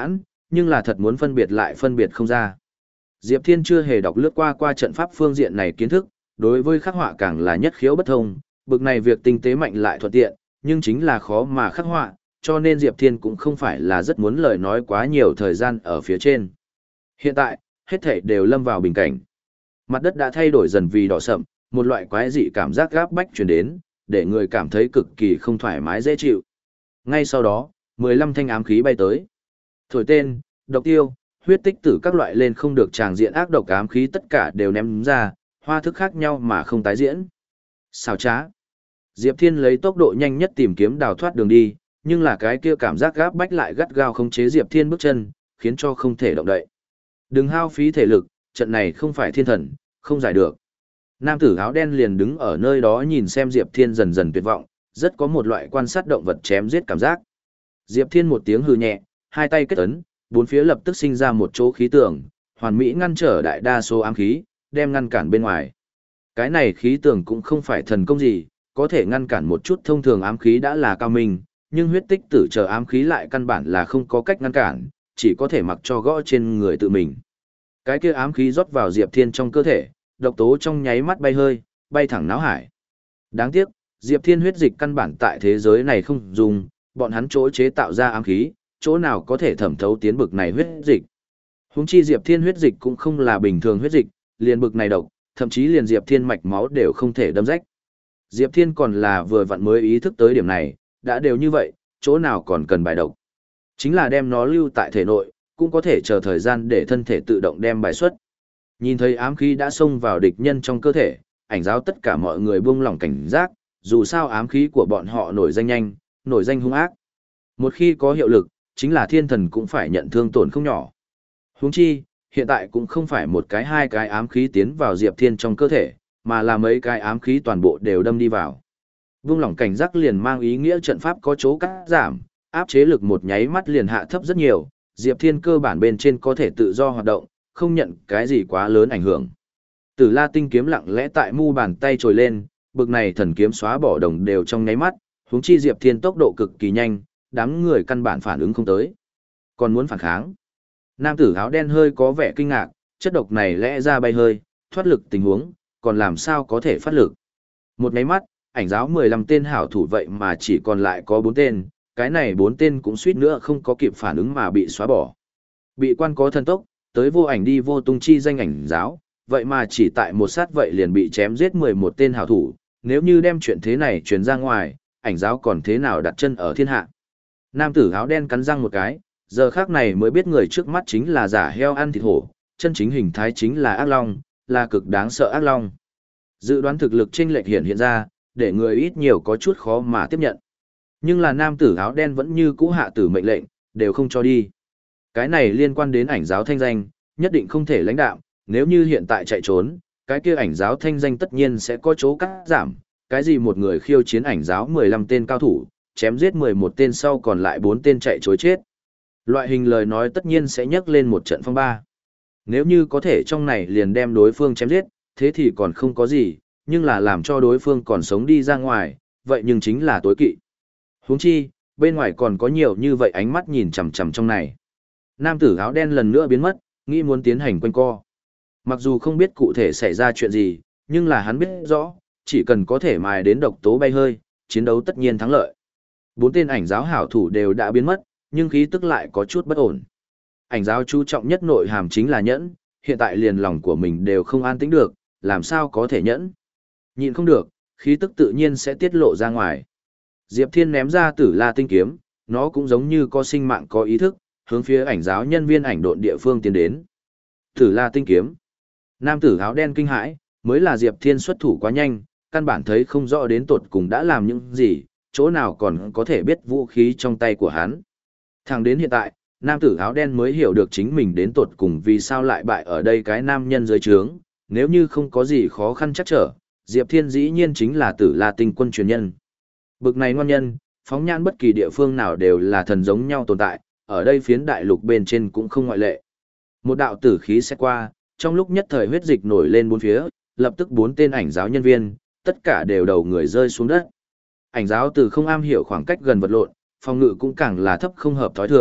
nhưng là thật muốn phân biệt lại phân biệt không ra. Diệp Thiên chưa hề đọc lướt qua qua trận pháp phương diện này kiến thức, đối với khắc họa càng là nhất khiếu bất thông, bực này việc tinh tế mạnh lại thuận tiện, nhưng chính là khó mà khắc họa, cho nên Diệp Thiên cũng không phải là rất muốn lời nói quá nhiều thời gian ở phía trên. Hiện tại, hết thảy đều lâm vào bình cảnh. Mặt đất đã thay đổi dần vì đỏ sậm, một loại quái dị cảm giác gáp bách truyền đến, để người cảm thấy cực kỳ không thoải mái dễ chịu. Ngay sau đó, mười lăm thanh ám khí bay tới. Thổi tên, độc tiêu, huyết tích tử các loại lên không được tràng diện ác độc ám khí tất cả đều ném ra, hoa thức khác nhau mà không tái diễn. Xào trá. Diệp Thiên lấy tốc độ nhanh nhất tìm kiếm đào thoát đường đi, nhưng là cái kia cảm giác gáp bách lại gắt gao khống chế Diệp Thiên bước chân, khiến cho không thể động đậy. Đừng hao phí thể lực, trận này không phải thiên thần, không giải được. Nam tử áo đen liền đứng ở nơi đó nhìn xem Diệp Thiên dần dần tuyệt vọng, rất có một loại quan sát động vật chém giết cảm giác. Diệp Thiên một tiếng hừ nhẹ, hai tay kết ấn, bốn phía lập tức sinh ra một chỗ khí tường, hoàn mỹ ngăn trở đại đa số ám khí, đem ngăn cản bên ngoài. Cái này khí tường cũng không phải thần công gì, có thể ngăn cản một chút thông thường ám khí đã là cao minh, nhưng huyết tích tử chờ ám khí lại căn bản là không có cách ngăn cản, chỉ có thể mặc cho gõ trên người tự mình. Cái kia ám khí rót vào Diệp Thiên trong cơ thể, độc tố trong nháy mắt bay hơi, bay thẳng náo hải. Đáng tiếc, Diệp Thiên huyết dịch căn bản tại thế giới này không dùng, bọn hắn chỗ chế tạo ra ám khí, chỗ nào có thể thẩm thấu tiến bực này huyết dịch. Huống chi Diệp Thiên huyết dịch cũng không là bình thường huyết dịch, liền bực này độc, thậm chí liền Diệp Thiên mạch máu đều không thể đâm rách. Diệp Thiên còn là vừa vặn mới ý thức tới điểm này, đã đều như vậy, chỗ nào còn cần bài độc. Chính là đem nó lưu tại thể nội, cũng có thể chờ thời gian để thân thể tự động đem bài xuất. Nhìn thấy ám khí đã xông vào địch nhân trong cơ thể, ảnh giáo tất cả mọi người buông lỏng cảnh giác, dù sao ám khí của bọn họ nổi danh nhanh, nổi danh hung ác. Một khi có hiệu lực, chính là thiên thần cũng phải nhận thương tổn không nhỏ. Huống chi, hiện tại cũng không phải một cái hai cái ám khí tiến vào Diệp Thiên trong cơ thể, mà là mấy cái ám khí toàn bộ đều đâm đi vào. Buông lỏng cảnh giác liền mang ý nghĩa trận pháp có chỗ cắt giảm, áp chế lực một nháy mắt liền hạ thấp rất nhiều, Diệp Thiên cơ bản bên trên có thể tự do hoạt động, không nhận cái gì quá lớn ảnh hưởng. Tử La tinh kiếm lặng lẽ tại mu bàn tay trồi lên, bực này thần kiếm xóa bỏ đồng đều trong nháy mắt, huống chi Diệp Thiên tốc độ cực kỳ nhanh, đám người căn bản phản ứng không tới. Còn muốn phản kháng. Nam tử áo đen hơi có vẻ kinh ngạc, chất độc này lẽ ra bay hơi, thoát lực tình huống, còn làm sao có thể phát lực. Một nháy mắt, ảnh giáo mười lăm tên hảo thủ vậy mà chỉ còn lại có bốn tên, cái này bốn tên cũng suýt nữa không có kịp phản ứng mà bị xóa bỏ. Bị quan có thần tốc, tới vô ảnh đi vô tung chi danh ảnh giáo, vậy mà chỉ tại một sát vậy liền bị chém giết mười một tên hảo thủ, nếu như đem chuyện thế này truyền ra ngoài, ảnh giáo còn thế nào đặt chân ở thiên hạ. Nam tử áo đen cắn răng một cái, giờ khác này mới biết người trước mắt chính là giả heo ăn thịt hổ, chân chính hình thái chính là ác long, là cực đáng sợ ác long. Dự đoán thực lực chênh lệch hiện hiện ra, để người ít nhiều có chút khó mà tiếp nhận. Nhưng là nam tử áo đen vẫn như cũ hạ tử mệnh lệnh, đều không cho đi. Cái này liên quan đến ảnh giáo thanh danh, nhất định không thể lãnh đạo, nếu như hiện tại chạy trốn, cái kia ảnh giáo thanh danh tất nhiên sẽ có chỗ cắt giảm, cái gì một người khiêu chiến ảnh giáo mười lăm tên cao thủ, chém giết mười một tên sau còn lại bốn tên chạy trối chết. Loại hình lời nói tất nhiên sẽ nhấc lên một trận phong ba. Nếu như có thể trong này liền đem đối phương chém giết, thế thì còn không có gì, nhưng là làm cho đối phương còn sống đi ra ngoài, vậy nhưng chính là tối kỵ. Huống chi, bên ngoài còn có nhiều như vậy ánh mắt nhìn chằm chằm trong này. Nam tử áo đen lần nữa biến mất, nghĩ muốn tiến hành quanh co. Mặc dù không biết cụ thể xảy ra chuyện gì, nhưng là hắn biết rõ, chỉ cần có thể mài đến độc tố bay hơi, chiến đấu tất nhiên thắng lợi. Bốn tên ảnh giáo hảo thủ đều đã biến mất, nhưng khí tức lại có chút bất ổn. Ảnh giáo chú trọng nhất nội hàm chính là nhẫn, hiện tại liền lòng của mình đều không an tĩnh được, làm sao có thể nhẫn. Nhịn không được, khí tức tự nhiên sẽ tiết lộ ra ngoài. Diệp Thiên ném ra Tử La tinh kiếm, nó cũng giống như có sinh mạng có ý thức, hướng phía ảnh giáo nhân viên ảnh độn địa phương tiến đến. Tử La tinh kiếm. Nam tử áo đen kinh hãi, mới là Diệp Thiên xuất thủ quá nhanh, căn bản thấy không rõ đến tột cùng đã làm những gì, chỗ nào còn có thể biết vũ khí trong tay của hắn. Thẳng đến hiện tại, nam tử áo đen mới hiểu được chính mình đến tột cùng vì sao lại bại ở đây cái nam nhân dưới trướng, nếu như không có gì khó khăn chắc trở, Diệp Thiên dĩ nhiên chính là Tử La tinh quân truyền nhân. Bực này ngoan nhân, phóng nhãn bất kỳ địa phương nào đều là thần giống nhau tồn tại, ở đây phiến đại lục bên trên cũng không ngoại lệ. Một đạo tử khí sẽ qua, trong lúc nhất thời huyết dịch nổi lên bốn phía, lập tức bốn tên ảnh giáo nhân viên, tất cả đều đầu người rơi xuống đất. Ảnh giáo từ không am hiểu khoảng cách gần vật lộn, phòng ngự cũng càng là thấp không hợp thói thường,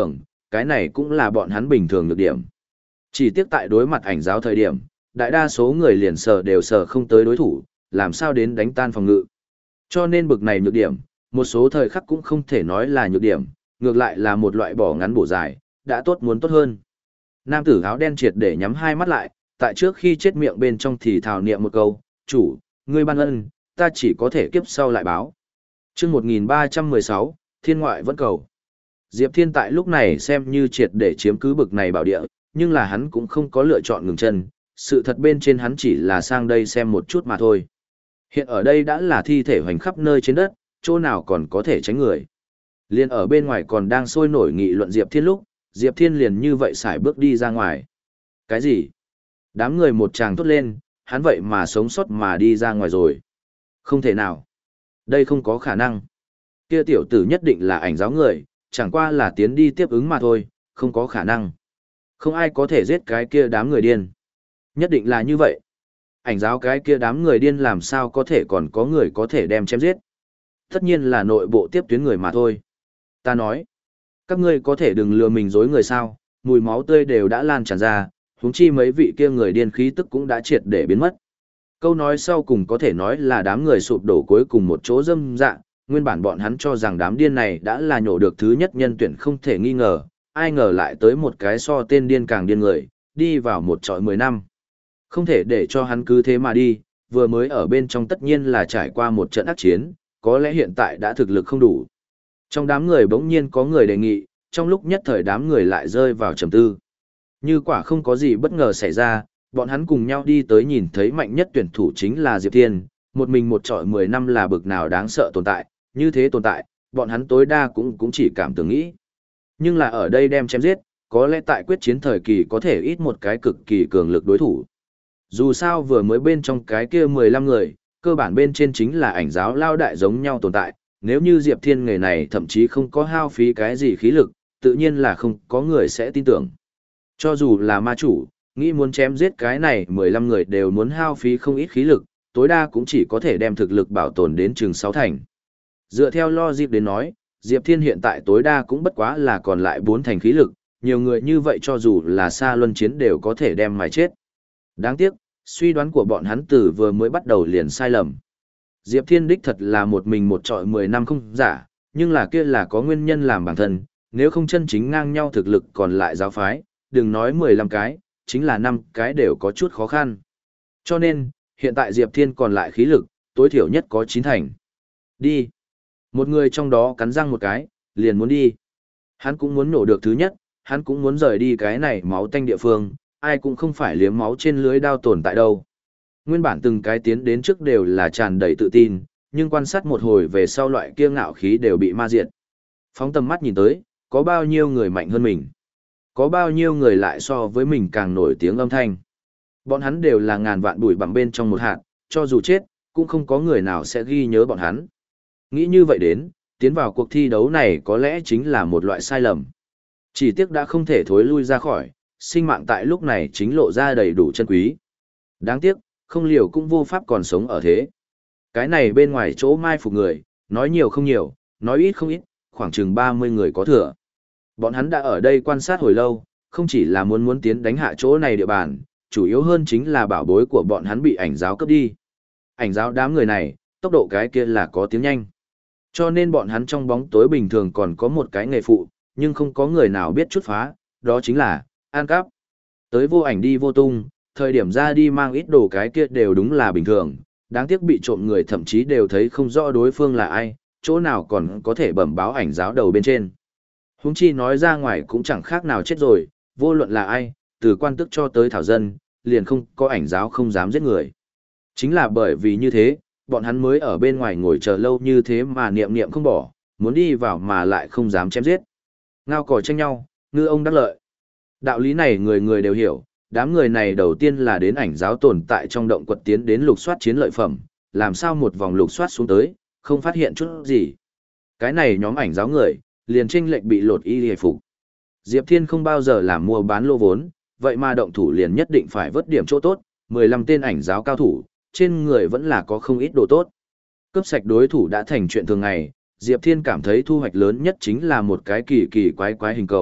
cái này cũng là bọn hắn bình thường nhược điểm. Chỉ tiếc tại đối mặt ảnh giáo thời điểm, đại đa số người liền sờ đều sờ không tới đối thủ, làm sao đến đánh tan phòng ngự. Cho nên bực này nhược điểm, một số thời khắc cũng không thể nói là nhược điểm, ngược lại là một loại bỏ ngắn bổ dài, đã tốt muốn tốt hơn. Nam tử áo đen triệt để nhắm hai mắt lại, tại trước khi chết miệng bên trong thì thào niệm một câu, chủ, ngươi ban ân, ta chỉ có thể kiếp sau lại báo. chương một nghìn ba trăm mười sáu, Thiên ngoại vẫn cầu. Diệp Thiên tại lúc này xem như triệt để chiếm cứ bực này bảo địa, nhưng là hắn cũng không có lựa chọn ngừng chân, sự thật bên trên hắn chỉ là sang đây xem một chút mà thôi. Hiện ở đây đã là thi thể hoành khắp nơi trên đất, chỗ nào còn có thể tránh người. Liên ở bên ngoài còn đang sôi nổi nghị luận Diệp Thiên lúc, Diệp Thiên liền như vậy xài bước đi ra ngoài. Cái gì? Đám người một tràng thốt lên, hắn vậy mà sống sót mà đi ra ngoài rồi. Không thể nào. Đây không có khả năng. Kia tiểu tử nhất định là ảnh giáo người, chẳng qua là tiến đi tiếp ứng mà thôi, không có khả năng. Không ai có thể giết cái kia đám người điên. Nhất định là như vậy. Ảnh giáo cái kia đám người điên làm sao có thể còn có người có thể đem chém giết. Tất nhiên là nội bộ tiếp tuyến người mà thôi. Ta nói, các ngươi có thể đừng lừa mình dối người sao, mùi máu tươi đều đã lan tràn ra, huống chi mấy vị kia người điên khí tức cũng đã triệt để biến mất. Câu nói sau cùng có thể nói là đám người sụp đổ cuối cùng một chỗ dâm dạ, nguyên bản bọn hắn cho rằng đám điên này đã là nhổ được thứ nhất nhân tuyển không thể nghi ngờ, ai ngờ lại tới một cái so tên điên càng điên người, đi vào một trọi mười năm. Không thể để cho hắn cứ thế mà đi, vừa mới ở bên trong tất nhiên là trải qua một trận ác chiến, có lẽ hiện tại đã thực lực không đủ. Trong đám người bỗng nhiên có người đề nghị, trong lúc nhất thời đám người lại rơi vào trầm tư. Như quả không có gì bất ngờ xảy ra, bọn hắn cùng nhau đi tới nhìn thấy mạnh nhất tuyển thủ chính là Diệp Thiên, một mình một trọi mười năm là bực nào đáng sợ tồn tại, như thế tồn tại, bọn hắn tối đa cũng cũng chỉ cảm tưởng nghĩ. Nhưng là ở đây đem chém giết, có lẽ tại quyết chiến thời kỳ có thể ít một cái cực kỳ cường lực đối thủ. Dù sao vừa mới bên trong cái kia mười lăm người, cơ bản bên trên chính là ảnh giáo lao đại giống nhau tồn tại, nếu như Diệp Thiên người này thậm chí không có hao phí cái gì khí lực, tự nhiên là không có người sẽ tin tưởng. Cho dù là ma chủ, nghĩ muốn chém giết cái này mười lăm người đều muốn hao phí không ít khí lực, tối đa cũng chỉ có thể đem thực lực bảo tồn đến chừng sáu thành. Dựa theo logic đến nói, Diệp Thiên hiện tại tối đa cũng bất quá là còn lại bốn thành khí lực, nhiều người như vậy cho dù là xa luân chiến đều có thể đem mài chết. Đáng tiếc, suy đoán của bọn hắn từ vừa mới bắt đầu liền sai lầm. Diệp Thiên đích thật là một mình một trọi mười năm không giả, nhưng là kia là có nguyên nhân làm bản thân, nếu không chân chính ngang nhau thực lực còn lại giáo phái, đừng nói mười lăm cái, chính là năm cái đều có chút khó khăn. Cho nên, hiện tại Diệp Thiên còn lại khí lực, tối thiểu nhất có chín thành. Đi. Một người trong đó cắn răng một cái, liền muốn đi. Hắn cũng muốn nổ được thứ nhất, hắn cũng muốn rời đi cái này máu tanh địa phương, ai cũng không phải liếm máu trên lưới đao tồn tại đâu. Nguyên bản từng cái tiến đến trước đều là tràn đầy tự tin, nhưng quan sát một hồi về sau loại kia ngạo khí đều bị ma diệt. Phóng tầm mắt nhìn tới, có bao nhiêu người mạnh hơn mình. Có bao nhiêu người lại so với mình càng nổi tiếng âm thanh. Bọn hắn đều là ngàn vạn bụi bằng bên trong một hạt, cho dù chết, cũng không có người nào sẽ ghi nhớ bọn hắn. Nghĩ như vậy đến, tiến vào cuộc thi đấu này có lẽ chính là một loại sai lầm. Chỉ tiếc đã không thể thối lui ra khỏi, sinh mạng tại lúc này chính lộ ra đầy đủ chân quý. Đáng tiếc, không liều cũng vô pháp còn sống ở thế. Cái này bên ngoài chỗ mai phục người, nói nhiều không nhiều, nói ít không ít, khoảng chừng ba mươi người có thừa. Bọn hắn đã ở đây quan sát hồi lâu, không chỉ là muốn muốn tiến đánh hạ chỗ này địa bàn, chủ yếu hơn chính là bảo bối của bọn hắn bị ảnh giáo cướp đi. Ảnh giáo đám người này, tốc độ cái kia là có tiếng nhanh. Cho nên bọn hắn trong bóng tối bình thường còn có một cái nghề phụ, nhưng không có người nào biết chút phá, đó chính là ăn cắp. Tới vô ảnh đi vô tung, thời điểm ra đi mang ít đồ cái kia đều đúng là bình thường, đáng tiếc bị trộm người thậm chí đều thấy không rõ đối phương là ai, chỗ nào còn có thể bẩm báo ảnh giáo đầu bên trên. Huống chi nói ra ngoài cũng chẳng khác nào chết rồi, vô luận là ai, từ quan tức cho tới thảo dân, liền không có ảnh giáo không dám giết người. Chính là bởi vì như thế, bọn hắn mới ở bên ngoài ngồi chờ lâu như thế mà niệm niệm không bỏ, muốn đi vào mà lại không dám chém giết. Ngao còi tranh nhau, ngư ông đắc lợi. Đạo lý này người người đều hiểu, đám người này đầu tiên là đến ảnh giáo tồn tại trong động quật tiến đến lục soát chiến lợi phẩm, làm sao một vòng lục soát xuống tới, không phát hiện chút gì. Cái này nhóm ảnh giáo người, liền tranh lệnh bị lột y hề phục. Diệp Thiên không bao giờ làm mua bán lô vốn, vậy mà động thủ liền nhất định phải vớt điểm chỗ tốt, mười lăm tên ảnh giáo cao thủ, trên người vẫn là có không ít đồ tốt. Cướp sạch đối thủ đã thành chuyện thường ngày, Diệp Thiên cảm thấy thu hoạch lớn nhất chính là một cái kỳ kỳ quái quái hình cầu,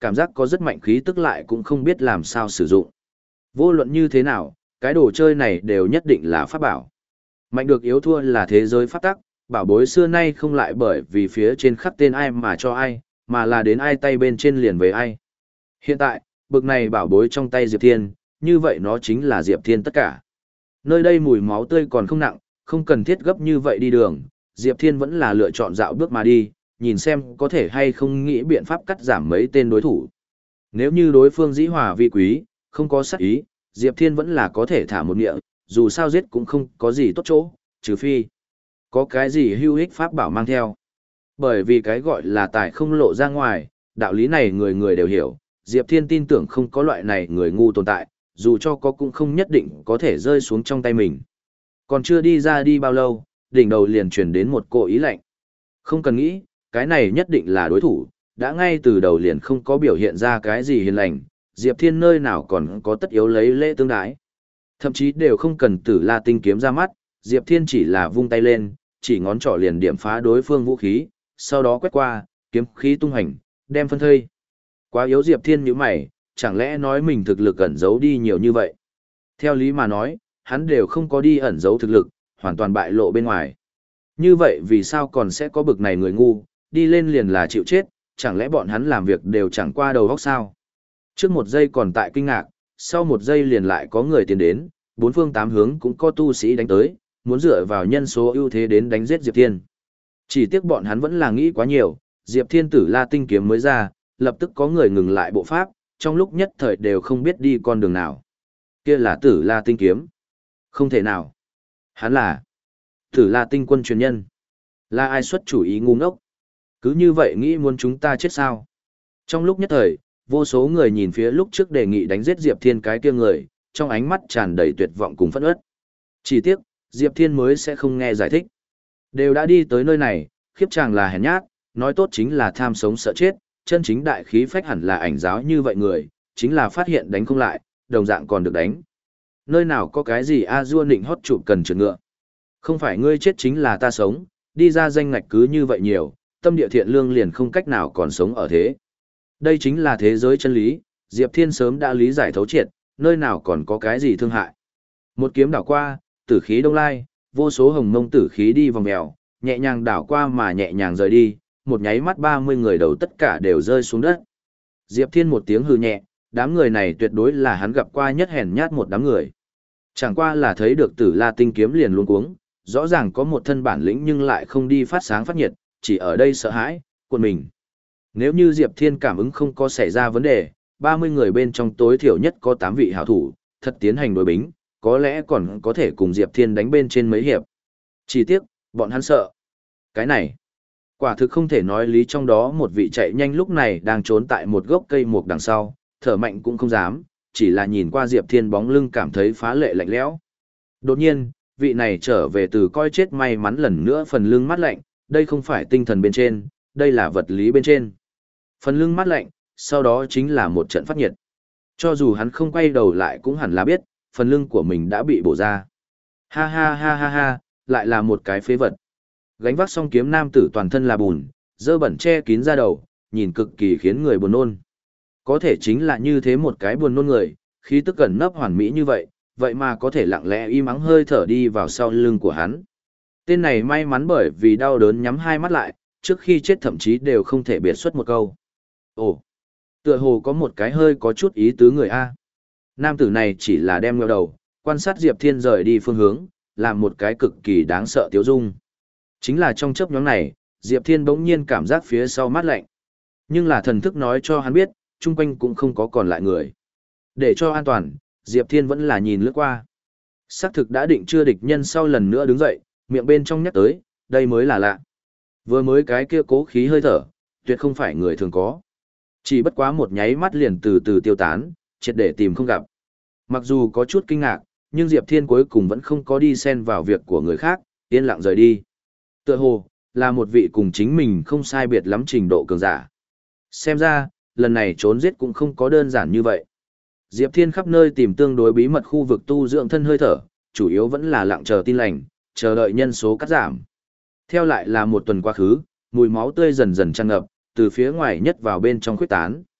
cảm giác có rất mạnh khí tức lại cũng không biết làm sao sử dụng. Vô luận như thế nào, cái đồ chơi này đều nhất định là pháp bảo. Mạnh được yếu thua là thế giới pháp tắc, bảo bối xưa nay không lại bởi vì phía trên khắc tên ai mà cho ai, mà là đến ai tay bên trên liền với ai. Hiện tại, bực này bảo bối trong tay Diệp Thiên, như vậy nó chính là Diệp Thiên tất cả. Nơi đây mùi máu tươi còn không nặng, không cần thiết gấp như vậy đi đường, Diệp Thiên vẫn là lựa chọn dạo bước mà đi, nhìn xem có thể hay không nghĩ biện pháp cắt giảm mấy tên đối thủ. Nếu như đối phương dĩ hòa vi quý, không có sát ý, Diệp Thiên vẫn là có thể thả một nghĩa, dù sao giết cũng không có gì tốt chỗ, trừ phi có cái gì hữu ích pháp bảo mang theo. Bởi vì cái gọi là tài không lộ ra ngoài, đạo lý này người người đều hiểu, Diệp Thiên tin tưởng không có loại này người ngu tồn tại, dù cho có cũng không nhất định có thể rơi xuống trong tay mình. Còn chưa đi ra đi bao lâu, đỉnh đầu liền truyền đến một cỗ ý lạnh. Không cần nghĩ, cái này nhất định là đối thủ, đã ngay từ đầu liền không có biểu hiện ra cái gì hiền lành, Diệp Thiên nơi nào còn có tất yếu lấy lễ tương đái. Thậm chí đều không cần Tử La tinh kiếm ra mắt, Diệp Thiên chỉ là vung tay lên, chỉ ngón trỏ liền điểm phá đối phương vũ khí, sau đó quét qua, kiếm khí tung hành, đem phân thây. Quá yếu Diệp Thiên nhíu mày, chẳng lẽ nói mình thực lực ẩn giấu đi nhiều như vậy? Theo lý mà nói, hắn đều không có đi ẩn giấu thực lực, hoàn toàn bại lộ bên ngoài. Như vậy vì sao còn sẽ có bực này người ngu, đi lên liền là chịu chết, chẳng lẽ bọn hắn làm việc đều chẳng qua đầu óc sao? Trước một giây còn tại kinh ngạc, sau một giây liền lại có người tiến đến, bốn phương tám hướng cũng có tu sĩ đánh tới, muốn dựa vào nhân số ưu thế đến đánh giết Diệp Thiên. Chỉ tiếc bọn hắn vẫn là nghĩ quá nhiều, Diệp Thiên Tử La tinh kiếm mới ra, lập tức có người ngừng lại bộ pháp, trong lúc nhất thời đều không biết đi con đường nào. Kia là Tử La tinh kiếm. Không thể nào. Hắn là Tử La tinh quân truyền nhân. Là ai xuất chủ ý ngu ngốc? Cứ như vậy nghĩ muốn chúng ta chết sao? Trong lúc nhất thời, vô số người nhìn phía lúc trước đề nghị đánh giết Diệp Thiên cái kia người, trong ánh mắt tràn đầy tuyệt vọng cùng phẫn uất. Chỉ tiếc, Diệp Thiên mới sẽ không nghe giải thích. Đều đã đi tới nơi này, khiếp chàng là hèn nhát, nói tốt chính là tham sống sợ chết, chân chính đại khí phách hẳn là ảnh giáo như vậy người, chính là phát hiện đánh không lại, đồng dạng còn được đánh. Nơi nào có cái gì a dua nịnh hót chụp cần trượt ngựa. Không phải ngươi chết chính là ta sống, đi ra danh ngạch cứ như vậy nhiều, tâm địa thiện lương liền không cách nào còn sống ở thế. Đây chính là thế giới chân lý, Diệp Thiên sớm đã lý giải thấu triệt, nơi nào còn có cái gì thương hại. Một kiếm đảo qua, tử khí đông lai, vô số hồng mông tử khí đi vòng mèo, nhẹ nhàng đảo qua mà nhẹ nhàng rời đi, một nháy mắt ba mươi người đầu tất cả đều rơi xuống đất. Diệp Thiên một tiếng hừ nhẹ, đám người này tuyệt đối là hắn gặp qua nhất hèn nhát một đám người. Chẳng qua là thấy được Tử La tinh kiếm liền luống cuống, rõ ràng có một thân bản lĩnh nhưng lại không đi phát sáng phát nhiệt, chỉ ở đây sợ hãi, cuộn mình. Nếu như Diệp Thiên cảm ứng không có xảy ra vấn đề, ba mươi người bên trong tối thiểu nhất có tám vị hảo thủ, thật tiến hành đối bính, có lẽ còn có thể cùng Diệp Thiên đánh bên trên mấy hiệp. Chỉ tiếc, bọn hắn sợ. Cái này, quả thực không thể nói lý, trong đó một vị chạy nhanh lúc này đang trốn tại một gốc cây mục đằng sau, thở mạnh cũng không dám, chỉ là nhìn qua Diệp Thiên bóng lưng cảm thấy phá lệ lạnh lẽo. Đột nhiên, vị này trở về từ coi chết may mắn lần nữa phần lưng mát lạnh, đây không phải tinh thần bên trên, đây là vật lý bên trên. Phần lưng mát lạnh, sau đó chính là một trận phát nhiệt. Cho dù hắn không quay đầu lại cũng hẳn là biết, phần lưng của mình đã bị bổ ra. Ha ha ha ha ha, lại là một cái phế vật. Gánh vác song kiếm nam tử toàn thân là bùn, dơ bẩn che kín ra đầu, nhìn cực kỳ khiến người buồn nôn. Có thể chính là như thế một cái buồn nôn người, khí tức gần nấp hoàn mỹ như vậy, vậy mà có thể lặng lẽ im ắng hơi thở đi vào sau lưng của hắn. Tên này may mắn bởi vì đau đớn nhắm hai mắt lại, trước khi chết thậm chí đều không thể biệt xuất một câu. Ồ, tựa hồ có một cái hơi có chút ý tứ người A. Nam tử này chỉ là đem ngeo đầu, quan sát Diệp Thiên rời đi phương hướng, làm một cái cực kỳ đáng sợ tiếu dung. Chính là trong chớp nhoáng này, Diệp Thiên bỗng nhiên cảm giác phía sau mát lạnh. Nhưng là thần thức nói cho hắn biết, chung quanh cũng không có còn lại người. Để cho an toàn, Diệp Thiên vẫn là nhìn lướt qua. Xác thực đã định chưa địch nhân sau lần nữa đứng dậy, miệng bên trong nhắc tới, đây mới là lạ. Vừa mới cái kia cố khí hơi thở, tuyệt không phải người thường có. Chỉ bất quá một nháy mắt liền từ từ tiêu tán, triệt để tìm không gặp. Mặc dù có chút kinh ngạc, nhưng Diệp Thiên cuối cùng vẫn không có đi xen vào việc của người khác, yên lặng rời đi. Tựa hồ, là một vị cùng chính mình không sai biệt lắm trình độ cường giả. Xem ra, lần này trốn giết cũng không có đơn giản như vậy. Diệp Thiên khắp nơi tìm tương đối bí mật khu vực tu dưỡng thân hơi thở, chủ yếu vẫn là lặng chờ tin lành, chờ đợi nhân số cắt giảm. Theo lại là một tuần quá khứ, mùi máu tươi dần dần tràn ngập, từ phía ngoài nhất vào bên trong khuyết tán.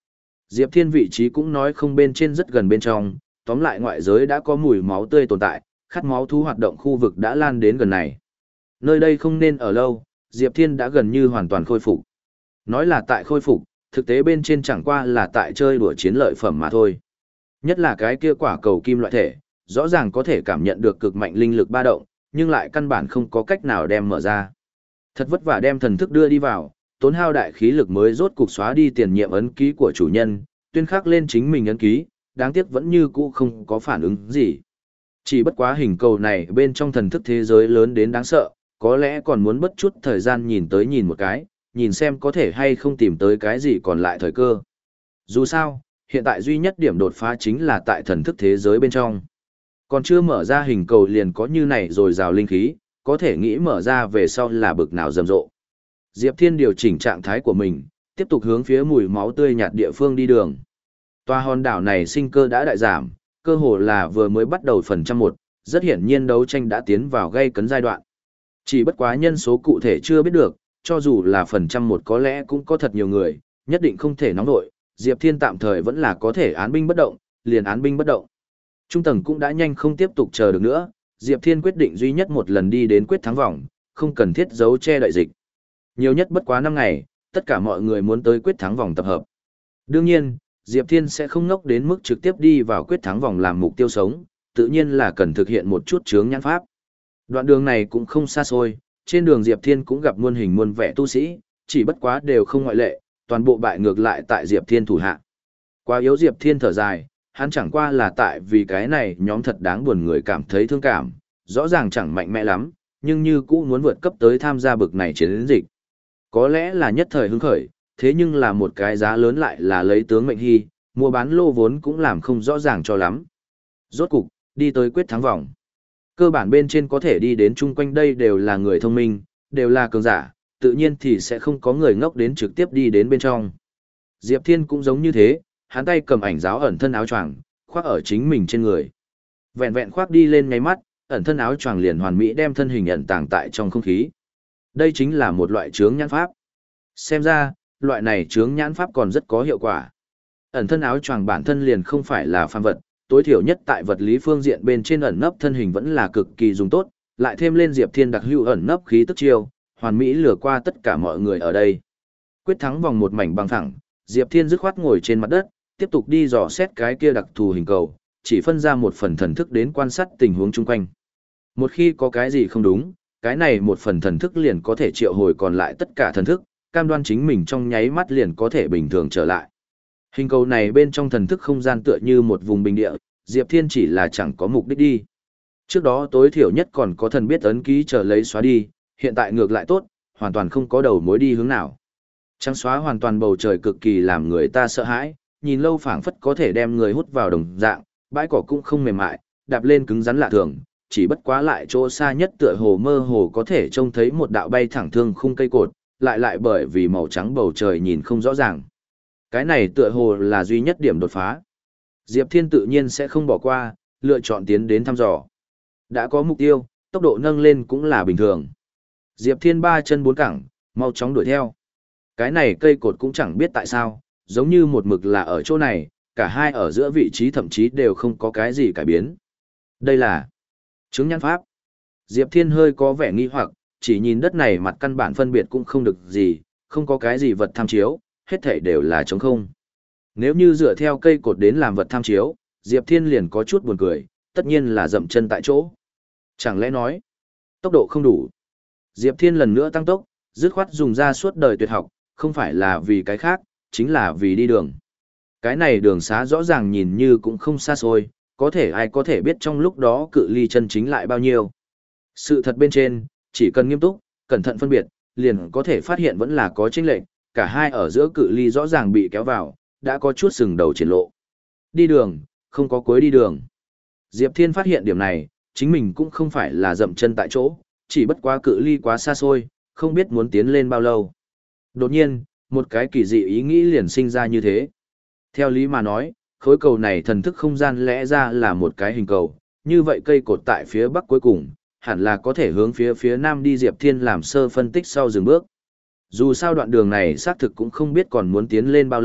Diệp Thiên vị trí cũng nói không bên trên rất gần bên trong, tóm lại ngoại giới đã có mùi máu tươi tồn tại, khát máu thú hoạt động khu vực đã lan đến gần này. Nơi đây không nên ở lâu, Diệp Thiên đã gần như hoàn toàn khôi phục. Nói là tại khôi phục, thực tế bên trên chẳng qua là tại chơi đùa chiến lợi phẩm mà thôi. Nhất là cái kia quả cầu kim loại thể, rõ ràng có thể cảm nhận được cực mạnh linh lực ba động, nhưng lại căn bản không có cách nào đem mở ra. Thật vất vả đem thần thức đưa đi vào, tốn hao đại khí lực mới rốt cục xóa đi tiền nhiệm ấn ký của chủ nhân, tuyên khắc lên chính mình ấn ký, đáng tiếc vẫn như cũ không có phản ứng gì. Chỉ bất quá hình cầu này bên trong thần thức thế giới lớn đến đáng sợ, có lẽ còn muốn bất chút thời gian nhìn tới nhìn một cái, nhìn xem có thể hay không tìm tới cái gì còn lại thời cơ. Dù sao, hiện tại duy nhất điểm đột phá chính là tại thần thức thế giới bên trong. Còn chưa mở ra hình cầu liền có như này rồi rào linh khí, có thể nghĩ mở ra về sau là bực nào rầm rộ. Diệp Thiên điều chỉnh trạng thái của mình, tiếp tục hướng phía mùi máu tươi nhạt địa phương đi đường. Tòa hòn đảo này sinh cơ đã đại giảm, cơ hồ là vừa mới bắt đầu phần trăm một, rất hiển nhiên đấu tranh đã tiến vào gây cấn giai đoạn. Chỉ bất quá nhân số cụ thể chưa biết được, cho dù là phần trăm một có lẽ cũng có thật nhiều người, nhất định không thể nóng nổi, Diệp Thiên tạm thời vẫn là có thể án binh bất động, liền án binh bất động. Trung tầng cũng đã nhanh không tiếp tục chờ được nữa, Diệp Thiên quyết định duy nhất một lần đi đến quyết thắng vòng, không cần thiết giấu che đậy dịch. Nhiều nhất bất quá năm ngày, tất cả mọi người muốn tới quyết thắng vòng tập hợp. Đương nhiên, Diệp Thiên sẽ không ngốc đến mức trực tiếp đi vào quyết thắng vòng làm mục tiêu sống, tự nhiên là cần thực hiện một chút chướng nhãn pháp. Đoạn đường này cũng không xa xôi, trên đường Diệp Thiên cũng gặp muôn hình muôn vẻ tu sĩ, chỉ bất quá đều không ngoại lệ, toàn bộ bại ngược lại tại Diệp Thiên thủ hạ. Quá yếu Diệp Thiên thở dài, hắn chẳng qua là tại vì cái này nhóm thật đáng buồn người cảm thấy thương cảm, rõ ràng chẳng mạnh mẽ lắm, nhưng như cũ muốn vượt cấp tới tham gia bực này chiến dịch. Có lẽ là nhất thời hứng khởi, thế nhưng là một cái giá lớn lại là lấy tướng mệnh hy, mua bán lô vốn cũng làm không rõ ràng cho lắm. Rốt cục, đi tới quyết thắng vòng. Cơ bản bên trên có thể đi đến chung quanh đây đều là người thông minh, đều là cường giả, tự nhiên thì sẽ không có người ngốc đến trực tiếp đi đến bên trong. Diệp Thiên cũng giống như thế, hắn tay cầm ảnh giáo ẩn thân áo choàng, khoác ở chính mình trên người. Vẹn vẹn khoác đi lên ngay mắt, ẩn thân áo choàng liền hoàn mỹ đem thân hình ẩn tàng tại trong không khí. Đây chính là một loại chướng nhãn pháp. Xem ra, loại này chướng nhãn pháp còn rất có hiệu quả. Ẩn thân áo choàng bản thân liền không phải là phàm vật, tối thiểu nhất tại vật lý phương diện bên trên ẩn nấp thân hình vẫn là cực kỳ dùng tốt, lại thêm lên Diệp Thiên đặc hữu ẩn nấp khí tức chiêu, hoàn mỹ lừa qua tất cả mọi người ở đây. Quyết thắng vòng một mảnh bằng phẳng, Diệp Thiên dứt khoát ngồi trên mặt đất, tiếp tục đi dò xét cái kia đặc thù hình cầu, chỉ phân ra một phần thần thức đến quan sát tình huống chung quanh. Một khi có cái gì không đúng, cái này một phần thần thức liền có thể triệu hồi còn lại tất cả thần thức, cam đoan chính mình trong nháy mắt liền có thể bình thường trở lại. Hình cầu này bên trong thần thức không gian tựa như một vùng bình địa, Diệp Thiên chỉ là chẳng có mục đích đi. Trước đó tối thiểu nhất còn có thần biết ấn ký chờ lấy xóa đi, hiện tại ngược lại tốt, hoàn toàn không có đầu mối đi hướng nào. Trắng xóa hoàn toàn bầu trời cực kỳ làm người ta sợ hãi, nhìn lâu phảng phất có thể đem người hút vào đồng dạng, bãi cỏ cũng không mềm mại, đạp lên cứng rắn lạ thường, chỉ bất quá lại chỗ xa nhất tựa hồ mơ hồ có thể trông thấy một đạo bay thẳng thương khung cây cột, lại lại bởi vì màu trắng bầu trời nhìn không rõ ràng. Cái này tựa hồ là duy nhất điểm đột phá. Diệp Thiên tự nhiên sẽ không bỏ qua, lựa chọn tiến đến thăm dò. Đã có mục tiêu, tốc độ nâng lên cũng là bình thường. Diệp Thiên ba chân bốn cẳng, mau chóng đuổi theo. Cái này cây cột cũng chẳng biết tại sao, giống như một mực là ở chỗ này, cả hai ở giữa vị trí thậm chí đều không có cái gì cải biến. Đây là chứng nhãn pháp. Diệp Thiên hơi có vẻ nghi hoặc, chỉ nhìn đất này mặt căn bản phân biệt cũng không được gì, không có cái gì vật tham chiếu, hết thảy đều là trống không. Nếu như dựa theo cây cột đến làm vật tham chiếu, Diệp Thiên liền có chút buồn cười, tất nhiên là dậm chân tại chỗ. Chẳng lẽ nói, tốc độ không đủ. Diệp Thiên lần nữa tăng tốc, dứt khoát dùng ra suốt đời tuyệt học, không phải là vì cái khác, chính là vì đi đường. Cái này đường xá rõ ràng nhìn như cũng không xa xôi, có thể ai có thể biết trong lúc đó cự ly chân chính lại bao nhiêu. Sự thật bên trên, chỉ cần nghiêm túc, cẩn thận phân biệt, liền có thể phát hiện vẫn là có chênh lệch, cả hai ở giữa cự ly rõ ràng bị kéo vào, đã có chút sừng đầu triển lộ. Đi đường, không có cuối đi đường. Diệp Thiên phát hiện điểm này, chính mình cũng không phải là dậm chân tại chỗ, chỉ bất quá cự ly quá xa xôi, không biết muốn tiến lên bao lâu. Đột nhiên, một cái kỳ dị ý nghĩ liền sinh ra như thế. Theo lý mà nói, khối cầu này thần thức không gian lẽ ra là một cái hình cầu, như vậy cây cột tại phía bắc cuối cùng, hẳn là có thể hướng phía phía nam đi. Diệp Thiên làm sơ phân tích sau dừng bước. Dù sao đoạn đường này xác thực cũng không biết còn muốn tiến lên bao lâu,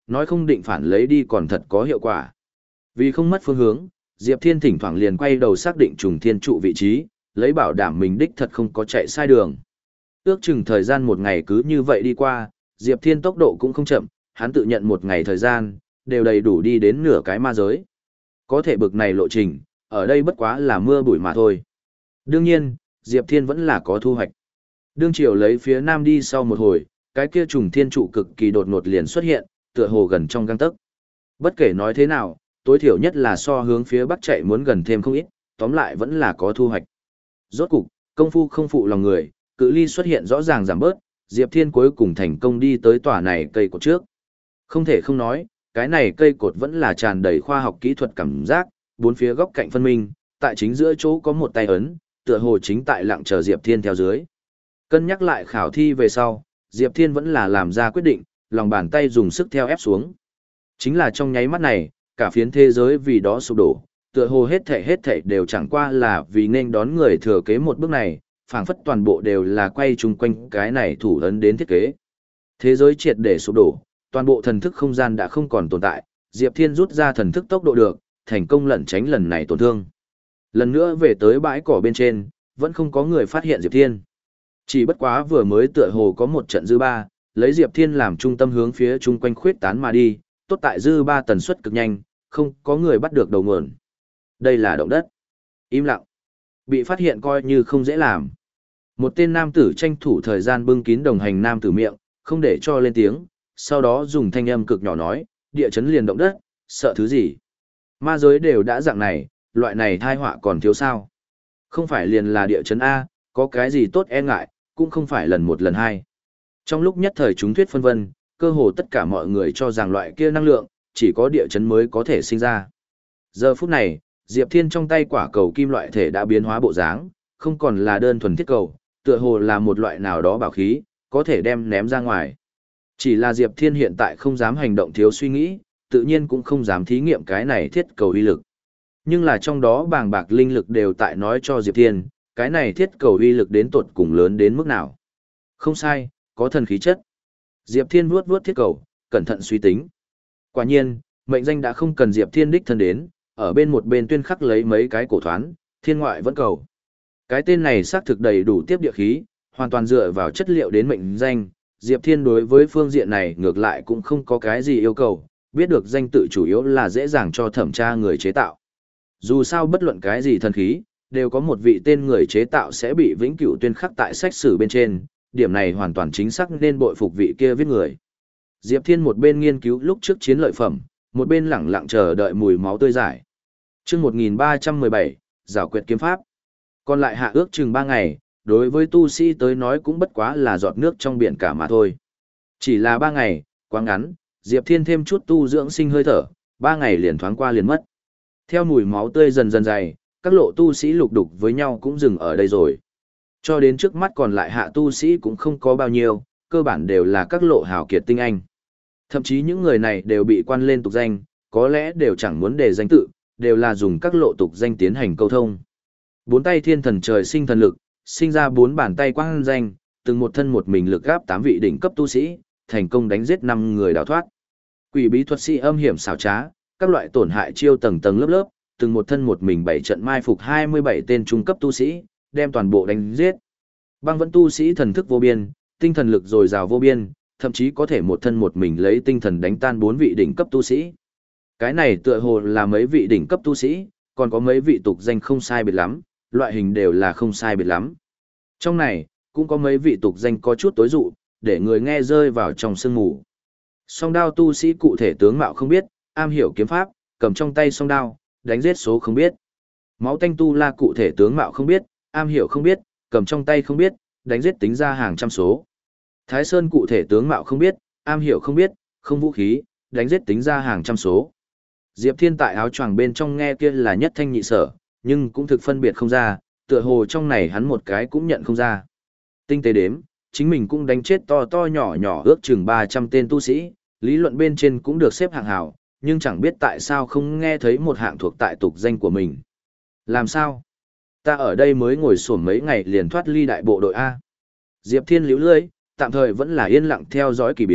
nói không định phản lấy đi còn thật có hiệu quả. Vì không mất phương hướng, Diệp Thiên thỉnh thoảng liền quay đầu xác định trùng thiên trụ vị trí, lấy bảo đảm mình đích thật không có chạy sai đường. Ước chừng thời gian một ngày cứ như vậy đi qua, Diệp Thiên tốc độ cũng không chậm, hắn tự nhận một ngày thời gian, đều đầy đủ đi đến nửa cái ma giới. Có thể bực này lộ trình, ở đây bất quá là mưa bụi mà thôi. Đương nhiên, Diệp Thiên vẫn là có thu hoạch. Đương triều lấy phía nam đi sau một hồi, cái kia trùng thiên trụ cực kỳ đột ngột liền xuất hiện, tựa hồ gần trong gang tấc. Bất kể nói thế nào, tối thiểu nhất là so hướng phía bắc chạy muốn gần thêm không ít, tóm lại vẫn là có thu hoạch. Rốt cục, công phu không phụ lòng người, cự ly xuất hiện rõ ràng giảm bớt, Diệp Thiên cuối cùng thành công đi tới tòa này cây cột trước. Không thể không nói, cái này cây cột vẫn là tràn đầy khoa học kỹ thuật cảm giác, bốn phía góc cạnh phân minh, tại chính giữa chỗ có một tay ấn, tựa hồ chính tại lặng chờ Diệp Thiên theo dưới. Cân nhắc lại khảo thi về sau, Diệp Thiên vẫn là làm ra quyết định, lòng bàn tay dùng sức theo ép xuống. Chính là trong nháy mắt này, cả phiến thế giới vì đó sụp đổ, tựa hồ hết thảy hết thảy đều chẳng qua là vì nên đón người thừa kế một bước này, phảng phất toàn bộ đều là quay chung quanh cái này thủ ấn đến thiết kế. Thế giới triệt để sụp đổ, toàn bộ thần thức không gian đã không còn tồn tại, Diệp Thiên rút ra thần thức tốc độ được, thành công lẩn tránh lần này tổn thương. Lần nữa về tới bãi cỏ bên trên, vẫn không có người phát hiện Diệp Thiên. Chỉ bất quá vừa mới tựa hồ có một trận dư ba, lấy Diệp Thiên làm trung tâm hướng phía chung quanh khuyết tán mà đi, tốt tại dư ba tần suất cực nhanh, không có người bắt được đầu nguồn. Đây là động đất. Im lặng. Bị phát hiện coi như không dễ làm. Một tên nam tử tranh thủ thời gian bưng kín đồng hành nam tử miệng, không để cho lên tiếng, sau đó dùng thanh âm cực nhỏ nói, địa chấn liền động đất, sợ thứ gì? Ma giới đều đã dạng này, loại này thai họa còn thiếu sao? Không phải liền là địa chấn A, có cái gì tốt e ngại, cũng không phải lần một lần hai. Trong lúc nhất thời chúng thuyết phân vân, cơ hồ tất cả mọi người cho rằng loại kia năng lượng, chỉ có địa chấn mới có thể sinh ra. Giờ phút này, Diệp Thiên trong tay quả cầu kim loại thể đã biến hóa bộ dáng, không còn là đơn thuần thiết cầu, tựa hồ là một loại nào đó bảo khí, có thể đem ném ra ngoài. Chỉ là Diệp Thiên hiện tại không dám hành động thiếu suy nghĩ, tự nhiên cũng không dám thí nghiệm cái này thiết cầu uy lực. Nhưng là trong đó bàng bạc linh lực đều tại nói cho Diệp Thiên, cái này thiết cầu uy lực đến tột cùng lớn đến mức nào. Không sai, có thần khí chất. Diệp Thiên vuốt vuốt thiết cầu, cẩn thận suy tính. Quả nhiên, mệnh danh đã không cần Diệp Thiên đích thân đến, ở bên một bên tuyên khắc lấy mấy cái cổ thoán, thiên ngoại vẫn cầu. Cái tên này xác thực đầy đủ tiếp địa khí, hoàn toàn dựa vào chất liệu đến mệnh danh. Diệp Thiên đối với phương diện này ngược lại cũng không có cái gì yêu cầu, biết được danh tự chủ yếu là dễ dàng cho thẩm tra người chế tạo. Dù sao bất luận cái gì thần khí, đều có một vị tên người chế tạo sẽ bị vĩnh cửu tuyên khắc tại sách sử bên trên, điểm này hoàn toàn chính xác nên bội phục vị kia viết người. Diệp Thiên một bên nghiên cứu lúc trước chiến lợi phẩm, một bên lẳng lặng chờ đợi mùi máu tươi giải. Chương một nghìn ba trăm mười bảy, Giảo quyệt kiếm pháp. Còn lại hạ ước chừng ba ngày, đối với tu sĩ tới nói cũng bất quá là giọt nước trong biển cả mà thôi. Chỉ là ba ngày, quá ngắn, Diệp Thiên thêm chút tu dưỡng sinh hơi thở, ba ngày liền thoáng qua liền mất. Theo mùi máu tươi dần dần dày, các lộ tu sĩ lục đục với nhau cũng dừng ở đây rồi. Cho đến trước mắt còn lại hạ tu sĩ cũng không có bao nhiêu, cơ bản đều là các lộ hào kiệt tinh anh. Thậm chí những người này đều bị quan lên tục danh, có lẽ đều chẳng muốn đề danh tự, đều là dùng các lộ tục danh tiến hành câu thông. Bốn tay thiên thần trời sinh thần lực, sinh ra bốn bàn tay quang danh, từng một thân một mình lực gáp tám vị đỉnh cấp tu sĩ, thành công đánh giết năm người đào thoát. Quỷ bí thuật sĩ âm hiểm xảo trá, các loại tổn hại chiêu tầng tầng lớp lớp, từng một thân một mình bảy trận mai phục hai mươi bảy tên trung cấp tu sĩ, đem toàn bộ đánh giết. Băng vẫn tu sĩ thần thức vô biên, tinh thần lực dồi dào vô biên, thậm chí có thể một thân một mình lấy tinh thần đánh tan bốn vị đỉnh cấp tu sĩ. Cái này tựa hồ là mấy vị đỉnh cấp tu sĩ, còn có mấy vị tục danh không sai biệt lắm, loại hình đều là không sai biệt lắm. Trong này, cũng có mấy vị tục danh có chút tối dụ, để người nghe rơi vào trong sương mù. Song đao tu sĩ cụ thể tướng mạo không biết, am hiểu kiếm pháp, cầm trong tay song đao, đánh giết số không biết. Máu tanh tu la cụ thể tướng mạo không biết, am hiểu không biết, cầm trong tay không biết, đánh giết tính ra hàng trăm số. Thái Sơn cụ thể tướng mạo không biết, am hiểu không biết, không vũ khí, đánh giết tính ra hàng trăm số. Diệp Thiên tại áo choàng bên trong nghe kia là nhất thanh nhị sở, nhưng cũng thực phân biệt không ra, tựa hồ trong này hắn một cái cũng nhận không ra. Tinh tế đếm, chính mình cũng đánh chết to to nhỏ nhỏ ước chừng ba trăm tên tu sĩ, lý luận bên trên cũng được xếp hạng hảo, nhưng chẳng biết tại sao không nghe thấy một hạng thuộc tại tục danh của mình. Làm sao? Ta ở đây mới ngồi xổm mấy ngày liền thoát ly đại bộ đội A. Diệp Thiên liễu lưỡi, tạm thời vẫn là yên lặng theo dõi kỳ biến,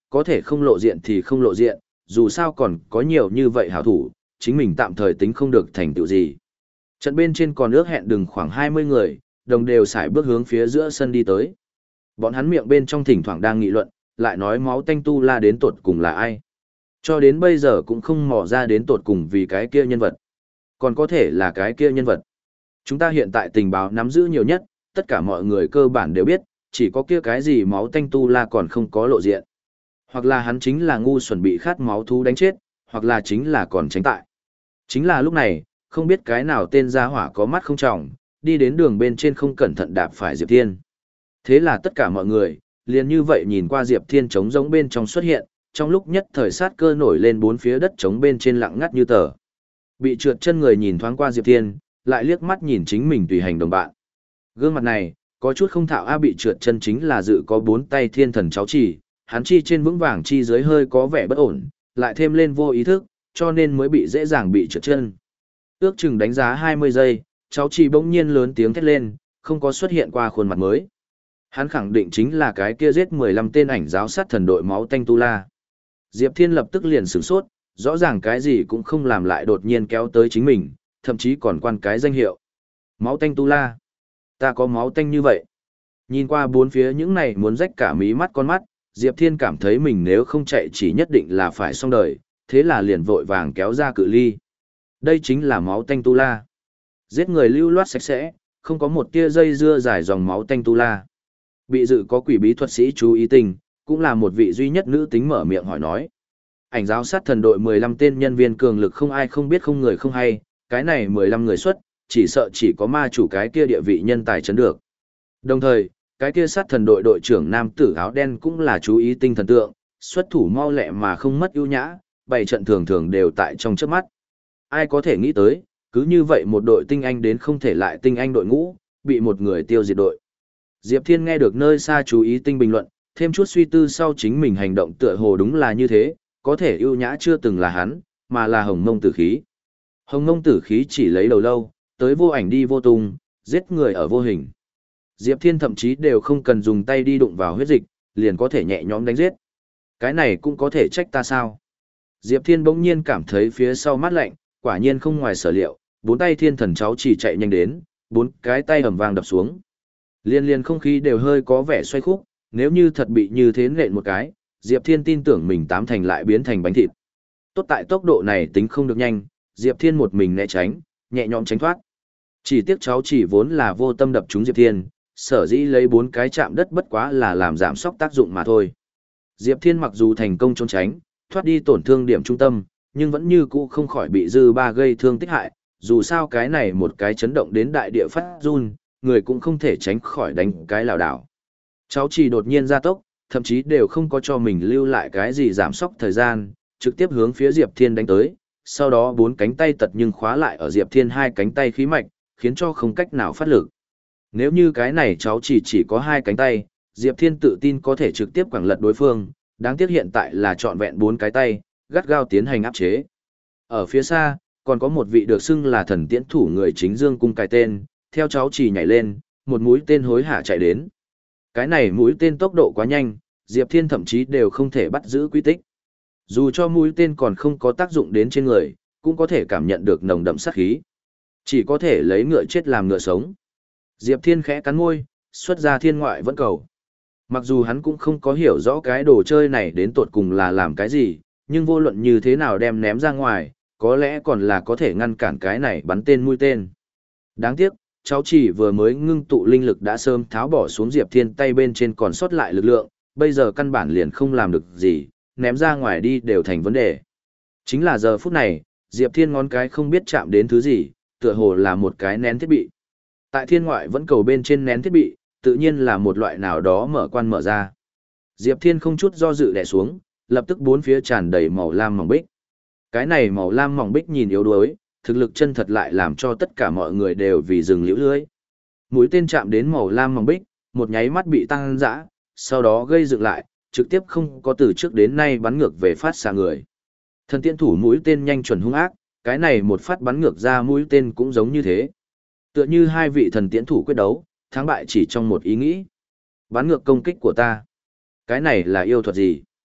có thể không lộ diện thì không lộ diện, dù sao còn có nhiều như vậy hảo thủ, chính mình tạm thời tính không được thành tựu gì. Trận bên trên còn ước hẹn đừng khoảng hai mươi người, đồng đều xài bước hướng phía giữa sân đi tới. Bọn hắn miệng bên trong thỉnh thoảng đang nghị luận, lại nói máu tanh tu la đến tột cùng là ai. Cho đến bây giờ cũng không mò ra đến tột cùng vì cái kia nhân vật. Còn có thể là cái kia nhân vật. Chúng ta hiện tại tình báo nắm giữ nhiều nhất, tất cả mọi người cơ bản đều biết, chỉ có kia cái gì máu tanh tu la còn không có lộ diện. Hoặc là hắn chính là ngu xuẩn bị khát máu thú đánh chết, hoặc là chính là còn tránh tại. Chính là lúc này, không biết cái nào tên gia hỏa có mắt không trọng, đi đến đường bên trên không cẩn thận đạp phải Diệp Thiên. Thế là tất cả mọi người, liền như vậy nhìn qua Diệp Thiên trống giống bên trong xuất hiện, trong lúc nhất thời sát cơ nổi lên bốn phía đất trống bên trên lặng ngắt như tờ. Bị trượt chân người nhìn thoáng qua Diệp Thiên, lại liếc mắt nhìn chính mình tùy hành đồng bạn. Gương mặt này, có chút không thạo a bị trượt chân chính là dự có bốn tay thiên thần cháu chỉ, hắn chi trên vững vàng chi dưới hơi có vẻ bất ổn, lại thêm lên vô ý thức, cho nên mới bị dễ dàng bị trượt chân. Ước chừng đánh giá hai mươi giây, cháu chỉ bỗng nhiên lớn tiếng thét lên, không có xuất hiện qua khuôn mặt mới. Hắn khẳng định chính là cái kia giết mười lăm tên ảnh giáo sát thần đội máu tanh tu la. Diệp Thiên lập tức liền sửng sốt, rõ ràng cái gì cũng không làm lại đột nhiên kéo tới chính mình, thậm chí còn quan cái danh hiệu. Máu tanh tu la. Ta có máu tanh như vậy. Nhìn qua bốn phía những này muốn rách cả mí mắt con mắt, Diệp Thiên cảm thấy mình nếu không chạy chỉ nhất định là phải xong đời, thế là liền vội vàng kéo ra cự ly. Đây chính là máu tanh tu la. Giết người lưu loát sạch sẽ, không có một tia dây dưa dài dòng máu tanh tu la. Bị dự có quỷ bí thuật sĩ chú ý tình, cũng là một vị duy nhất nữ tính mở miệng hỏi nói. Ảnh giáo sát thần đội mười lăm tên nhân viên cường lực không ai không biết không người không hay, cái này mười lăm người xuất, chỉ sợ chỉ có ma chủ cái kia địa vị nhân tài chấn được. Đồng thời, cái kia sát thần đội đội trưởng nam tử áo đen cũng là chú ý tinh thần tượng, xuất thủ mau lẹ mà không mất ưu nhã, bảy trận thường thường đều tại trong chớp mắt. Ai có thể nghĩ tới, cứ như vậy một đội tinh anh đến không thể lại tinh anh đội ngũ, bị một người tiêu diệt đội. Diệp Thiên nghe được nơi xa chú ý tinh bình luận, thêm chút suy tư sau chính mình hành động tựa hồ đúng là như thế, có thể ưu nhã chưa từng là hắn, mà là hồng mông tử khí. Hồng mông tử khí chỉ lấy đầu lâu, tới vô ảnh đi vô tung, giết người ở vô hình. Diệp Thiên thậm chí đều không cần dùng tay đi đụng vào huyết dịch, liền có thể nhẹ nhõm đánh giết. Cái này cũng có thể trách ta sao? Diệp Thiên bỗng nhiên cảm thấy phía sau mát lạnh, quả nhiên không ngoài sở liệu, bốn tay thiên thần cháu chỉ chạy nhanh đến, bốn cái tay ầm vang đập xuống. Liên liên không khí đều hơi có vẻ xoay khúc, nếu như thật bị như thế nện một cái, Diệp Thiên tin tưởng mình tám thành lại biến thành bánh thịt. Tốt tại tốc độ này tính không được nhanh, Diệp Thiên một mình né tránh, nhẹ nhõm tránh thoát. Chỉ tiếc cháu chỉ vốn là vô tâm đập trúng Diệp Thiên, sở dĩ lấy bốn cái chạm đất bất quá là làm giảm sóc tác dụng mà thôi. Diệp Thiên mặc dù thành công trốn tránh, thoát đi tổn thương điểm trung tâm, nhưng vẫn như cũ không khỏi bị dư ba gây thương tích hại, dù sao cái này một cái chấn động đến đại địa phát run, người cũng không thể tránh khỏi đánh cái lảo đảo. Cháu chỉ đột nhiên ra tốc, thậm chí đều không có cho mình lưu lại cái gì giảm sóc thời gian, trực tiếp hướng phía Diệp Thiên đánh tới, sau đó bốn cánh tay tật nhưng khóa lại ở Diệp Thiên hai cánh tay khí mạch, khiến cho không cách nào phát lực. Nếu như cái này cháu chỉ chỉ có hai cánh tay, Diệp Thiên tự tin có thể trực tiếp quẳng lật đối phương, đáng tiếc hiện tại là trọn vẹn bốn cái tay, gắt gao tiến hành áp chế. Ở phía xa, còn có một vị được xưng là thần tiễn thủ người chính dương cung cài tên, theo cháu chỉ nhảy lên, một mũi tên hối hả chạy đến. Cái này mũi tên tốc độ quá nhanh, Diệp Thiên thậm chí đều không thể bắt giữ quy tích. Dù cho mũi tên còn không có tác dụng đến trên người, cũng có thể cảm nhận được nồng đậm sát khí. Chỉ có thể lấy ngựa chết làm ngựa sống. Diệp Thiên khẽ cắn môi, xuất ra thiên ngoại vẫn cầu. Mặc dù hắn cũng không có hiểu rõ cái đồ chơi này đến tột cùng là làm cái gì, nhưng vô luận như thế nào đem ném ra ngoài, có lẽ còn là có thể ngăn cản cái này bắn tên mũi tên. Đáng tiếc, cháu chỉ vừa mới ngưng tụ linh lực đã sớm tháo bỏ xuống Diệp Thiên tay bên trên còn sót lại lực lượng, bây giờ căn bản liền không làm được gì, ném ra ngoài đi đều thành vấn đề. Chính là giờ phút này, Diệp Thiên ngón cái không biết chạm đến thứ gì, tựa hồ là một cái nén thiết bị. Tại thiên ngoại vẫn cầu bên trên nén thiết bị, tự nhiên là một loại nào đó mở quan mở ra. Diệp Thiên không chút do dự đè xuống, lập tức bốn phía tràn đầy màu lam mỏng bích. Cái này màu lam mỏng bích nhìn yếu đuối, thực lực chân thật lại làm cho tất cả mọi người đều vì dừng liễu lưới. Mũi tên chạm đến màu lam mỏng bích, một nháy mắt bị tăng dã, sau đó gây dựng lại, trực tiếp không có từ trước đến nay bắn ngược về phát xa người. Thần tiễn thủ mũi tên nhanh chuẩn hung ác, cái này một phát bắn ngược ra mũi tên cũng giống như thế. Tựa như hai vị thần tiễn thủ quyết đấu, thắng bại chỉ trong một ý nghĩ. Bắn ngược công kích của ta. Cái này là yêu thuật gì?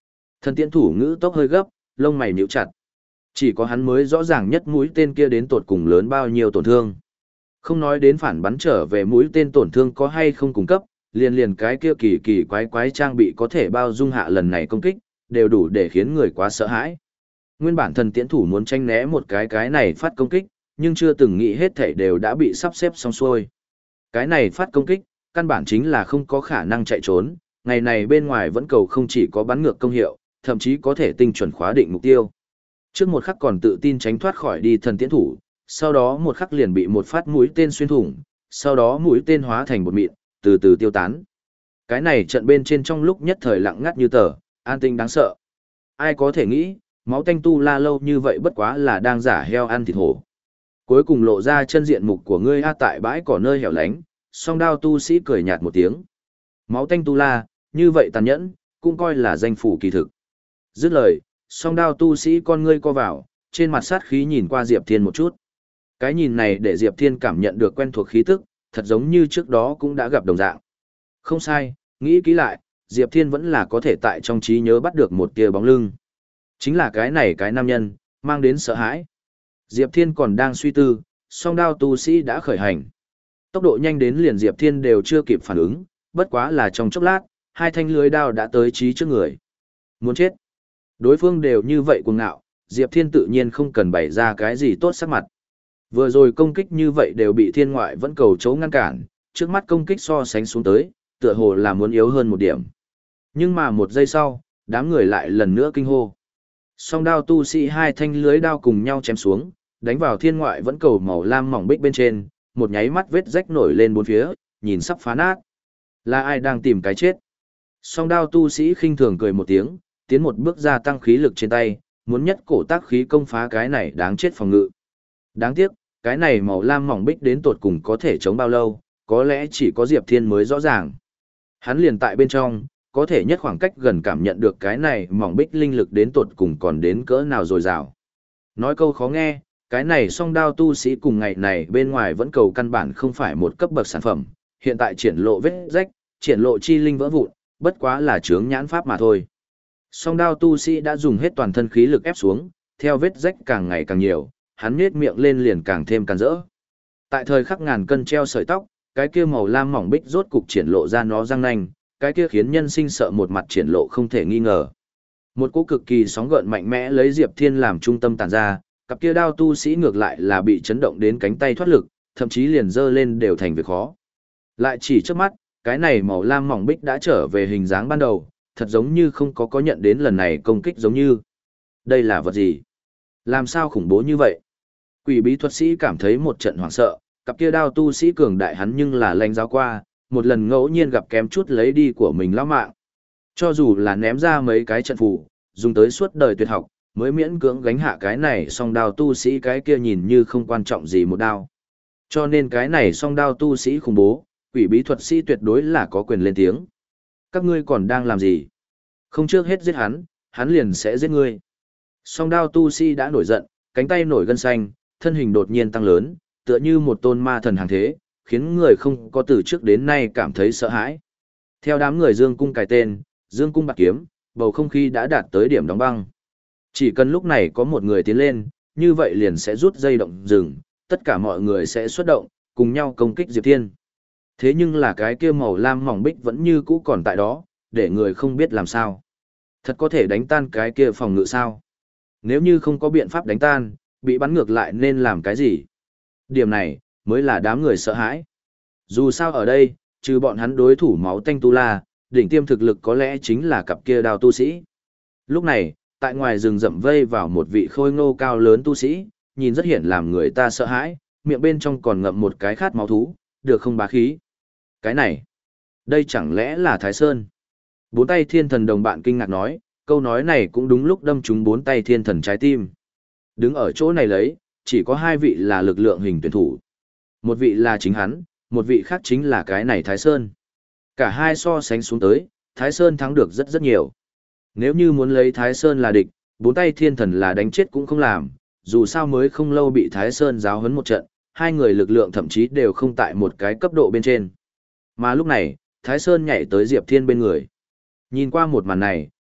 Thần tiễn thủ ngữ tốc hơi gấp, lông mày nhíu chặt. Chỉ có hắn mới rõ ràng nhất mũi tên kia đến tột cùng lớn bao nhiêu tổn thương. Không nói đến phản bắn trở về mũi tên tổn thương có hay không cung cấp, liền liền cái kia kỳ kỳ quái quái trang bị có thể bao dung hạ lần này công kích, đều đủ để khiến người quá sợ hãi. Nguyên bản thần tiễn thủ muốn tranh né một cái cái này phát công kích, nhưng chưa từng nghĩ hết thảy đều đã bị sắp xếp xong xuôi. Cái này phát công kích, căn bản chính là không có khả năng chạy trốn, ngày này bên ngoài vẫn cầu không chỉ có bắn ngược công hiệu, thậm chí có thể tinh chuẩn khóa định mục tiêu. Trước một khắc còn tự tin tránh thoát khỏi đi thần tiễn thủ, sau đó một khắc liền bị một phát mũi tên xuyên thủng, sau đó mũi tên hóa thành bột mịn, từ từ tiêu tán. Cái này trận bên trên trong lúc nhất thời lặng ngắt như tờ, an tinh đáng sợ. Ai có thể nghĩ, máu tanh tu la lâu như vậy bất quá là đang giả heo ăn thịt hổ. Cuối cùng lộ ra chân diện mục của ngươi a tại bãi cỏ nơi hẻo lánh, song đao tu sĩ cười nhạt một tiếng. Máu tanh tu la, như vậy tàn nhẫn, cũng coi là danh phủ kỳ thực. Dứt lời, song đao tu sĩ con ngươi co vào, trên mặt sát khí nhìn qua Diệp Thiên một chút. Cái nhìn này để Diệp Thiên cảm nhận được quen thuộc khí tức, thật giống như trước đó cũng đã gặp đồng dạng. Không sai, nghĩ kỹ lại, Diệp Thiên vẫn là có thể tại trong trí nhớ bắt được một tia bóng lưng. Chính là cái này cái nam nhân, mang đến sợ hãi. Diệp Thiên còn đang suy tư, song đao tu sĩ đã khởi hành. Tốc độ nhanh đến liền Diệp Thiên đều chưa kịp phản ứng, bất quá là trong chốc lát, hai thanh lưới đao đã tới trí trước người. Muốn chết. Đối phương đều như vậy cuồng ngạo, Diệp Thiên tự nhiên không cần bày ra cái gì tốt sắc mặt. Vừa rồi công kích như vậy đều bị thiên ngoại vẫn cầu chấu ngăn cản, trước mắt công kích so sánh xuống tới, tựa hồ là muốn yếu hơn một điểm. Nhưng mà một giây sau, đám người lại lần nữa kinh hô. Song đao tu sĩ hai thanh lưới đao cùng nhau chém xuống, đánh vào thiên ngoại vẫn cầu màu lam mỏng bích bên trên, một nháy mắt vết rách nổi lên bốn phía, nhìn sắp phá nát. Là ai đang tìm cái chết? Song đao tu sĩ khinh thường cười một tiếng, tiến một bước gia tăng khí lực trên tay, muốn nhất cổ tác khí công phá cái này đáng chết phòng ngự. Đáng tiếc, cái này màu lam mỏng bích đến tột cùng có thể chống bao lâu, có lẽ chỉ có Diệp Thiên mới rõ ràng. Hắn liền tại bên trong, có thể nhất khoảng cách gần cảm nhận được cái này mỏng bích linh lực đến tột cùng còn đến cỡ nào dồi dào. Nói câu khó nghe, cái này song đao tu sĩ cùng ngày này bên ngoài vẫn cầu căn bản không phải một cấp bậc sản phẩm, hiện tại triển lộ vết rách, triển lộ chi linh vỡ vụn, bất quá là chướng nhãn pháp mà thôi. Song đao tu sĩ đã dùng hết toàn thân khí lực ép xuống, theo vết rách càng ngày càng nhiều, hắn nhếch miệng lên liền càng thêm càn rỡ. Tại thời khắc ngàn cân treo sợi tóc, cái kia màu lam mỏng bích rốt cục triển lộ ra nó răng nanh, cái kia khiến nhân sinh sợ một mặt triển lộ không thể nghi ngờ. Một cú cực kỳ sóng gợn mạnh mẽ lấy Diệp Thiên làm trung tâm tản ra, cặp kia đao tu sĩ ngược lại là bị chấn động đến cánh tay thoát lực, thậm chí liền giơ lên đều thành việc khó. Lại chỉ trước mắt, cái này màu lam mỏng bích đã trở về hình dáng ban đầu, thật giống như không có có nhận đến lần này công kích giống như. Đây là vật gì? Làm sao khủng bố như vậy? Quỷ bí thuật sĩ cảm thấy một trận hoảng sợ, cặp kia đao tu sĩ cường đại hắn nhưng là lãnh giáo qua, một lần ngẫu nhiên gặp kém chút lấy đi của mình lão mạng. Cho dù là ném ra mấy cái trận phù, dùng tới suốt đời tuyệt học, mới miễn cưỡng gánh hạ cái này song đao tu sĩ cái kia nhìn như không quan trọng gì một đao. Cho nên cái này song đao tu sĩ khủng bố, quỷ bí thuật sĩ tuyệt đối là có quyền lên tiếng. Các ngươi còn đang làm gì? Không trước hết giết hắn, hắn liền sẽ giết ngươi. Song đao tu sĩ đã nổi giận, cánh tay nổi gân xanh, thân hình đột nhiên tăng lớn, tựa như một tôn ma thần hàng thế, khiến người không có từ trước đến nay cảm thấy sợ hãi. Theo đám người dương cung cài tên, dương cung bạc kiếm, bầu không khí đã đạt tới điểm đóng băng. Chỉ cần lúc này có một người tiến lên, như vậy liền sẽ rút dây động rừng, tất cả mọi người sẽ xuất động, cùng nhau công kích Diệp Thiên. Thế nhưng là cái kia màu lam mỏng bích vẫn như cũ còn tại đó, để người không biết làm sao. Thật có thể đánh tan cái kia phòng ngự sao? Nếu như không có biện pháp đánh tan, bị bắn ngược lại nên làm cái gì? Điểm này, mới là đám người sợ hãi. Dù sao ở đây, trừ bọn hắn đối thủ máu tanh tu la, đỉnh tiêm thực lực có lẽ chính là cặp kia đao tu sĩ. Lúc này, tại ngoài rừng rậm vây vào một vị khôi ngô cao lớn tu sĩ, nhìn rất hiển làm người ta sợ hãi, miệng bên trong còn ngậm một cái khát máu thú, được không bá khí. Cái này, đây chẳng lẽ là Thái Sơn? Bốn tay thiên thần đồng bạn kinh ngạc nói, câu nói này cũng đúng lúc đâm trúng bốn tay thiên thần trái tim. Đứng ở chỗ này lấy, chỉ có hai vị là lực lượng hình tuyển thủ. Một vị là chính hắn, một vị khác chính là cái này Thái Sơn. Cả hai so sánh xuống tới, Thái Sơn thắng được rất rất nhiều. Nếu như muốn lấy Thái Sơn là địch, bốn tay thiên thần là đánh chết cũng không làm, dù sao mới không lâu bị Thái Sơn giáo huấn một trận, hai người lực lượng thậm chí đều không tại một cái cấp độ bên trên. Mà lúc này, Thái Sơn nhảy tới Diệp Thiên bên người. Nhìn qua một màn này,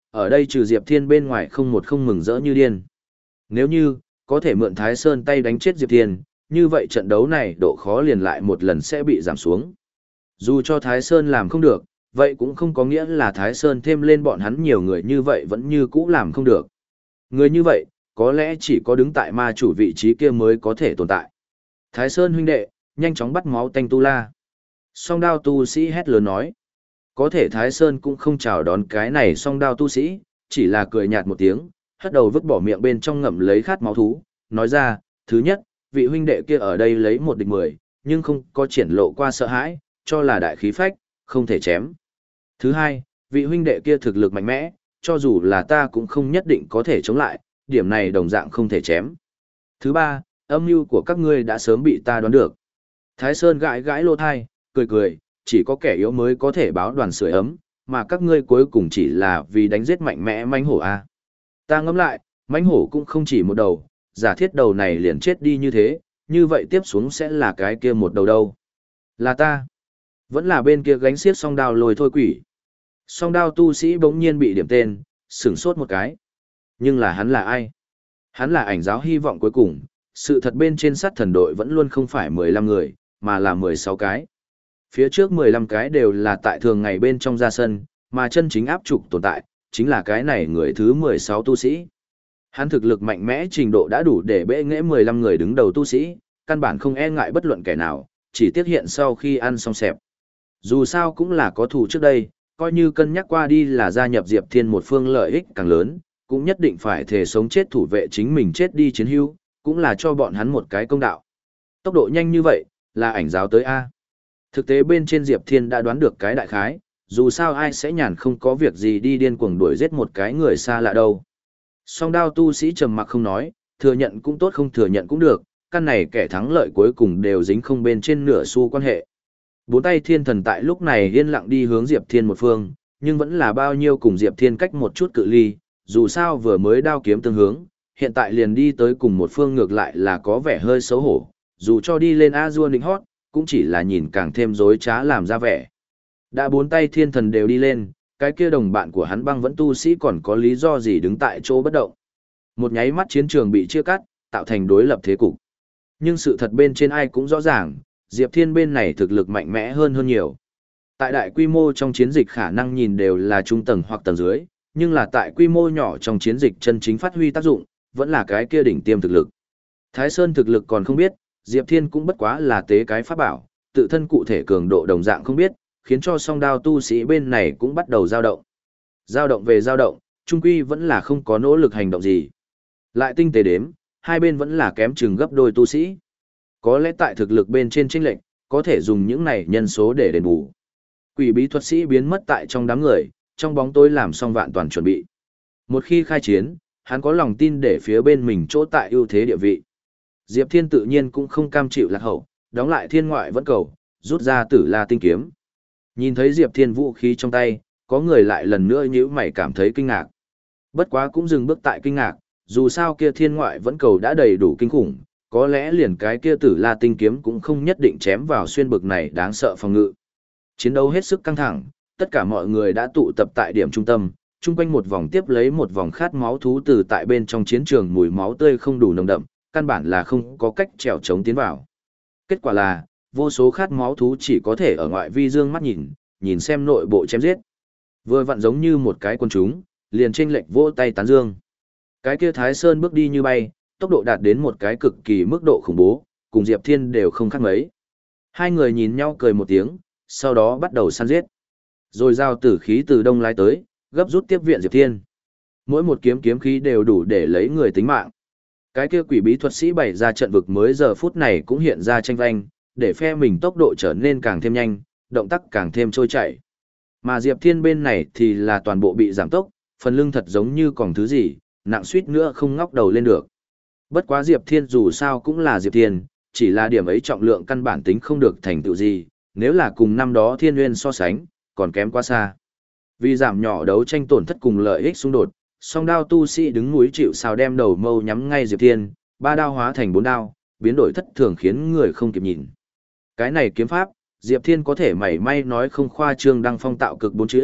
ở đây trừ Diệp Thiên bên ngoài không một không mừng rỡ như điên. Nếu như, có thể mượn Thái Sơn tay đánh chết Diệp Thiên, như vậy trận đấu này độ khó liền lại một lần sẽ bị giảm xuống. Dù cho Thái Sơn làm không được, vậy cũng không có nghĩa là Thái Sơn thêm lên bọn hắn nhiều người như vậy vẫn như cũ làm không được. Người như vậy, có lẽ chỉ có đứng tại ma chủ vị trí kia mới có thể tồn tại. Thái Sơn huynh đệ, nhanh chóng bắt máu tanh tu la. Song đao tu sĩ hét lớn nói. Có thể Thái Sơn cũng không chào đón cái này song đao tu sĩ, chỉ là cười nhạt một tiếng, hất đầu vứt bỏ miệng bên trong ngậm lấy khát máu thú, nói ra, thứ nhất, vị huynh đệ kia ở đây lấy một địch mười, nhưng không có triển lộ qua sợ hãi, cho là đại khí phách, không thể chém. Thứ hai, vị huynh đệ kia thực lực mạnh mẽ, cho dù là ta cũng không nhất định có thể chống lại, điểm này đồng dạng không thể chém. Thứ ba, âm mưu của các ngươi đã sớm bị ta đoán được. Thái Sơn gãi gãi lỗ thai, cười cười, chỉ có kẻ yếu mới có thể báo đoàn sưởi ấm, mà các ngươi cuối cùng chỉ là vì đánh giết mạnh mẽ mãnh hổ a. Ta ngẫm lại, mãnh hổ cũng không chỉ một đầu, giả thiết đầu này liền chết đi như thế, như vậy tiếp xuống sẽ là cái kia một đầu đâu. Là ta. Vẫn là bên kia gánh xiết song đao lôi thôi quỷ. Song đao tu sĩ bỗng nhiên bị điểm tên, sửng sốt một cái. Nhưng là hắn là ai? Hắn là ảnh giáo hy vọng cuối cùng, sự thật bên trên sát thần đội vẫn luôn không phải mười lăm người, mà là mười sáu cái. Phía trước mười lăm cái đều là tại thường ngày bên trong ra sân, mà chân chính áp trục tồn tại, chính là cái này người thứ mười sáu tu sĩ. Hắn thực lực mạnh mẽ trình độ đã đủ để bệ nghệ mười lăm người đứng đầu tu sĩ, căn bản không e ngại bất luận kẻ nào, chỉ tiếc hiện sau khi ăn xong xẹp. Dù sao cũng là có thù trước đây, coi như cân nhắc qua đi là gia nhập Diệp Thiên một phương lợi ích càng lớn, cũng nhất định phải thể sống chết thủ vệ chính mình chết đi chiến hữu, cũng là cho bọn hắn một cái công đạo. Tốc độ nhanh như vậy, là ảnh giáo tới A. Thực tế bên trên Diệp Thiên đã đoán được cái đại khái, dù sao ai sẽ nhàn không có việc gì đi điên cuồng đuổi giết một cái người xa lạ đâu. Song đao tu sĩ trầm mặc không nói, thừa nhận cũng tốt không thừa nhận cũng được, căn này kẻ thắng lợi cuối cùng đều dính không bên trên nửa xu quan hệ. Bốn tay thiên thần tại lúc này yên lặng đi hướng Diệp Thiên một phương, nhưng vẫn là bao nhiêu cùng Diệp Thiên cách một chút cự ly, dù sao vừa mới đao kiếm tương hướng, hiện tại liền đi tới cùng một phương ngược lại là có vẻ hơi xấu hổ, dù cho đi lên A-dua nịnh hót, cũng chỉ là nhìn càng thêm dối trá làm ra vẻ. Đã bốn tay thiên thần đều đi lên, cái kia đồng bạn của hắn băng vẫn tu sĩ còn có lý do gì đứng tại chỗ bất động. Một nháy mắt chiến trường bị chia cắt, tạo thành đối lập thế cục. Nhưng sự thật bên trên ai cũng rõ ràng, Diệp Thiên bên này thực lực mạnh mẽ hơn hơn nhiều. Tại đại quy mô trong chiến dịch khả năng nhìn đều là trung tầng hoặc tầng dưới, nhưng là tại quy mô nhỏ trong chiến dịch chân chính phát huy tác dụng, vẫn là cái kia đỉnh tiêm thực lực. Thái Sơn thực lực còn không biết, Diệp Thiên cũng bất quá là tế cái pháp bảo, tự thân cụ thể cường độ đồng dạng không biết, khiến cho song đao tu sĩ bên này cũng bắt đầu dao động. Dao động về dao động, trung quy vẫn là không có nỗ lực hành động gì. Lại tinh tế đếm, hai bên vẫn là kém chừng gấp đôi tu sĩ. Có lẽ tại thực lực bên trên chênh lệch, có thể dùng những này nhân số để đền bù. Quỷ bí thuật sĩ biến mất tại trong đám người, trong bóng tối làm xong vạn toàn chuẩn bị. Một khi khai chiến, hắn có lòng tin để phía bên mình chỗ tại ưu thế địa vị. Diệp Thiên tự nhiên cũng không cam chịu lạc hậu, đóng lại thiên ngoại vẫn cầu, rút ra tử la tinh kiếm. Nhìn thấy Diệp Thiên vũ khí trong tay, có người lại lần nữa nhíu mày cảm thấy kinh ngạc. Bất quá cũng dừng bước tại kinh ngạc, dù sao kia thiên ngoại vẫn cầu đã đầy đủ kinh khủng, có lẽ liền cái kia tử la tinh kiếm cũng không nhất định chém vào xuyên bực này đáng sợ phòng ngự. Chiến đấu hết sức căng thẳng, tất cả mọi người đã tụ tập tại điểm trung tâm, chung quanh một vòng tiếp lấy một vòng khát máu thú từ tại bên trong chiến trường mùi máu tươi không đủ nồng đậm, căn bản là không có cách trèo chống tiến vào. Kết quả là, vô số khát máu thú chỉ có thể ở ngoại vi dương mắt nhìn, nhìn xem nội bộ chém giết. Vừa vặn giống như một cái quân chúng, liền chênh lệch vỗ tay tán dương. Cái kia Thái Sơn bước đi như bay, tốc độ đạt đến một cái cực kỳ mức độ khủng bố, cùng Diệp Thiên đều không khác mấy. Hai người nhìn nhau cười một tiếng, sau đó bắt đầu săn giết. Rồi giao tử khí từ đông lái tới, gấp rút tiếp viện Diệp Thiên. Mỗi một kiếm kiếm khí đều đủ để lấy người tính mạng. Cái kia quỷ bí thuật sĩ bày ra trận vực mới giờ phút này cũng hiện ra tranh vanh, để phe mình tốc độ trở nên càng thêm nhanh, động tác càng thêm trôi chảy. Mà Diệp Thiên bên này thì là toàn bộ bị giảm tốc, phần lưng thật giống như còn thứ gì, nặng suýt nữa không ngóc đầu lên được. Bất quá Diệp Thiên dù sao cũng là Diệp Thiên, chỉ là điểm ấy trọng lượng căn bản tính không được thành tựu gì, nếu là cùng năm đó Thiên Nguyên so sánh, còn kém quá xa. Vì giảm nhỏ đấu tranh tổn thất cùng lợi ích xung đột, song đao tu sĩ đứng núi chịu sào đem đầu mâu nhắm ngay Diệp Thiên, ba đao hóa thành bốn đao, biến đổi thất thường khiến người không kịp nhìn. Cái này kiếm pháp, Diệp Thiên có thể mảy may nói không khoa trương đăng phong tạo cực bốn chữ,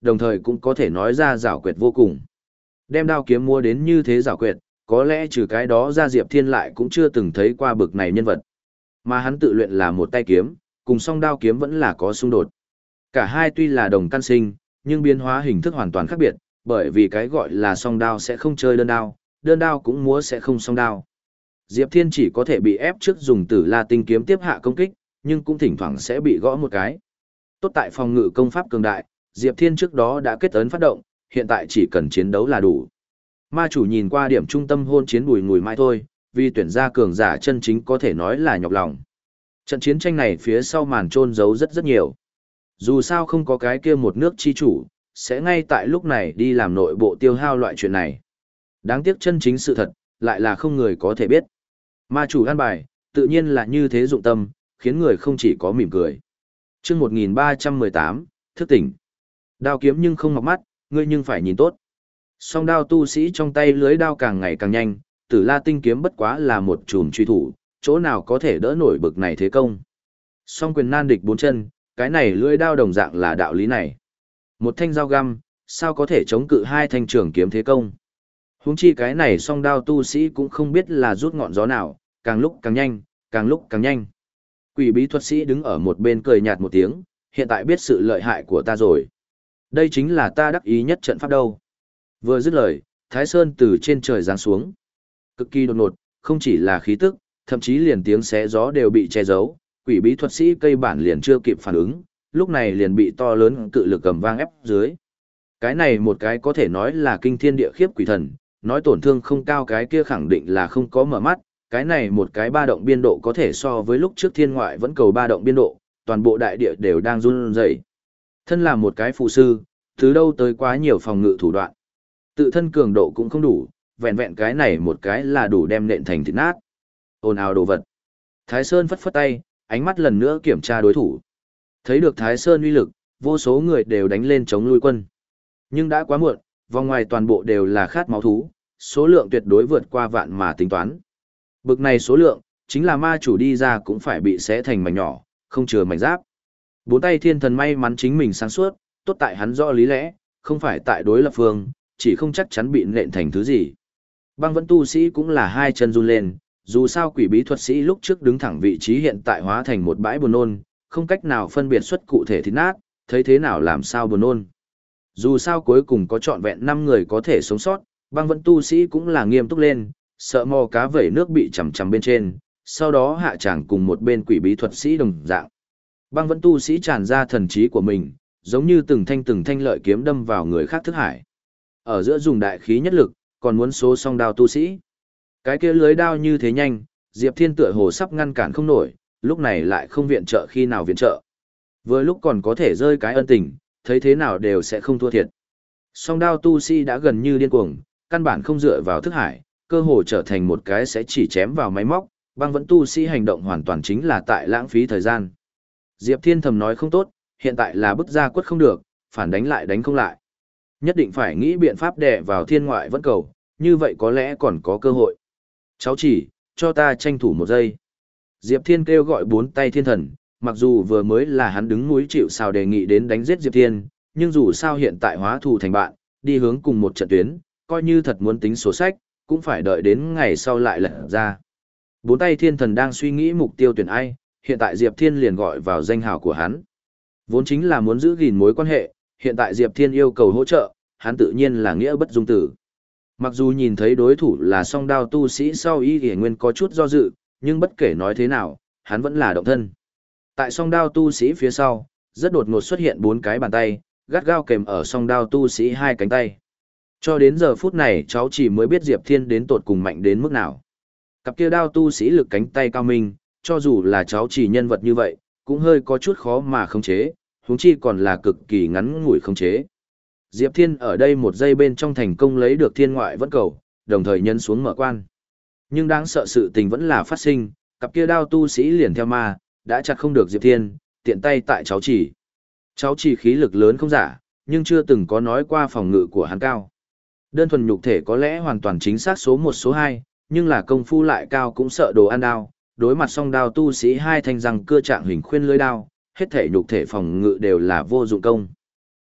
đồng thời cũng có thể nói ra giảo quyệt vô cùng. Đem đao kiếm mua đến như thế giảo quyệt, có lẽ trừ cái đó ra Diệp Thiên lại cũng chưa từng thấy qua bực này nhân vật. Mà hắn tự luyện là một tay kiếm, cùng song đao kiếm vẫn là có xung đột. Cả hai tuy là đồng căn sinh, nhưng biến hóa hình thức hoàn toàn khác biệt, bởi vì cái gọi là song đao sẽ không chơi đơn đao, đơn đao cũng múa sẽ không song đao. Diệp Thiên chỉ có thể bị ép trước dùng Tử La Tinh kiếm tiếp hạ công kích, nhưng cũng thỉnh thoảng sẽ bị gõ một cái. Tốt tại phòng ngự công pháp cường đại, Diệp Thiên trước đó đã kết ấn phát động, hiện tại chỉ cần chiến đấu là đủ. Ma chủ nhìn qua điểm trung tâm hôn chiến bùi ngùi mãi thôi, vì tuyển ra cường giả chân chính có thể nói là nhọc lòng. Trận chiến tranh này phía sau màn trôn giấu rất rất nhiều. Dù sao không có cái kia một nước chi chủ, sẽ ngay tại lúc này đi làm nội bộ tiêu hao loại chuyện này. Đáng tiếc chân chính sự thật, lại là không người có thể biết. Ma chủ an bài, tự nhiên là như thế dụng tâm, khiến người không chỉ có mỉm cười. Chương một nghìn ba trăm mười tám, thức tỉnh. Đao kiếm nhưng không mọc mắt, ngươi nhưng phải nhìn tốt. Song đao tu sĩ trong tay lưới đao càng ngày càng nhanh, Tử La Tinh kiếm bất quá là một chùm truy thủ, chỗ nào có thể đỡ nổi bực này thế công. Song quyền nan địch bốn chân, cái này lưới đao đồng dạng là đạo lý này. Một thanh dao găm, sao có thể chống cự hai thanh trường kiếm thế công. Huống chi cái này song đao tu sĩ cũng không biết là rút ngọn gió nào, càng lúc càng nhanh, càng lúc càng nhanh. Quỷ bí thuật sĩ đứng ở một bên cười nhạt một tiếng, hiện tại biết sự lợi hại của ta rồi. Đây chính là ta đắc ý nhất trận pháp đâu. Vừa dứt lời, Thái Sơn từ trên trời giáng xuống. Cực kỳ đột ngột, không chỉ là khí tức, thậm chí liền tiếng xé gió đều bị che giấu, quỷ bí thuật sĩ cây bản liền chưa kịp phản ứng, lúc này liền bị to lớn cự lực cầm vang ép dưới. Cái này một cái có thể nói là kinh thiên địa khiếp quỷ thần, nói tổn thương không cao cái kia khẳng định là không có mở mắt, cái này một cái ba động biên độ có thể so với lúc trước thiên ngoại vẫn cầu ba động biên độ, toàn bộ đại địa đều đang run rẩy. Thân là một cái phù sư, từ đâu tới quá nhiều phòng ngự thủ đoạn. Tự thân cường độ cũng không đủ, vẹn vẹn cái này một cái là đủ đem nện thành thịt nát. Ồn ào đồ vật. Thái Sơn phất phất tay, ánh mắt lần nữa kiểm tra đối thủ. Thấy được Thái Sơn uy lực, vô số người đều đánh lên chống lui quân. Nhưng đã quá muộn, vòng ngoài toàn bộ đều là khát máu thú, số lượng tuyệt đối vượt qua vạn mà tính toán. Bực này số lượng, chính là ma chủ đi ra cũng phải bị xé thành mảnh nhỏ, không chừa mảnh giáp. Bốn tay thiên thần may mắn chính mình sáng suốt, tốt tại hắn rõ lý lẽ, không phải tại đối lập phương, chỉ không chắc chắn bị nện thành thứ gì. Băng vẫn tu sĩ cũng là hai chân run lên, dù sao quỷ bí thuật sĩ lúc trước đứng thẳng vị trí hiện tại hóa thành một bãi buồn nôn, không cách nào phân biệt xuất cụ thể thịt nát, thấy thế nào làm sao buồn nôn. Dù sao cuối cùng có trọn vẹn năm người có thể sống sót, băng vẫn tu sĩ cũng là nghiêm túc lên, sợ mò cá vẩy nước bị chầm chầm bên trên, sau đó hạ tràng cùng một bên quỷ bí thuật sĩ đồng dạng. Băng vẫn tu sĩ tràn ra thần trí của mình, giống như từng thanh từng thanh lợi kiếm đâm vào người khác thức hải. Ở giữa dùng đại khí nhất lực, còn muốn số song đao tu sĩ. Cái kia lưới đao như thế nhanh, Diệp Thiên tựa hồ sắp ngăn cản không nổi, lúc này lại không viện trợ khi nào viện trợ. Vừa lúc còn có thể rơi cái ân tình, thấy thế nào đều sẽ không thua thiệt. Song đao tu sĩ đã gần như điên cuồng, căn bản không dựa vào thức hải, cơ hồ trở thành một cái sẽ chỉ chém vào máy móc, băng vẫn tu sĩ hành động hoàn toàn chính là tại lãng phí thời gian. Diệp Thiên thầm nói không tốt, hiện tại là bức ra quất không được, phản đánh lại đánh không lại. Nhất định phải nghĩ biện pháp đè vào thiên ngoại vẫn cầu, như vậy có lẽ còn có cơ hội. Cháu chỉ, cho ta tranh thủ một giây. Diệp Thiên kêu gọi bốn tay thiên thần, mặc dù vừa mới là hắn đứng núi chịu sào đề nghị đến đánh giết Diệp Thiên, nhưng dù sao hiện tại hóa thù thành bạn, đi hướng cùng một trận tuyến, coi như thật muốn tính số sách, cũng phải đợi đến ngày sau lại lật ra. Bốn tay thiên thần đang suy nghĩ mục tiêu tuyển ai, hiện tại Diệp Thiên liền gọi vào danh hào của hắn. Vốn chính là muốn giữ gìn mối quan hệ, hiện tại Diệp Thiên yêu cầu hỗ trợ, hắn tự nhiên là nghĩa bất dung tử. Mặc dù nhìn thấy đối thủ là song đao tu sĩ sau y thì nguyên có chút do dự, nhưng bất kể nói thế nào, hắn vẫn là động thân. Tại song đao tu sĩ phía sau, rất đột ngột xuất hiện bốn cái bàn tay, gắt gao kèm ở song đao tu sĩ hai cánh tay. Cho đến giờ phút này cháu chỉ mới biết Diệp Thiên đến tột cùng mạnh đến mức nào. Cặp kia đao tu sĩ lực cánh tay cao minh, cho dù là cháu chỉ nhân vật như vậy, cũng hơi có chút khó mà khống chế, huống chi còn là cực kỳ ngắn ngủi khống chế. Diệp Thiên ở đây một giây bên trong thành công lấy được thiên ngoại vẫn cầu, đồng thời nhân xuống mở quan. Nhưng đáng sợ sự tình vẫn là phát sinh, cặp kia đao tu sĩ liền theo ma, đã chặt không được Diệp Thiên, tiện tay tại cháu chỉ. Cháu chỉ khí lực lớn không giả, nhưng chưa từng có nói qua phòng ngự của hắn cao. Đơn thuần nhục thể có lẽ hoàn toàn chính xác số một số hai, nhưng là công phu lại cao cũng sợ đồ ăn đao, đối mặt song đao tu sĩ hai thanh răng cưa trạng hình khuyên lưới đao, hết thể nhục thể phòng ngự đều là vô dụng công.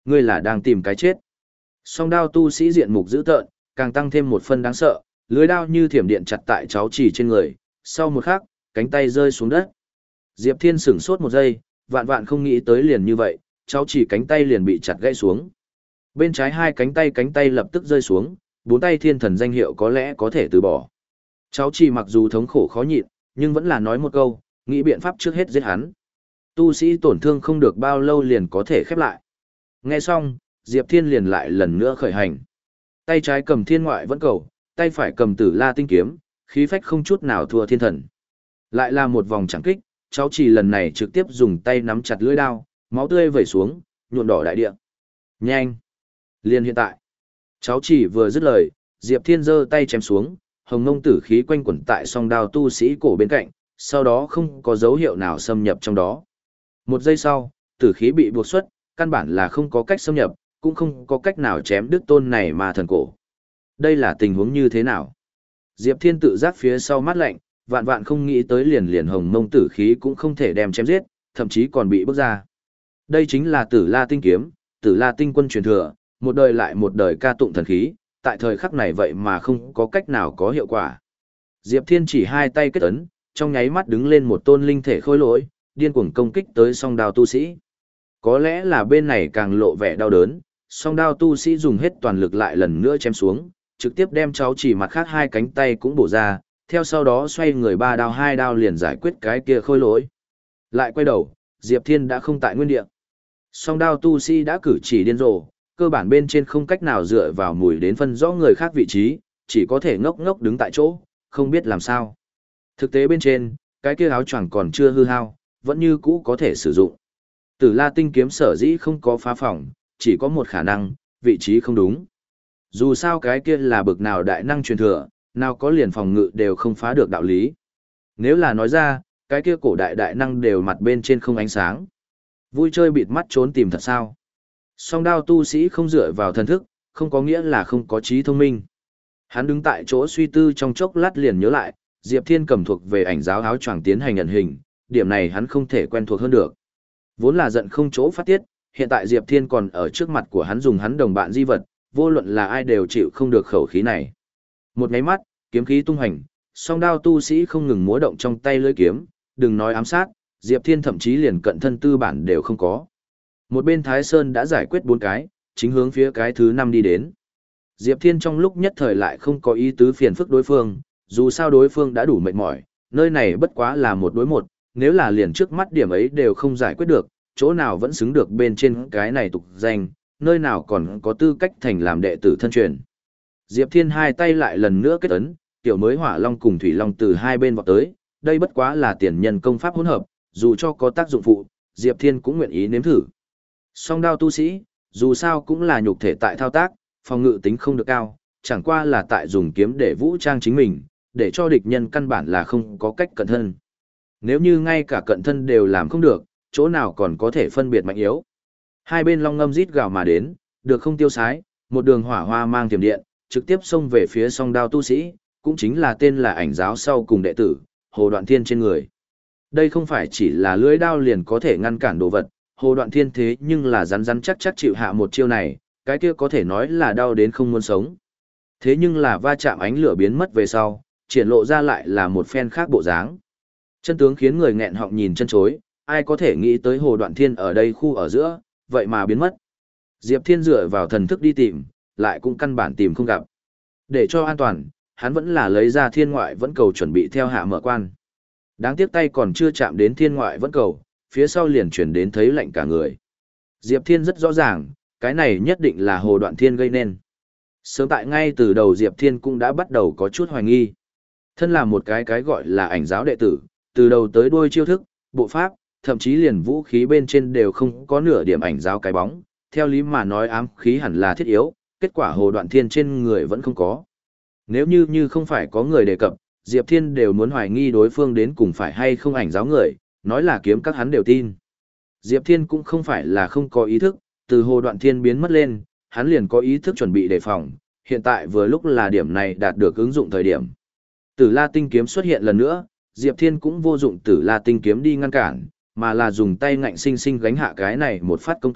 Ngươi là đang tìm cái chết. Song đao tu sĩ diện mục dữ tợn, càng tăng thêm một phân đáng sợ, lưới đao như thiểm điện chặt tại cháu chỉ trên người, sau một khắc, cánh tay rơi xuống đất. Diệp Thiên sửng sốt một giây, vạn vạn không nghĩ tới liền như vậy, cháu chỉ cánh tay liền bị chặt gãy xuống. Bên trái hai cánh tay cánh tay lập tức rơi xuống, bốn tay thiên thần danh hiệu có lẽ có thể từ bỏ. Cháu chỉ mặc dù thống khổ khó nhịn, nhưng vẫn là nói một câu, nghĩ biện pháp trước hết giết hắn. Tu sĩ tổn thương không được bao lâu liền có thể khép lại. Nghe xong, Diệp Thiên liền lại lần nữa khởi hành. Tay trái cầm thiên ngoại vẫn cầu, tay phải cầm tử la tinh kiếm, khí phách không chút nào thua thiên thần. Lại là một vòng chẳng kích, cháu chỉ lần này trực tiếp dùng tay nắm chặt lưỡi đao, máu tươi vẩy xuống, nhuộm đỏ đại địa. Nhanh! Liên hiện tại. Cháu chỉ vừa dứt lời, Diệp Thiên giơ tay chém xuống, hồng ngông tử khí quanh quẩn tại song đao tu sĩ cổ bên cạnh, sau đó không có dấu hiệu nào xâm nhập trong đó. Một giây sau, tử khí bị buộc xuất, căn bản là không có cách xâm nhập, cũng không có cách nào chém đứt tôn này mà thần cổ. Đây là tình huống như thế nào? Diệp Thiên tự giác phía sau mắt lạnh, vạn vạn không nghĩ tới liền liền hồng mông tử khí cũng không thể đem chém giết, thậm chí còn bị bước ra. Đây chính là Tử La tinh kiếm, Tử La tinh quân truyền thừa, một đời lại một đời ca tụng thần khí, tại thời khắc này vậy mà không có cách nào có hiệu quả. Diệp Thiên chỉ hai tay kết ấn, trong nháy mắt đứng lên một tôn linh thể khôi lỗi, điên cuồng công kích tới song đao tu sĩ. Có lẽ là bên này càng lộ vẻ đau đớn, song đao tu sĩ dùng hết toàn lực lại lần nữa chém xuống, trực tiếp đem cháu chỉ mặt khác hai cánh tay cũng bổ ra, theo sau đó xoay người ba đao hai đao liền giải quyết cái kia khôi lỗi. Lại quay đầu, Diệp Thiên đã không tại nguyên địa. Song đao tu sĩ đã cử chỉ điên rồ, cơ bản bên trên không cách nào dựa vào mùi đến phân rõ người khác vị trí, chỉ có thể ngốc ngốc đứng tại chỗ, không biết làm sao. Thực tế bên trên, cái kia áo choàng còn chưa hư hao, vẫn như cũ có thể sử dụng. Tử La tinh kiếm sở dĩ không có phá phỏng, chỉ có một khả năng, vị trí không đúng. Dù sao cái kia là bực nào đại năng truyền thừa, nào có liền phòng ngự đều không phá được đạo lý. Nếu là nói ra, cái kia cổ đại đại năng đều mặt bên trên không ánh sáng. Vui chơi bịt mắt trốn tìm thật sao? Song đao tu sĩ không dựa vào thần thức, không có nghĩa là không có trí thông minh. Hắn đứng tại chỗ suy tư trong chốc lát liền nhớ lại, Diệp Thiên cầm thuộc về ảnh giáo áo choàng tiến hành ẩn hình, điểm này hắn không thể quen thuộc hơn được. Vốn là giận không chỗ phát tiết, hiện tại Diệp Thiên còn ở trước mặt của hắn dùng hắn đồng bạn di vật, vô luận là ai đều chịu không được khẩu khí này. Một nháy mắt, kiếm khí tung hành, song đao tu sĩ không ngừng múa động trong tay lưỡi kiếm, đừng nói ám sát, Diệp Thiên thậm chí liền cận thân tư bản đều không có. Một bên Thái Sơn đã giải quyết bốn cái, chính hướng phía cái thứ năm đi đến. Diệp Thiên trong lúc nhất thời lại không có ý tứ phiền phức đối phương, dù sao đối phương đã đủ mệt mỏi, nơi này bất quá là một đối một, nếu là liền trước mắt điểm ấy đều không giải quyết được, chỗ nào vẫn xứng được bên trên cái này tục danh, nơi nào còn có tư cách thành làm đệ tử thân truyền. Diệp Thiên hai tay lại lần nữa kết ấn, tiểu mới hỏa long cùng thủy long từ hai bên vọt tới, đây bất quá là tiền nhân công pháp hỗn hợp, dù cho có tác dụng phụ, Diệp Thiên cũng nguyện ý nếm thử. Song đao tu sĩ, dù sao cũng là nhục thể tại thao tác, phòng ngự tính không được cao, chẳng qua là tại dùng kiếm để vũ trang chính mình, để cho địch nhân căn bản là không có cách cận thân. Nếu như ngay cả cận thân đều làm không được, chỗ nào còn có thể phân biệt mạnh yếu. Hai bên long ngâm rít gào mà đến, được không tiêu sái, một đường hỏa hoa mang tiềm điện, trực tiếp xông về phía song đao tu sĩ, cũng chính là tên là ảnh giáo sau cùng đệ tử, Hồ Đoạn Thiên trên người. Đây không phải chỉ là lưỡi đao liền có thể ngăn cản đồ vật, Hồ Đoạn Thiên thế nhưng là rắn rắn chắc chắc chịu hạ một chiêu này, cái kia có thể nói là đau đến không muốn sống. Thế nhưng là va chạm ánh lửa biến mất về sau, triển lộ ra lại là một phen khác bộ dáng. Chân tướng khiến người nghẹn họng nhìn chân chối, ai có thể nghĩ tới Hồ Đoạn Thiên ở đây khu ở giữa, vậy mà biến mất. Diệp Thiên dựa vào thần thức đi tìm, lại cũng căn bản tìm không gặp. Để cho an toàn, hắn vẫn là lấy ra thiên ngoại vẫn cầu chuẩn bị theo hạ mở quan. Đáng tiếc tay còn chưa chạm đến thiên ngoại vẫn cầu, phía sau liền chuyển đến thấy lạnh cả người. Diệp Thiên rất rõ ràng, cái này nhất định là Hồ Đoạn Thiên gây nên. Sớm tại ngay từ đầu Diệp Thiên cũng đã bắt đầu có chút hoài nghi. Thân là một cái cái gọi là ảnh giáo đệ tử, từ đầu tới đuôi chiêu thức, bộ pháp, thậm chí liền vũ khí bên trên đều không có nửa điểm ảnh giáo cái bóng. Theo lý mà nói ám khí hẳn là thiết yếu, kết quả Hồ Đoạn Thiên trên người vẫn không có. Nếu như như không phải có người đề cập, Diệp Thiên đều muốn hoài nghi đối phương đến cùng phải hay không ảnh giáo người, nói là kiếm các hắn đều tin. Diệp Thiên cũng không phải là không có ý thức, từ Hồ Đoạn Thiên biến mất lên, hắn liền có ý thức chuẩn bị đề phòng, hiện tại vừa lúc là điểm này đạt được ứng dụng thời điểm. Tử La tinh kiếm xuất hiện lần nữa, Diệp Thiên cũng vô dụng Tử La tinh kiếm đi ngăn cản, mà là dùng tay ngạnh sinh sinh gánh hạ cái này một phát công kích,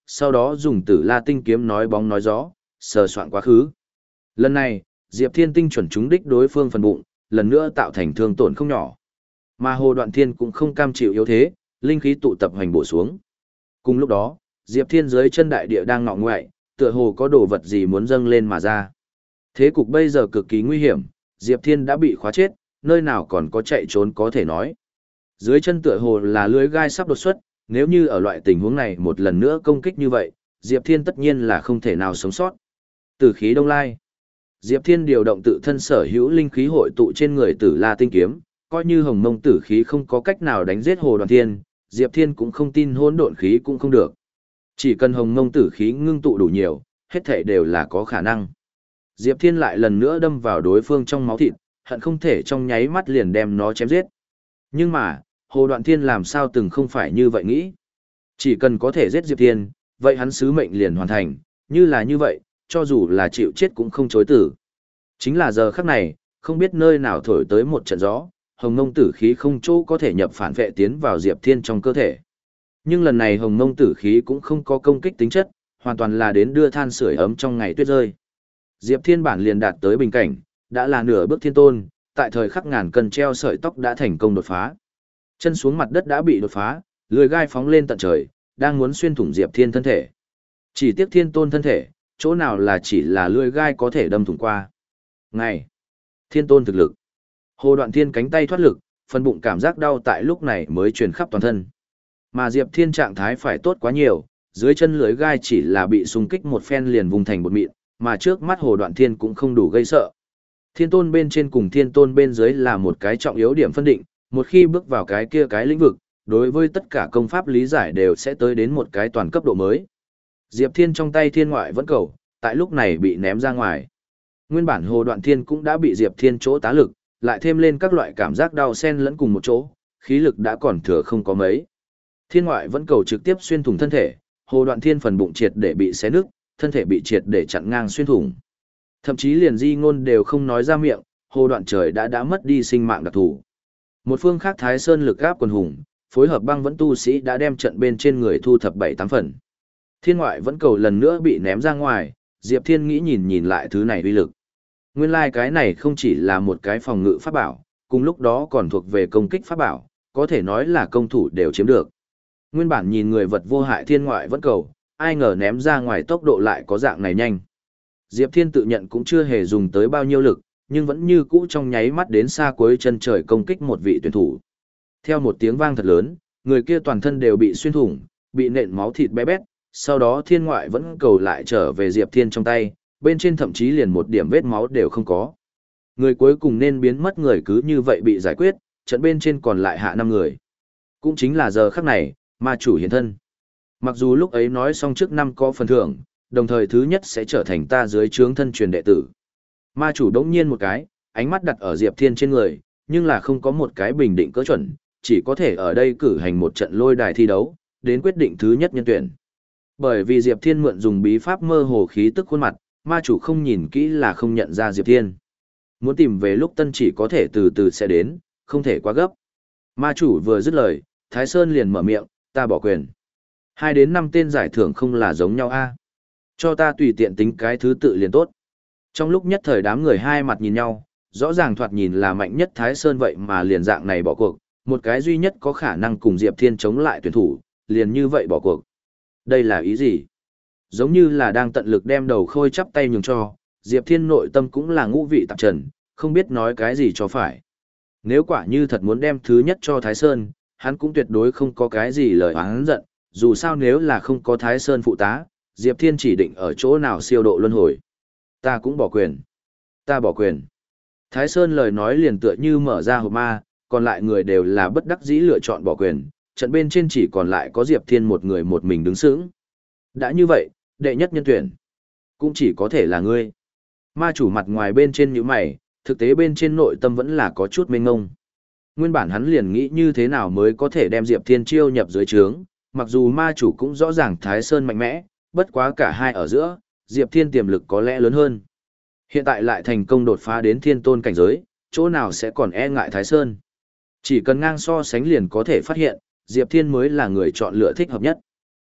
sau đó dùng Tử La tinh kiếm nói bóng nói gió, sờ soạn quá khứ. Lần này, Diệp Thiên tinh chuẩn trúng đích đối phương phần bụng, lần nữa tạo thành thương tổn không nhỏ. Mà Hồ Đoạn Thiên cũng không cam chịu yếu thế, linh khí tụ tập hoành bổ xuống. Cùng lúc đó, Diệp Thiên dưới chân đại địa đang ngọ ngoại, tựa hồ có đồ vật gì muốn dâng lên mà ra. Thế cục bây giờ cực kỳ nguy hiểm, Diệp Thiên đã bị khóa chết, nơi nào còn có chạy trốn có thể nói. Dưới chân tựa hồ là lưới gai sắp đột xuất, nếu như ở loại tình huống này một lần nữa công kích như vậy, Diệp Thiên tất nhiên là không thể nào sống sót. Tử khí đông lai. Diệp Thiên điều động tự thân sở hữu linh khí hội tụ trên người Tử La tinh kiếm, coi như hồng mông tử khí không có cách nào đánh giết Hồ Đoàn Thiên, Diệp Thiên cũng không tin hỗn độn khí cũng không được. Chỉ cần hồng mông tử khí ngưng tụ đủ nhiều, hết thảy đều là có khả năng. Diệp Thiên lại lần nữa đâm vào đối phương trong máu thịt, hận không thể trong nháy mắt liền đem nó chém giết. Nhưng mà, Hồ Đoạn Thiên làm sao từng không phải như vậy nghĩ. Chỉ cần có thể giết Diệp Thiên, vậy hắn sứ mệnh liền hoàn thành, như là như vậy, cho dù là chịu chết cũng không chối tử. Chính là giờ khắc này, không biết nơi nào thổi tới một trận gió, hồng mông tử khí không chỗ có thể nhập phản vệ tiến vào Diệp Thiên trong cơ thể. Nhưng lần này hồng mông tử khí cũng không có công kích tính chất, hoàn toàn là đến đưa than sưởi ấm trong ngày tuyết rơi. Diệp Thiên bản liền đạt tới bình cảnh, đã là nửa bước thiên tôn, tại thời khắc ngàn cân treo sợi tóc đã thành công đột phá. Chân xuống mặt đất đã bị đột phá, lưỡi gai phóng lên tận trời, đang muốn xuyên thủng Diệp Thiên thân thể. Chỉ tiếc thiên tôn thân thể, chỗ nào là chỉ là lưỡi gai có thể đâm thủng qua. Ngày, thiên tôn thực lực. Hồ Đoạn Thiên cánh tay thoát lực, phần bụng cảm giác đau tại lúc này mới truyền khắp toàn thân. Mà Diệp Thiên trạng thái phải tốt quá nhiều, dưới chân lưỡi gai chỉ là bị xung kích một phen liền vùng thành bột mịn, mà trước mắt Hồ Đoạn Thiên cũng không đủ gây sợ. Thiên tôn bên trên cùng thiên tôn bên dưới là một cái trọng yếu điểm phân định, một khi bước vào cái kia cái lĩnh vực, đối với tất cả công pháp lý giải đều sẽ tới đến một cái toàn cấp độ mới. Diệp Thiên trong tay thiên ngoại vẫn cầu, tại lúc này bị ném ra ngoài. Nguyên bản Hồ Đoạn Thiên cũng đã bị Diệp Thiên chỗ tá lực, lại thêm lên các loại cảm giác đau xen lẫn cùng một chỗ, khí lực đã còn thừa không có mấy. Thiên ngoại vẫn cầu trực tiếp xuyên thủng thân thể, Hồ Đoạn Thiên phần bụng triệt để bị xé nứt, thân thể bị triệt để chặn ngang xuyên thủng. Thậm chí liền di ngôn đều không nói ra miệng, Hồ Đoạn trời đã đã mất đi sinh mạng đặc thù. Một phương khác Thái Sơn lực gáp quần hùng, phối hợp băng vẫn tu sĩ đã đem trận bên trên người thu thập bảy tám phần. Thiên ngoại vẫn cầu lần nữa bị ném ra ngoài, Diệp Thiên nghĩ nhìn nhìn lại thứ này uy lực. Nguyên lai like cái này không chỉ là một cái phòng ngự pháp bảo, cùng lúc đó còn thuộc về công kích pháp bảo, có thể nói là công thủ đều chiếm được. Nguyên bản nhìn người vật vô hại thiên ngoại vẫn cầu, ai ngờ ném ra ngoài tốc độ lại có dạng này nhanh. Diệp Thiên tự nhận cũng chưa hề dùng tới bao nhiêu lực, nhưng vẫn như cũ trong nháy mắt đến xa cuối chân trời công kích một vị tuyển thủ. Theo một tiếng vang thật lớn, người kia toàn thân đều bị xuyên thủng, bị nện máu thịt bé bét, sau đó thiên ngoại vẫn cầu lại trở về Diệp Thiên trong tay, bên trên thậm chí liền một điểm vết máu đều không có. Người cuối cùng nên biến mất người cứ như vậy bị giải quyết, trận bên trên còn lại hạ năm người. Cũng chính là giờ khắc này, ma chủ hiện thân. Mặc dù lúc ấy nói xong trước năm có phần thưởng, đồng thời thứ nhất sẽ trở thành ta dưới trướng thân truyền đệ tử. Ma chủ đống nhiên một cái, ánh mắt đặt ở Diệp Thiên trên người, nhưng là không có một cái bình định cỡ chuẩn, chỉ có thể ở đây cử hành một trận lôi đài thi đấu, đến quyết định thứ nhất nhân tuyển. Bởi vì Diệp Thiên mượn dùng bí pháp mơ hồ khí tức khuôn mặt, ma chủ không nhìn kỹ là không nhận ra Diệp Thiên. Muốn tìm về lúc tân chỉ có thể từ từ sẽ đến, không thể quá gấp. Ma chủ vừa dứt lời, Thái Sơn liền mở miệng, ta bỏ quyền. Hai đến năm tên giải thưởng không là giống nhau a? Cho ta tùy tiện tính cái thứ tự liền tốt. Trong lúc nhất thời đám người hai mặt nhìn nhau, rõ ràng thoạt nhìn là mạnh nhất Thái Sơn vậy mà liền dạng này bỏ cuộc, một cái duy nhất có khả năng cùng Diệp Thiên chống lại tuyển thủ, liền như vậy bỏ cuộc. Đây là ý gì? Giống như là đang tận lực đem đầu khôi chắp tay nhường cho, Diệp Thiên nội tâm cũng là ngũ vị tạp trần, không biết nói cái gì cho phải. Nếu quả như thật muốn đem thứ nhất cho Thái Sơn, hắn cũng tuyệt đối không có cái gì lời oán giận, dù sao nếu là không có Thái Sơn phụ tá, Diệp Thiên chỉ định ở chỗ nào siêu độ luân hồi. Ta cũng bỏ quyền. Ta bỏ quyền. Thái Sơn lời nói liền tựa như mở ra hộp ma, còn lại người đều là bất đắc dĩ lựa chọn bỏ quyền, trận bên trên chỉ còn lại có Diệp Thiên một người một mình đứng sững. Đã như vậy, đệ nhất nhân tuyển, cũng chỉ có thể là ngươi. Ma chủ mặt ngoài bên trên như mày, thực tế bên trên nội tâm vẫn là có chút mênh ngông. Nguyên bản hắn liền nghĩ như thế nào mới có thể đem Diệp Thiên chiêu nhập dưới trướng, mặc dù ma chủ cũng rõ ràng Thái Sơn mạnh mẽ, bất quá cả hai ở giữa, Diệp Thiên tiềm lực có lẽ lớn hơn. Hiện tại lại thành công đột phá đến thiên tôn cảnh giới, chỗ nào sẽ còn e ngại Thái Sơn. Chỉ cần ngang so sánh liền có thể phát hiện, Diệp Thiên mới là người chọn lựa thích hợp nhất.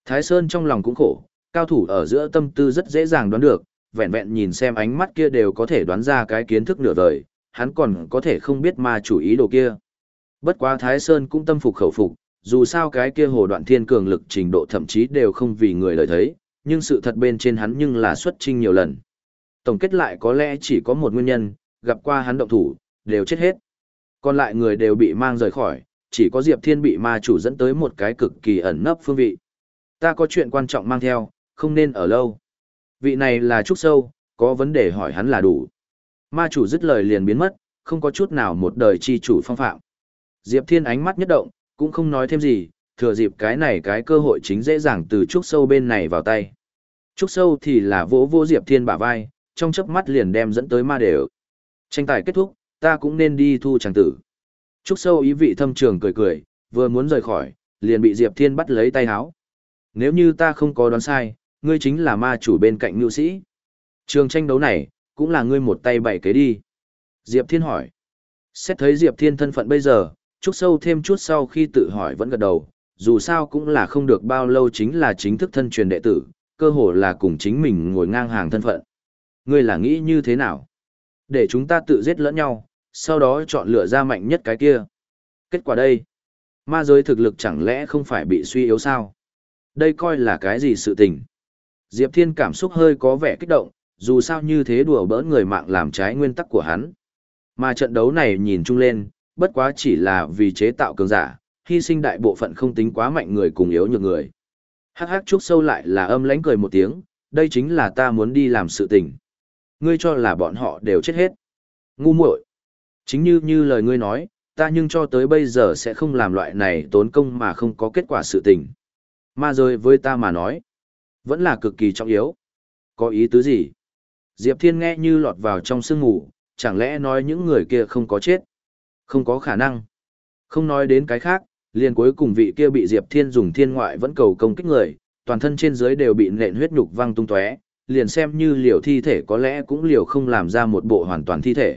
Thái Sơn trong lòng cũng khổ, cao thủ ở giữa tâm tư rất dễ dàng đoán được, vẹn vẹn nhìn xem ánh mắt kia đều có thể đoán ra cái kiến thức nửa vời, hắn còn có thể không biết ma chủ ý đồ kia. Bất quá Thái Sơn cũng tâm phục khẩu phục, dù sao cái kia Hồ Đoạn Thiên cường lực trình độ thậm chí đều không vì người lời thấy, nhưng sự thật bên trên hắn nhưng là xuất chinh nhiều lần. Tổng kết lại có lẽ chỉ có một nguyên nhân, gặp qua hắn động thủ, đều chết hết. Còn lại người đều bị mang rời khỏi, chỉ có Diệp Thiên bị ma chủ dẫn tới một cái cực kỳ ẩn nấp phương vị. Ta có chuyện quan trọng mang theo, không nên ở lâu. Vị này là Trúc Sâu, có vấn đề hỏi hắn là đủ. Ma chủ dứt lời liền biến mất, không có chút nào một đời chi chủ phong phạm. Diệp Thiên ánh mắt nhất động, cũng không nói thêm gì, thừa dịp cái này cái cơ hội chính dễ dàng từ Trúc Sâu bên này vào tay. Trúc Sâu thì là vỗ vỗ Diệp Thiên bả vai, trong chớp mắt liền đem dẫn tới ma đều. Tranh tài kết thúc, ta cũng nên đi thu chàng tử. Trúc Sâu ý vị thâm trường cười cười, vừa muốn rời khỏi, liền bị Diệp Thiên bắt lấy tay háo. Nếu như ta không có đoán sai, ngươi chính là ma chủ bên cạnh nhu sĩ. Trường tranh đấu này, cũng là ngươi một tay bày kế đi. Diệp Thiên hỏi. Xét thấy Diệp Thiên thân phận bây giờ, Trúc Sâu thêm chút sau khi tự hỏi vẫn gật đầu, dù sao cũng là không được bao lâu chính là chính thức thân truyền đệ tử, cơ hồ là cùng chính mình ngồi ngang hàng thân phận. Ngươi là nghĩ như thế nào? Để chúng ta tự giết lẫn nhau, sau đó chọn lựa ra mạnh nhất cái kia. Kết quả đây, ma giới thực lực chẳng lẽ không phải bị suy yếu sao? Đây coi là cái gì sự tình? Diệp Thiên cảm xúc hơi có vẻ kích động, dù sao như thế đùa bỡn người mạng làm trái nguyên tắc của hắn. Mà trận đấu này nhìn chung lên, bất quá chỉ là vì chế tạo cường giả, hy sinh đại bộ phận không tính quá mạnh người cùng yếu nhược người. Hắc hắc Trúc Sâu lại là âm lãnh cười một tiếng, đây chính là ta muốn đi làm sự tình. Ngươi cho là bọn họ đều chết hết. Ngu muội. Chính như như lời ngươi nói, ta nhưng cho tới bây giờ sẽ không làm loại này tốn công mà không có kết quả sự tình. Ma giới với ta mà nói, vẫn là cực kỳ trọng yếu. Có ý tứ gì? Diệp Thiên nghe như lọt vào trong sương ngủ, chẳng lẽ nói những người kia không có chết? Không có khả năng. Không nói đến cái khác, liền cuối cùng vị kia bị Diệp Thiên dùng thiên ngoại vẫn cầu công kích người, toàn thân trên dưới đều bị nện huyết nhục văng tung tóe, liền xem như liều thi thể có lẽ cũng liều không làm ra một bộ hoàn toàn thi thể.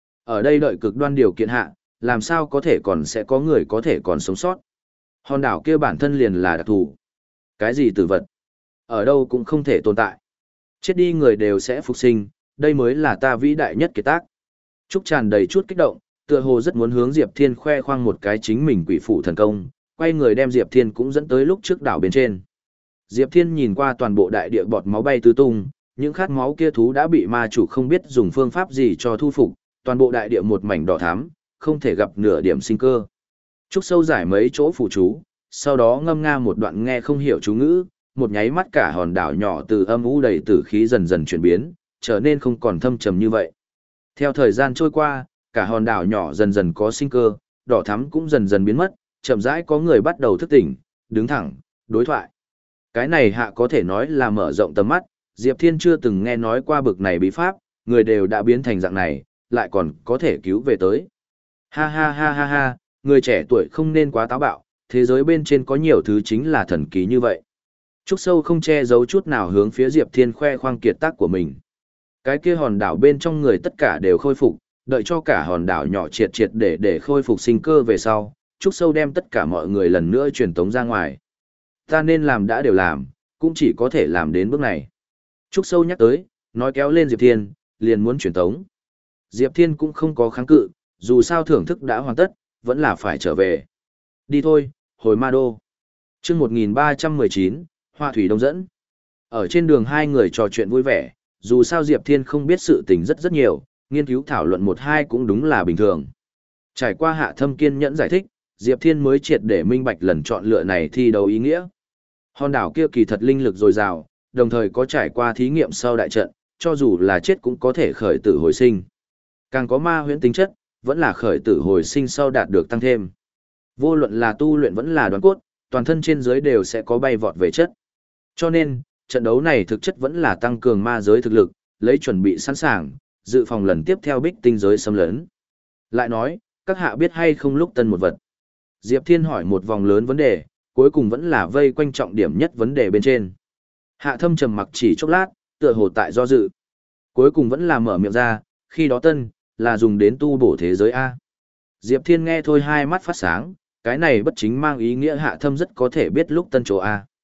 Ở đây đợi cực đoan điều kiện hạ, làm sao có thể còn sẽ có người có thể còn sống sót. Hòn đảo kia bản thân liền là đặc thù. Cái gì tử vật? Ở đâu cũng không thể tồn tại. Chết đi người đều sẽ phục sinh, đây mới là ta vĩ đại nhất kiệt tác. Trúc tràn đầy chút kích động, tựa hồ rất muốn hướng Diệp Thiên khoe khoang một cái chính mình quỷ phụ thần công, quay người đem Diệp Thiên cũng dẫn tới lúc trước đảo bên trên. Diệp Thiên nhìn qua toàn bộ đại địa bọt máu bay tứ tung, những khát máu kia thú đã bị ma chủ không biết dùng phương pháp gì cho thu phục, toàn bộ đại địa một mảnh đỏ thắm, không thể gặp nửa điểm sinh cơ. Trúc Sâu giải mấy chỗ phụ chú, sau đó ngâm nga một đoạn nghe không hiểu chú ngữ, một nháy mắt cả hòn đảo nhỏ từ âm u đầy tử khí dần dần chuyển biến, trở nên không còn thâm trầm như vậy. Theo thời gian trôi qua, cả hòn đảo nhỏ dần dần có sinh cơ, đỏ thắm cũng dần dần biến mất, chậm rãi có người bắt đầu thức tỉnh, đứng thẳng, đối thoại. Cái này hạ có thể nói là mở rộng tầm mắt, Diệp Thiên chưa từng nghe nói qua bực này bí pháp, người đều đã biến thành dạng này, lại còn có thể cứu về tới. Ha ha ha ha ha, người trẻ tuổi không nên quá táo bạo, thế giới bên trên có nhiều thứ chính là thần kỳ như vậy. Trúc Sâu không che giấu chút nào hướng phía Diệp Thiên khoe khoang kiệt tác của mình. Cái kia hòn đảo bên trong người tất cả đều khôi phục, đợi cho cả hòn đảo nhỏ triệt triệt để để khôi phục sinh cơ về sau, Trúc Sâu đem tất cả mọi người lần nữa truyền tống ra ngoài. Ta nên làm đã đều làm, cũng chỉ có thể làm đến bước này. Trúc Sâu nhắc tới, nói kéo lên Diệp Thiên, liền muốn truyền tống. Diệp Thiên cũng không có kháng cự, dù sao thưởng thức đã hoàn tất, vẫn là phải trở về. Đi thôi, hồi Ma Đô. Chương một nghìn ba trăm mười chín, Hoa Thủy Đông dẫn. Ở trên đường hai người trò chuyện vui vẻ, dù sao Diệp Thiên không biết sự tình rất rất nhiều, nghiên cứu thảo luận một hai cũng đúng là bình thường. Trải qua Hạ Thâm kiên nhẫn giải thích, Diệp Thiên mới triệt để minh bạch lần chọn lựa này thi đấu ý nghĩa. Hòn đảo kia kỳ thật linh lực dồi dào, đồng thời có trải qua thí nghiệm sau đại trận, cho dù là chết cũng có thể khởi tử hồi sinh. Càng có ma huyễn tính chất, vẫn là khởi tử hồi sinh sau đạt được tăng thêm. Vô luận là tu luyện vẫn là đoán cốt, toàn thân trên dưới đều sẽ có bay vọt về chất. Cho nên, trận đấu này thực chất vẫn là tăng cường ma giới thực lực, lấy chuẩn bị sẵn sàng, dự phòng lần tiếp theo bích tinh giới xâm lấn. Lại nói, các hạ biết hay không lúc tân một vật. Diệp Thiên hỏi một vòng lớn vấn đề, cuối cùng vẫn là vây quanh trọng điểm nhất vấn đề bên trên. Hạ Thâm trầm mặc chỉ chốc lát, tựa hồ tại do dự. Cuối cùng vẫn là mở miệng ra, khi đó tân, là dùng đến tu bổ thế giới A. Diệp Thiên nghe thôi hai mắt phát sáng, cái này bất chính mang ý nghĩa Hạ Thâm rất có thể biết lúc tân chỗ A.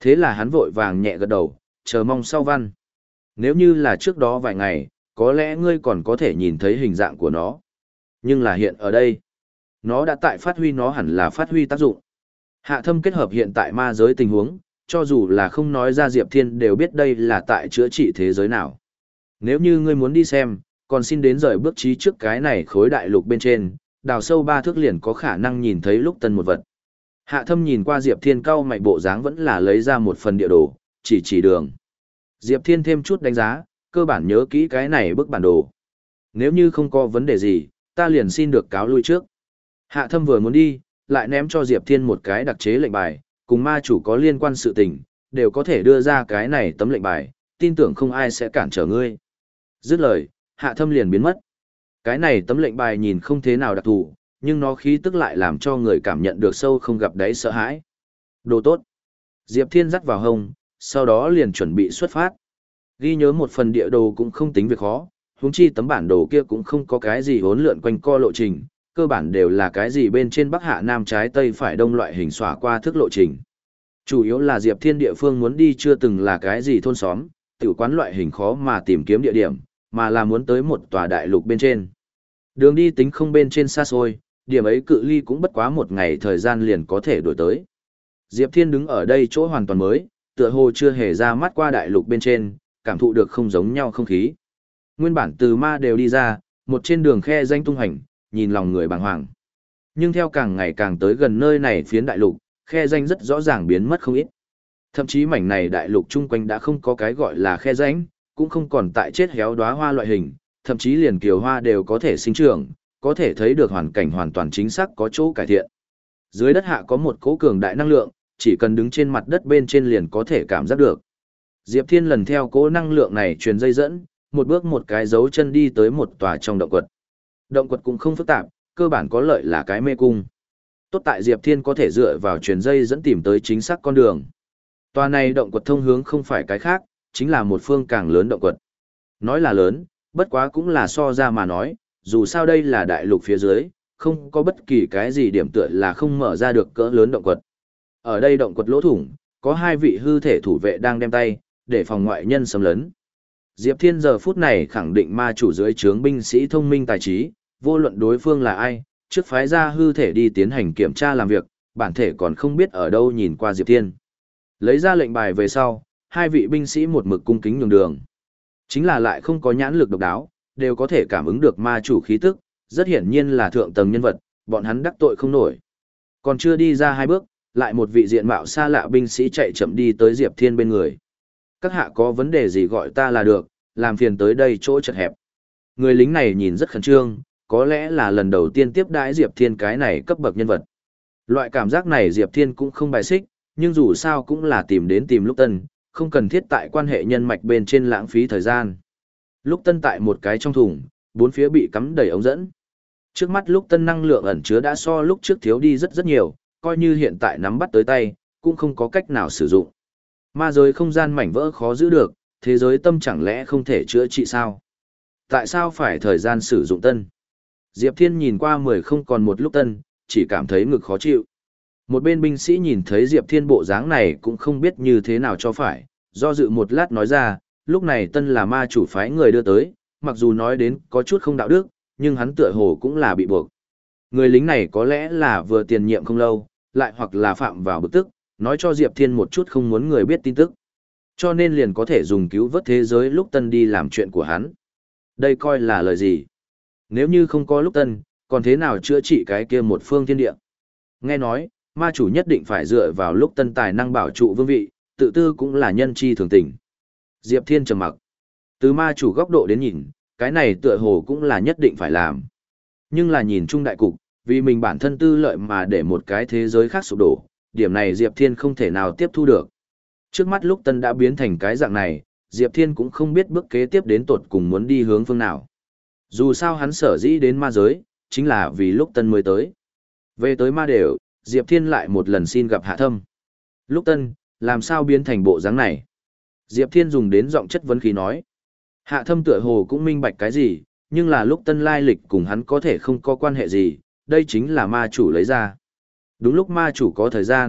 Thế là hắn vội vàng nhẹ gật đầu, chờ mong sau văn. Nếu như là trước đó vài ngày, có lẽ ngươi còn có thể nhìn thấy hình dạng của nó. Nhưng là hiện ở đây, nó đã tại phát huy nó hẳn là phát huy tác dụng. Hạ Thâm kết hợp hiện tại ma giới tình huống, cho dù là không nói ra Diệp Thiên đều biết đây là tại chữa trị thế giới nào. Nếu như ngươi muốn đi xem, còn xin đến rời bước trí trước cái này khối đại lục bên trên, đào sâu ba thước liền có khả năng nhìn thấy lúc tân một vật. Hạ Thâm nhìn qua Diệp Thiên cau mày bộ dáng vẫn là lấy ra một phần địa đồ, chỉ chỉ đường. Diệp Thiên thêm chút đánh giá, cơ bản nhớ kỹ cái này bức bản đồ. Nếu như không có vấn đề gì, ta liền xin được cáo lui trước. Hạ Thâm vừa muốn đi, lại ném cho Diệp Thiên một cái đặc chế lệnh bài, cùng ma chủ có liên quan sự tình, đều có thể đưa ra cái này tấm lệnh bài, tin tưởng không ai sẽ cản trở ngươi. Dứt lời, Hạ Thâm liền biến mất. Cái này tấm lệnh bài nhìn không thế nào đặc thù, nhưng nó khí tức lại làm cho người cảm nhận được sâu không gặp đáy sợ hãi. Đồ tốt. Diệp Thiên dắt vào hông, sau đó liền chuẩn bị xuất phát. Ghi nhớ một phần địa đồ cũng không tính việc khó, huống chi tấm bản đồ kia cũng không có cái gì hỗn lượn quanh co lộ trình, cơ bản đều là cái gì bên trên bắc hạ nam trái tây phải đông loại hình xóa qua thức lộ trình. Chủ yếu là Diệp Thiên địa phương muốn đi chưa từng là cái gì thôn xóm, tiểu quán loại hình khó mà tìm kiếm địa điểm, mà là muốn tới một tòa đại lục bên trên. Đường đi tính không bên trên xa xôi, điểm ấy cự ly cũng bất quá một ngày thời gian liền có thể đổi tới. Diệp Thiên đứng ở đây chỗ hoàn toàn mới, tựa hồ chưa hề ra mắt qua đại lục bên trên, cảm thụ được không giống nhau không khí. Nguyên bản từ ma đều đi ra, một trên đường khe danh tung hành, nhìn lòng người bàng hoàng. Nhưng theo càng ngày càng tới gần nơi này phiến đại lục, khe danh rất rõ ràng biến mất không ít. Thậm chí mảnh này đại lục chung quanh đã không có cái gọi là khe danh, cũng không còn tại chết héo đóa hoa loại hình, thậm chí liền kiều hoa đều có thể sinh trưởng, có thể thấy được hoàn cảnh hoàn toàn chính xác có chỗ cải thiện. Dưới đất hạ có một cỗ cường đại năng lượng, chỉ cần đứng trên mặt đất bên trên liền có thể cảm giác được. Diệp Thiên lần theo cỗ năng lượng này truyền dây dẫn, một bước một cái dấu chân đi tới một tòa trong động quật. Động quật cũng không phức tạp, cơ bản có lợi là cái mê cung. Tốt tại Diệp Thiên có thể dựa vào truyền dây dẫn tìm tới chính xác con đường. Tòa này động quật thông hướng không phải cái khác, chính là một phương càng lớn động quật. Nói là lớn, bất quá cũng là so ra mà nói, dù sao đây là đại lục phía dưới, không có bất kỳ cái gì điểm tựa là không mở ra được cỡ lớn động quật. Ở đây động quật lỗ thủng, có hai vị hư thể thủ vệ đang đem tay, để phòng ngoại nhân xâm lấn. Diệp Thiên giờ phút này khẳng định ma chủ dưới trướng binh sĩ thông minh tài trí, vô luận đối phương là ai, trước phái ra hư thể đi tiến hành kiểm tra làm việc, bản thể còn không biết ở đâu nhìn qua Diệp Thiên. Lấy ra lệnh bài về sau, hai vị binh sĩ một mực cung kính nhường đường. Chính là lại không có nhãn lực độc đáo, đều có thể cảm ứng được ma chủ khí tức, rất hiển nhiên là thượng tầng nhân vật, bọn hắn đắc tội không nổi. Còn chưa đi ra hai bước, lại một vị diện mạo xa lạ binh sĩ chạy chậm đi tới Diệp Thiên bên người. Các hạ có vấn đề gì gọi ta là được, làm phiền tới đây chỗ chật hẹp. Người lính này nhìn rất khẩn trương, có lẽ là lần đầu tiên tiếp đãi Diệp Thiên cái này cấp bậc nhân vật. Loại cảm giác này Diệp Thiên cũng không bài xích, nhưng dù sao cũng là tìm đến tìm Lúc Tân, không cần thiết tại quan hệ nhân mạch bên trên lãng phí thời gian. Lúc Tân tại một cái trong thùng, bốn phía bị cắm đầy ống dẫn. Trước mắt Lúc Tân năng lượng ẩn chứa đã so lúc trước thiếu đi rất rất nhiều, coi như hiện tại nắm bắt tới tay, cũng không có cách nào sử dụng. Ma giới không gian mảnh vỡ khó giữ được, thế giới tâm chẳng lẽ không thể chữa trị sao? Tại sao phải thời gian sử dụng tân? Diệp Thiên nhìn qua mười không còn một lúc tân, chỉ cảm thấy ngực khó chịu. Một bên binh sĩ nhìn thấy Diệp Thiên bộ dáng này cũng không biết như thế nào cho phải, do dự một lát nói ra, lúc này tân là ma chủ phái người đưa tới, mặc dù nói đến có chút không đạo đức, nhưng hắn tựa hồ cũng là bị buộc. Người lính này có lẽ là vừa tiền nhiệm không lâu, lại hoặc là phạm vào bực tức, nói cho Diệp Thiên một chút không muốn người biết tin tức. Cho nên liền có thể dùng cứu vớt thế giới lúc tân đi làm chuyện của hắn. Đây coi là lời gì? Nếu như không có lúc tân, còn thế nào chữa trị cái kia một phương thiên địa? Nghe nói, ma chủ nhất định phải dựa vào lúc tân tài năng bảo trụ vương vị, tự tư cũng là nhân chi thường tình. Diệp Thiên trầm mặc. Từ ma chủ góc độ đến nhìn, cái này tựa hồ cũng là nhất định phải làm. Nhưng là nhìn chung đại cục, vì mình bản thân tư lợi mà để một cái thế giới khác sụp đổ, điểm này Diệp Thiên không thể nào tiếp thu được. Trước mắt lúc tân đã biến thành cái dạng này, Diệp Thiên cũng không biết bước kế tiếp đến tột cùng muốn đi hướng phương nào. Dù sao hắn sở dĩ đến ma giới, chính là vì lúc tân mới tới. Về tới ma đều, Diệp Thiên lại một lần xin gặp Hạ Thâm. Lúc tân, làm sao biến thành bộ dáng này? Diệp Thiên dùng đến giọng chất vấn khí nói. Hạ Thâm tựa hồ cũng minh bạch cái gì, nhưng là lúc tân lai lịch cùng hắn có thể không có quan hệ gì, đây chính là ma chủ lấy ra. Đúng lúc ma chủ có thời gian,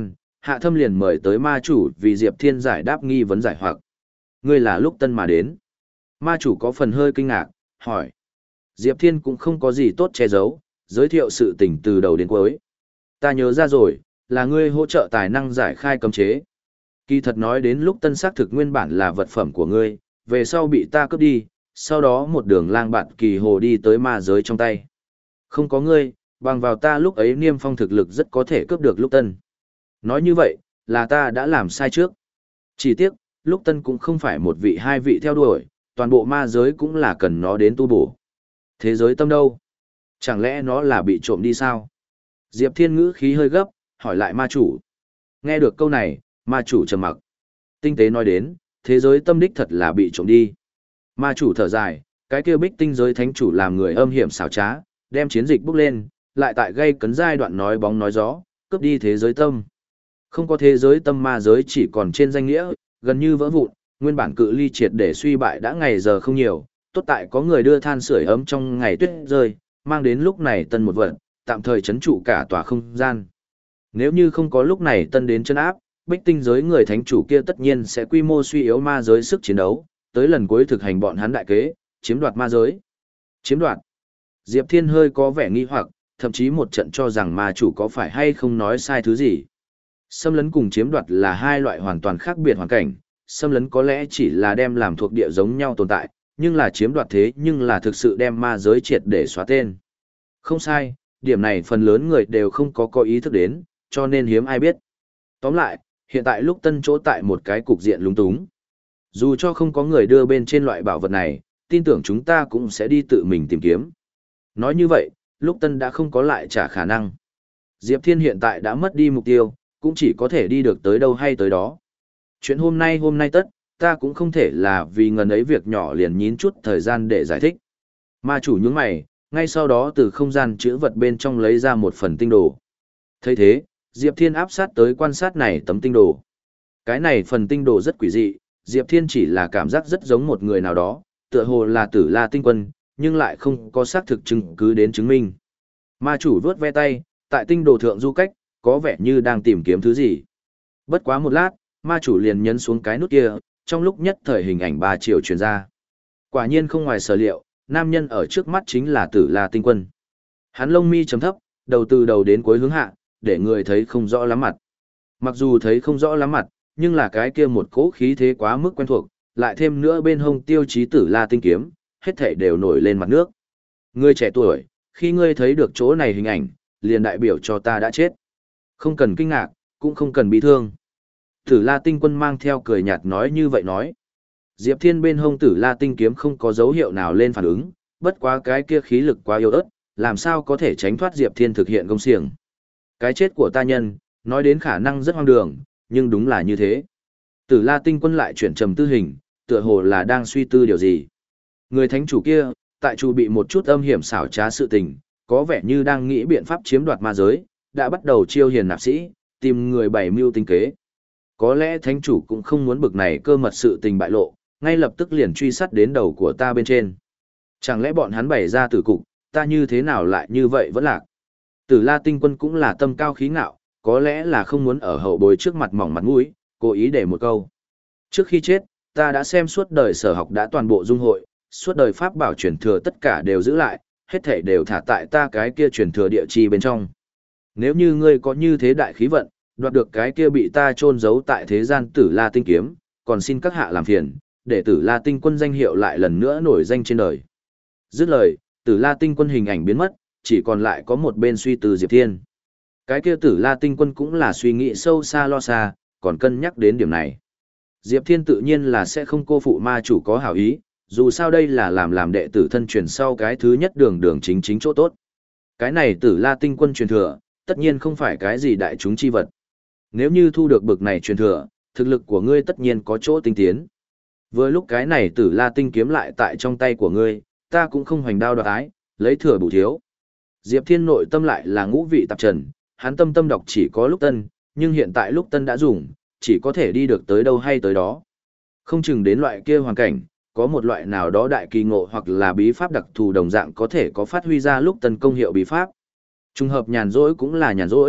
Hạ Thâm liền mời tới ma chủ vì Diệp Thiên giải đáp nghi vấn giải hoặc. Ngươi là lúc tân mà đến. Ma chủ có phần hơi kinh ngạc, hỏi. Diệp Thiên cũng không có gì tốt che giấu, giới thiệu sự tình từ đầu đến cuối. Ta nhớ ra rồi, là ngươi hỗ trợ tài năng giải khai cấm chế. Kỳ thật nói đến lúc tân xác thực nguyên bản là vật phẩm của ngươi, về sau bị ta cướp đi, sau đó một đường lang bạn kỳ hồ đi tới ma giới trong tay. Không có ngươi, bằng vào ta lúc ấy niêm phong thực lực rất có thể cướp được lúc tân. Nói như vậy, là ta đã làm sai trước. Chỉ tiếc, lúc tân cũng không phải một vị hai vị theo đuổi, toàn bộ ma giới cũng là cần nó đến tu bổ. Thế giới tâm đâu? Chẳng lẽ nó là bị trộm đi sao? Diệp Thiên ngữ khí hơi gấp, hỏi lại ma chủ. Nghe được câu này, ma chủ trầm mặc. Tinh tế nói đến, thế giới tâm đích thật là bị trộm đi. Ma chủ thở dài, cái kia bích tinh giới thánh chủ làm người âm hiểm xảo trá, đem chiến dịch bốc lên, lại tại gây cấn giai đoạn nói bóng nói gió, cướp đi thế giới tâm. Không có thế giới tâm ma giới chỉ còn trên danh nghĩa, gần như vỡ vụn, nguyên bản cự ly triệt để suy bại đã ngày giờ không nhiều, tốt tại có người đưa than sưởi ấm trong ngày tuyết rơi, mang đến lúc này tân một vật, tạm thời chấn trụ cả tòa không gian. Nếu như không có lúc này tân đến chân áp, bích tinh giới người thánh chủ kia tất nhiên sẽ quy mô suy yếu ma giới sức chiến đấu, tới lần cuối thực hành bọn hắn đại kế, chiếm đoạt ma giới. Chiếm đoạt. Diệp Thiên hơi có vẻ nghi hoặc, thậm chí một trận cho rằng ma chủ có phải hay không nói sai thứ gì. Xâm lấn cùng chiếm đoạt là hai loại hoàn toàn khác biệt hoàn cảnh, xâm lấn có lẽ chỉ là đem làm thuộc địa giống nhau tồn tại, nhưng là chiếm đoạt thế nhưng là thực sự đem ma giới triệt để xóa tên. Không sai, điểm này phần lớn người đều không có có ý thức đến, cho nên hiếm ai biết. Tóm lại, hiện tại lúc tân chỗ tại một cái cục diện lúng túng. Dù cho không có người đưa bên trên loại bảo vật này, tin tưởng chúng ta cũng sẽ đi tự mình tìm kiếm. Nói như vậy, lúc tân đã không có lại trả khả năng. Diệp Thiên hiện tại đã mất đi mục tiêu, cũng chỉ có thể đi được tới đâu hay tới đó. Chuyện hôm nay hôm nay tất, ta cũng không thể là vì ngần ấy việc nhỏ liền nhín chút thời gian để giải thích. Ma chủ nhướng mày, ngay sau đó từ không gian chữ vật bên trong lấy ra một phần tinh đồ. Thấy thế, Diệp Thiên áp sát tới quan sát này tấm tinh đồ. Cái này phần tinh đồ rất quỷ dị, Diệp Thiên chỉ là cảm giác rất giống một người nào đó, tựa hồ là Tử La Tinh Quân, nhưng lại không có xác thực chứng cứ đến chứng minh. Ma chủ vuốt ve tay, tại tinh đồ thượng du cách, có vẻ như đang tìm kiếm thứ gì. Bất quá một lát, ma chủ liền nhấn xuống cái nút kia, trong lúc nhất thời hình ảnh ba chiều truyền ra. Quả nhiên không ngoài sở liệu, nam nhân ở trước mắt chính là Tử La Tinh Quân. Hắn lông mi chấm thấp, đầu từ đầu đến cuối hướng hạ, để người thấy không rõ lắm mặt. Mặc dù thấy không rõ lắm mặt, nhưng là cái kia một cỗ khí thế quá mức quen thuộc, lại thêm nữa bên hông tiêu chí Tử La Tinh Kiếm, hết thảy đều nổi lên mặt nước. Ngươi trẻ tuổi, khi ngươi thấy được chỗ này hình ảnh, liền đại biểu cho ta đã chết. Không cần kinh ngạc, cũng không cần bị thương. Tử La Tinh Quân mang theo cười nhạt nói như vậy nói. Diệp Thiên bên hông Tử La Tinh Kiếm không có dấu hiệu nào lên phản ứng, bất quá cái kia khí lực quá yếu ớt, làm sao có thể tránh thoát Diệp Thiên thực hiện công xiềng. Cái chết của ta nhân, nói đến khả năng rất hoang đường, nhưng đúng là như thế. Tử La Tinh Quân lại chuyển trầm tư hình, tựa hồ là đang suy tư điều gì. Người thánh chủ kia, tại chủ bị một chút âm hiểm xảo trá sự tình, có vẻ như đang nghĩ biện pháp chiếm đoạt ma giới, đã bắt đầu chiêu hiền nạp sĩ, tìm người bày mưu tinh kế. Có lẽ thánh chủ cũng không muốn bực này cơ mật sự tình bại lộ, ngay lập tức liền truy sát đến đầu của ta bên trên. Chẳng lẽ bọn hắn bày ra tử cục, ta như thế nào lại như vậy vẫn lạc. Tử La Tinh Quân cũng là tâm cao khí ngạo, có lẽ là không muốn ở hậu bối trước mặt mỏng mặt mũi, cố ý để một câu. Trước khi chết, ta đã xem suốt đời sở học đã toàn bộ dung hội, suốt đời pháp bảo truyền thừa tất cả đều giữ lại, hết thảy đều thả tại ta cái kia truyền thừa địa chi bên trong. Nếu như ngươi có như thế đại khí vận, đoạt được cái kia bị ta chôn giấu tại thế gian Tử La Tinh Kiếm, còn xin các hạ làm phiền, để Tử La Tinh Quân danh hiệu lại lần nữa nổi danh trên đời. Dứt lời, Tử La Tinh Quân hình ảnh biến mất, chỉ còn lại có một bên suy tư Diệp Thiên. Cái kia Tử La Tinh Quân cũng là suy nghĩ sâu xa lo xa, còn cân nhắc đến điểm này. Diệp Thiên tự nhiên là sẽ không cô phụ ma chủ có hảo ý, dù sao đây là làm làm đệ tử thân truyền sau cái thứ nhất đường đường chính chính chỗ tốt. Cái này Tử La Tinh Quân truyền thừa, tất nhiên không phải cái gì đại chúng chi vật. Nếu như thu được bực này truyền thừa, thực lực của ngươi tất nhiên có chỗ tinh tiến. Vừa lúc cái này Tử La Tinh Kiếm lại tại trong tay của ngươi, ta cũng không hoành đao đoạt ái, lấy thừa bù thiếu. Diệp Thiên nội tâm lại là ngũ vị tạp trần, hắn tâm tâm đọc chỉ có lúc tân, nhưng hiện tại lúc tân đã dùng, chỉ có thể đi được tới đâu hay tới đó. Không chừng đến loại kia hoàn cảnh, có một loại nào đó đại kỳ ngộ hoặc là bí pháp đặc thù đồng dạng có thể có phát huy ra lúc tân công hiệu bí pháp. Trùng hợp nhàn rỗi cũng là nhàn rỗi,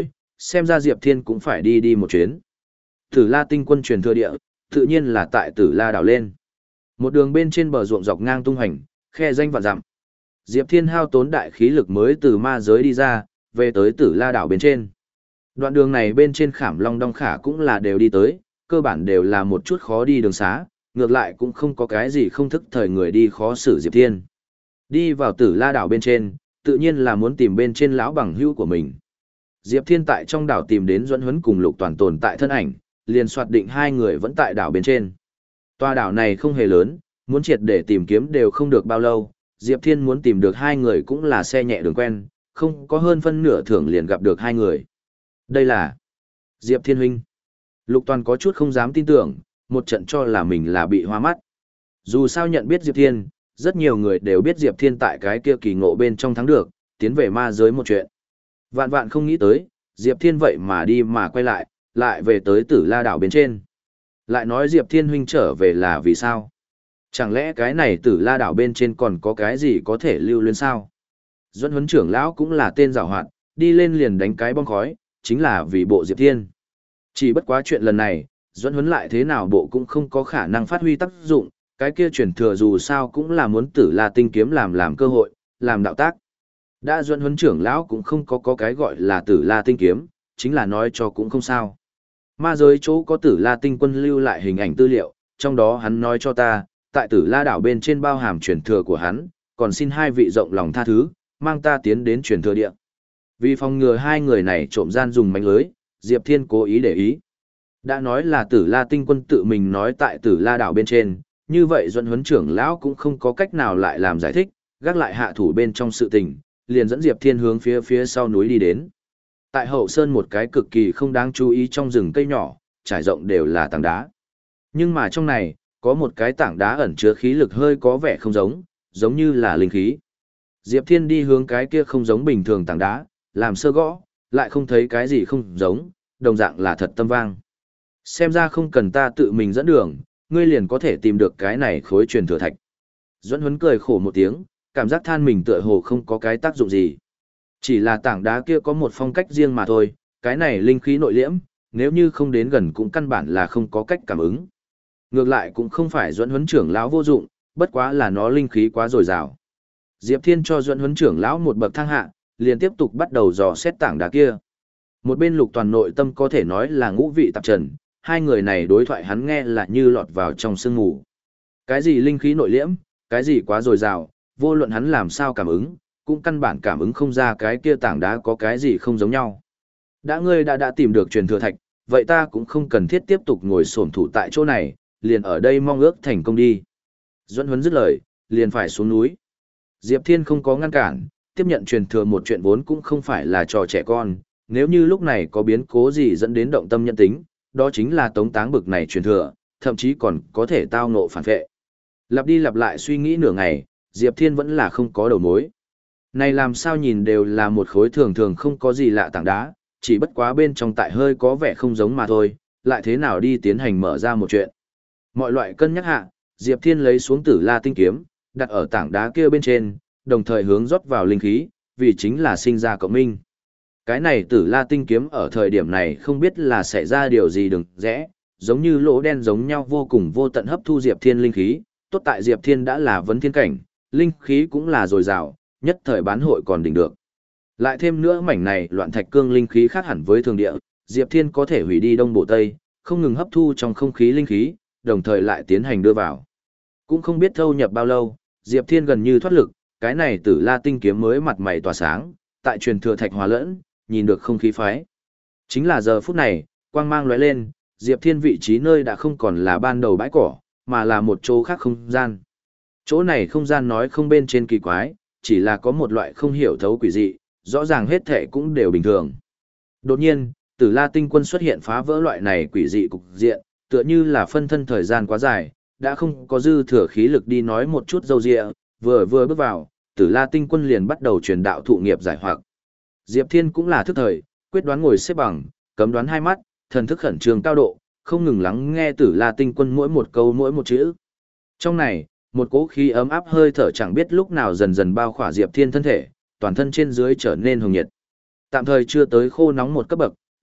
xem ra Diệp Thiên cũng phải đi đi một chuyến. Tử La tinh quân truyền thừa địa, tự nhiên là tại Tử La đảo lên. Một đường bên trên bờ ruộng dọc ngang tung hành, khe danh vạn dặm. Diệp Thiên hao tốn đại khí lực mới từ ma giới đi ra, về tới Tử La đảo bên trên. Đoạn đường này bên trên Khảm Long Đong Khả cũng là đều đi tới, cơ bản đều là một chút khó đi đường xá, ngược lại cũng không có cái gì không thức thời người đi khó xử Diệp Thiên. Đi vào Tử La đảo bên trên, tự nhiên là muốn tìm bên trên lão bằng hữu của mình. Diệp Thiên tại trong đảo tìm đến Duẫn Huấn cùng Lục Toàn tồn tại thân ảnh, liền soạt định hai người vẫn tại đảo bên trên. Tòa đảo này không hề lớn, muốn triệt để tìm kiếm đều không được bao lâu, Diệp Thiên muốn tìm được hai người cũng là xe nhẹ đường quen, không có hơn phân nửa thưởng liền gặp được hai người. Đây là Diệp Thiên huynh. Lục Toàn có chút không dám tin tưởng, một trận cho là mình là bị hoa mắt. Dù sao nhận biết Diệp Thiên, rất nhiều người đều biết Diệp Thiên tại cái kia kỳ ngộ bên trong thắng được, tiến về ma giới một chuyện. Vạn vạn không nghĩ tới, Diệp Thiên vậy mà đi mà quay lại, lại về tới Tử La đảo bên trên. Lại nói Diệp Thiên huynh trở về là vì sao? Chẳng lẽ cái này Tử La đảo bên trên còn có cái gì có thể lưu luyến sao? Duẫn Huấn trưởng lão cũng là tên giàu hoạt, đi lên liền đánh cái bom khói, chính là vì bộ Diệp Thiên. Chỉ bất quá chuyện lần này, Duẫn Huấn lại thế nào bộ cũng không có khả năng phát huy tác dụng, cái kia truyền thừa dù sao cũng là muốn Tử La tinh kiếm làm làm cơ hội, làm đạo tác. Đã Duẫn Huấn trưởng lão cũng không có có cái gọi là Tử La tinh kiếm, chính là nói cho cũng không sao. Ma giới chỗ có Tử La tinh quân lưu lại hình ảnh tư liệu, trong đó hắn nói cho ta, tại Tử La đảo bên trên bao hàm truyền thừa của hắn, còn xin hai vị rộng lòng tha thứ, mang ta tiến đến truyền thừa địa. Vì phòng ngừa hai người này trộm gian dùng mánh lưới, Diệp Thiên cố ý để ý. Đã nói là Tử La tinh quân tự mình nói tại Tử La đảo bên trên, như vậy Duẫn Huấn trưởng lão cũng không có cách nào lại làm giải thích, gác lại hạ thủ bên trong sự tình, liền dẫn Diệp Thiên hướng phía phía sau núi đi đến. Tại hậu sơn một cái cực kỳ không đáng chú ý trong rừng cây nhỏ, trải rộng đều là tảng đá. Nhưng mà trong này, có một cái tảng đá ẩn chứa khí lực hơi có vẻ không giống, giống như là linh khí. Diệp Thiên đi hướng cái kia không giống bình thường tảng đá, làm sơ gõ, lại không thấy cái gì không giống, đồng dạng là thật tâm vang. Xem ra không cần ta tự mình dẫn đường, ngươi liền có thể tìm được cái này khối truyền thừa thạch. Duẫn Huấn cười khổ một tiếng, cảm giác than mình tựa hồ không có cái tác dụng gì. Chỉ là tảng đá kia có một phong cách riêng mà thôi, cái này linh khí nội liễm, nếu như không đến gần cũng căn bản là không có cách cảm ứng. Ngược lại cũng không phải Duẫn Huấn trưởng lão vô dụng, bất quá là nó linh khí quá dồi dào. Diệp Thiên cho Duẫn Huấn trưởng lão một bậc thang hạ, liền tiếp tục bắt đầu dò xét tảng đá kia. Một bên Lục Toàn nội tâm có thể nói là ngũ vị tạp trần, hai người này đối thoại hắn nghe là như lọt vào trong sương mù. Cái gì linh khí nội liễm, cái gì quá dồi dào, vô luận hắn làm sao cảm ứng, cũng căn bản cảm ứng không ra cái kia tảng đá có cái gì không giống nhau. Đã ngươi đã đã tìm được truyền thừa thạch, vậy ta cũng không cần thiết tiếp tục ngồi xổm thủ tại chỗ này, liền ở đây mong ước thành công đi. Duẫn Huấn dứt lời, liền phải xuống núi. Diệp Thiên không có ngăn cản, tiếp nhận truyền thừa một chuyện vốn cũng không phải là trò trẻ con, nếu như lúc này có biến cố gì dẫn đến động tâm nhân tính, đó chính là tống táng bực này truyền thừa, thậm chí còn có thể tao ngộ phản vệ. Lặp đi lặp lại suy nghĩ nửa ngày, Diệp Thiên vẫn là không có đầu mối. Này làm sao nhìn đều là một khối thường thường không có gì lạ tảng đá, chỉ bất quá bên trong tại hơi có vẻ không giống mà thôi, lại thế nào đi tiến hành mở ra một chuyện. Mọi loại cân nhắc hạ, Diệp Thiên lấy xuống Tử La tinh kiếm, đặt ở tảng đá kia bên trên, đồng thời hướng rót vào linh khí, vì chính là sinh ra cộng minh. Cái này Tử La tinh kiếm ở thời điểm này không biết là xảy ra điều gì đừng rẽ, giống như lỗ đen giống nhau vô cùng vô tận hấp thu Diệp Thiên linh khí, tốt tại Diệp Thiên đã là vấn thiên cảnh, linh khí cũng là dồi dào, nhất thời bán hội còn đỉnh được. Lại thêm nữa mảnh này loạn thạch cương linh khí khác hẳn với thường địa, Diệp Thiên có thể hủy đi đông bộ tây, không ngừng hấp thu trong không khí linh khí, đồng thời lại tiến hành đưa vào. Cũng không biết thâu nhập bao lâu, Diệp Thiên gần như thoát lực, cái này Tử La tinh kiếm mới mặt mày tỏa sáng, tại truyền thừa thạch hòa lẫn, nhìn được không khí phái. Chính là giờ phút này, quang mang lóe lên, Diệp Thiên vị trí nơi đã không còn là ban đầu bãi cỏ, mà là một chỗ khác không gian. Chỗ này không gian nói không bên trên kỳ quái, chỉ là có một loại không hiểu thấu quỷ dị, rõ ràng hết thể cũng đều bình thường. Đột nhiên, Tử La tinh quân xuất hiện phá vỡ loại này quỷ dị cục diện, tựa như là phân thân thời gian quá dài, đã không có dư thừa khí lực đi nói một chút dâu dịa, vừa vừa bước vào, Tử La tinh quân liền bắt đầu truyền đạo thụ nghiệp giải hoặc. Diệp Thiên cũng là thức thời, quyết đoán ngồi xếp bằng, cấm đoán hai mắt, thần thức khẩn trương cao độ, không ngừng lắng nghe Tử La tinh quân mỗi một câu mỗi một chữ. Trong này, một cỗ khí ấm áp hơi thở chẳng biết lúc nào dần dần bao khỏa Diệp Thiên thân thể, toàn thân trên dưới trở nên hồng nhiệt. Tạm thời chưa tới khô nóng một cấp bậc,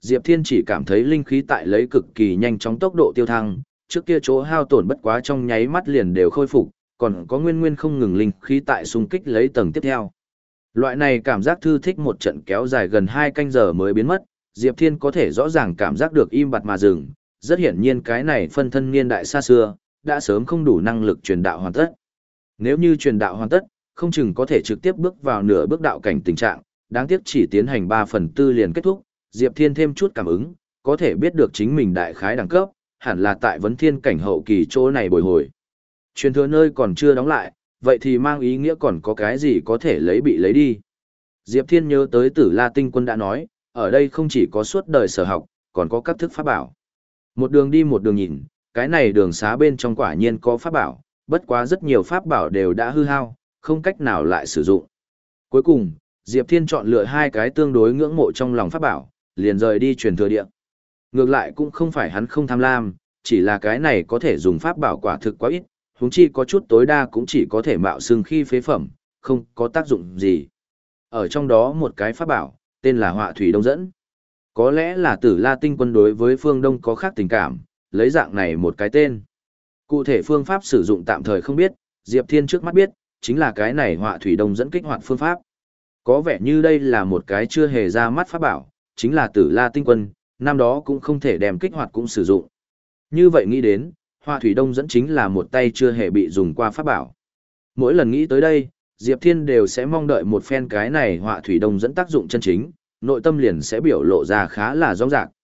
Diệp Thiên chỉ cảm thấy linh khí tại lấy cực kỳ nhanh chóng tốc độ tiêu thăng, trước kia chỗ hao tổn bất quá trong nháy mắt liền đều khôi phục, còn có nguyên nguyên không ngừng linh khí tại xung kích lấy tầng tiếp theo. Loại này cảm giác thư thích một trận kéo dài gần hai canh giờ mới biến mất, Diệp Thiên có thể rõ ràng cảm giác được im bặt mà dừng, rất hiển nhiên cái này phân thân niên đại xa xưa, đã sớm không đủ năng lực truyền đạo hoàn tất. Nếu như truyền đạo hoàn tất, không chừng có thể trực tiếp bước vào nửa bước đạo cảnh tình trạng, đáng tiếc chỉ tiến hành ba phần tư liền kết thúc, Diệp Thiên thêm chút cảm ứng, có thể biết được chính mình đại khái đẳng cấp, hẳn là tại vấn thiên cảnh hậu kỳ chỗ này bồi hồi. Truyền thừa nơi còn chưa đóng lại, vậy thì mang ý nghĩa còn có cái gì có thể lấy bị lấy đi. Diệp Thiên nhớ tới Tử La Tinh Quân đã nói, ở đây không chỉ có suốt đời sở học, còn có các thức pháp bảo. Một đường đi một đường nhìn, cái này đường xá bên trong quả nhiên có pháp bảo, bất quá rất nhiều pháp bảo đều đã hư hao, không cách nào lại sử dụng. Cuối cùng, Diệp Thiên chọn lựa hai cái tương đối ngưỡng mộ trong lòng pháp bảo, liền rời đi truyền thừa địa. Ngược lại cũng không phải hắn không tham lam, chỉ là cái này có thể dùng pháp bảo quả thực quá ít, huống chi có chút tối đa cũng chỉ có thể mạo xương khi phế phẩm, không có tác dụng gì. Ở trong đó một cái pháp bảo, tên là Họa Thủy Đông Dẫn. Có lẽ là Tử La Tinh Quân đối với phương Đông có khác tình cảm, lấy dạng này một cái tên. Cụ thể phương pháp sử dụng tạm thời không biết, Diệp Thiên trước mắt biết, chính là cái này Họa Thủy Đông Dẫn kích hoạt phương pháp. Có vẻ như đây là một cái chưa hề ra mắt pháp bảo, chính là Tử La Tinh Quân, năm đó cũng không thể đem kích hoạt cũng sử dụng. Như vậy nghĩ đến, Họa Thủy Đông Dẫn chính là một tay chưa hề bị dùng qua pháp bảo. Mỗi lần nghĩ tới đây, Diệp Thiên đều sẽ mong đợi một phen cái này Họa Thủy Đông Dẫn tác dụng chân chính, nội tâm liền sẽ biểu lộ ra khá là rõ ràng.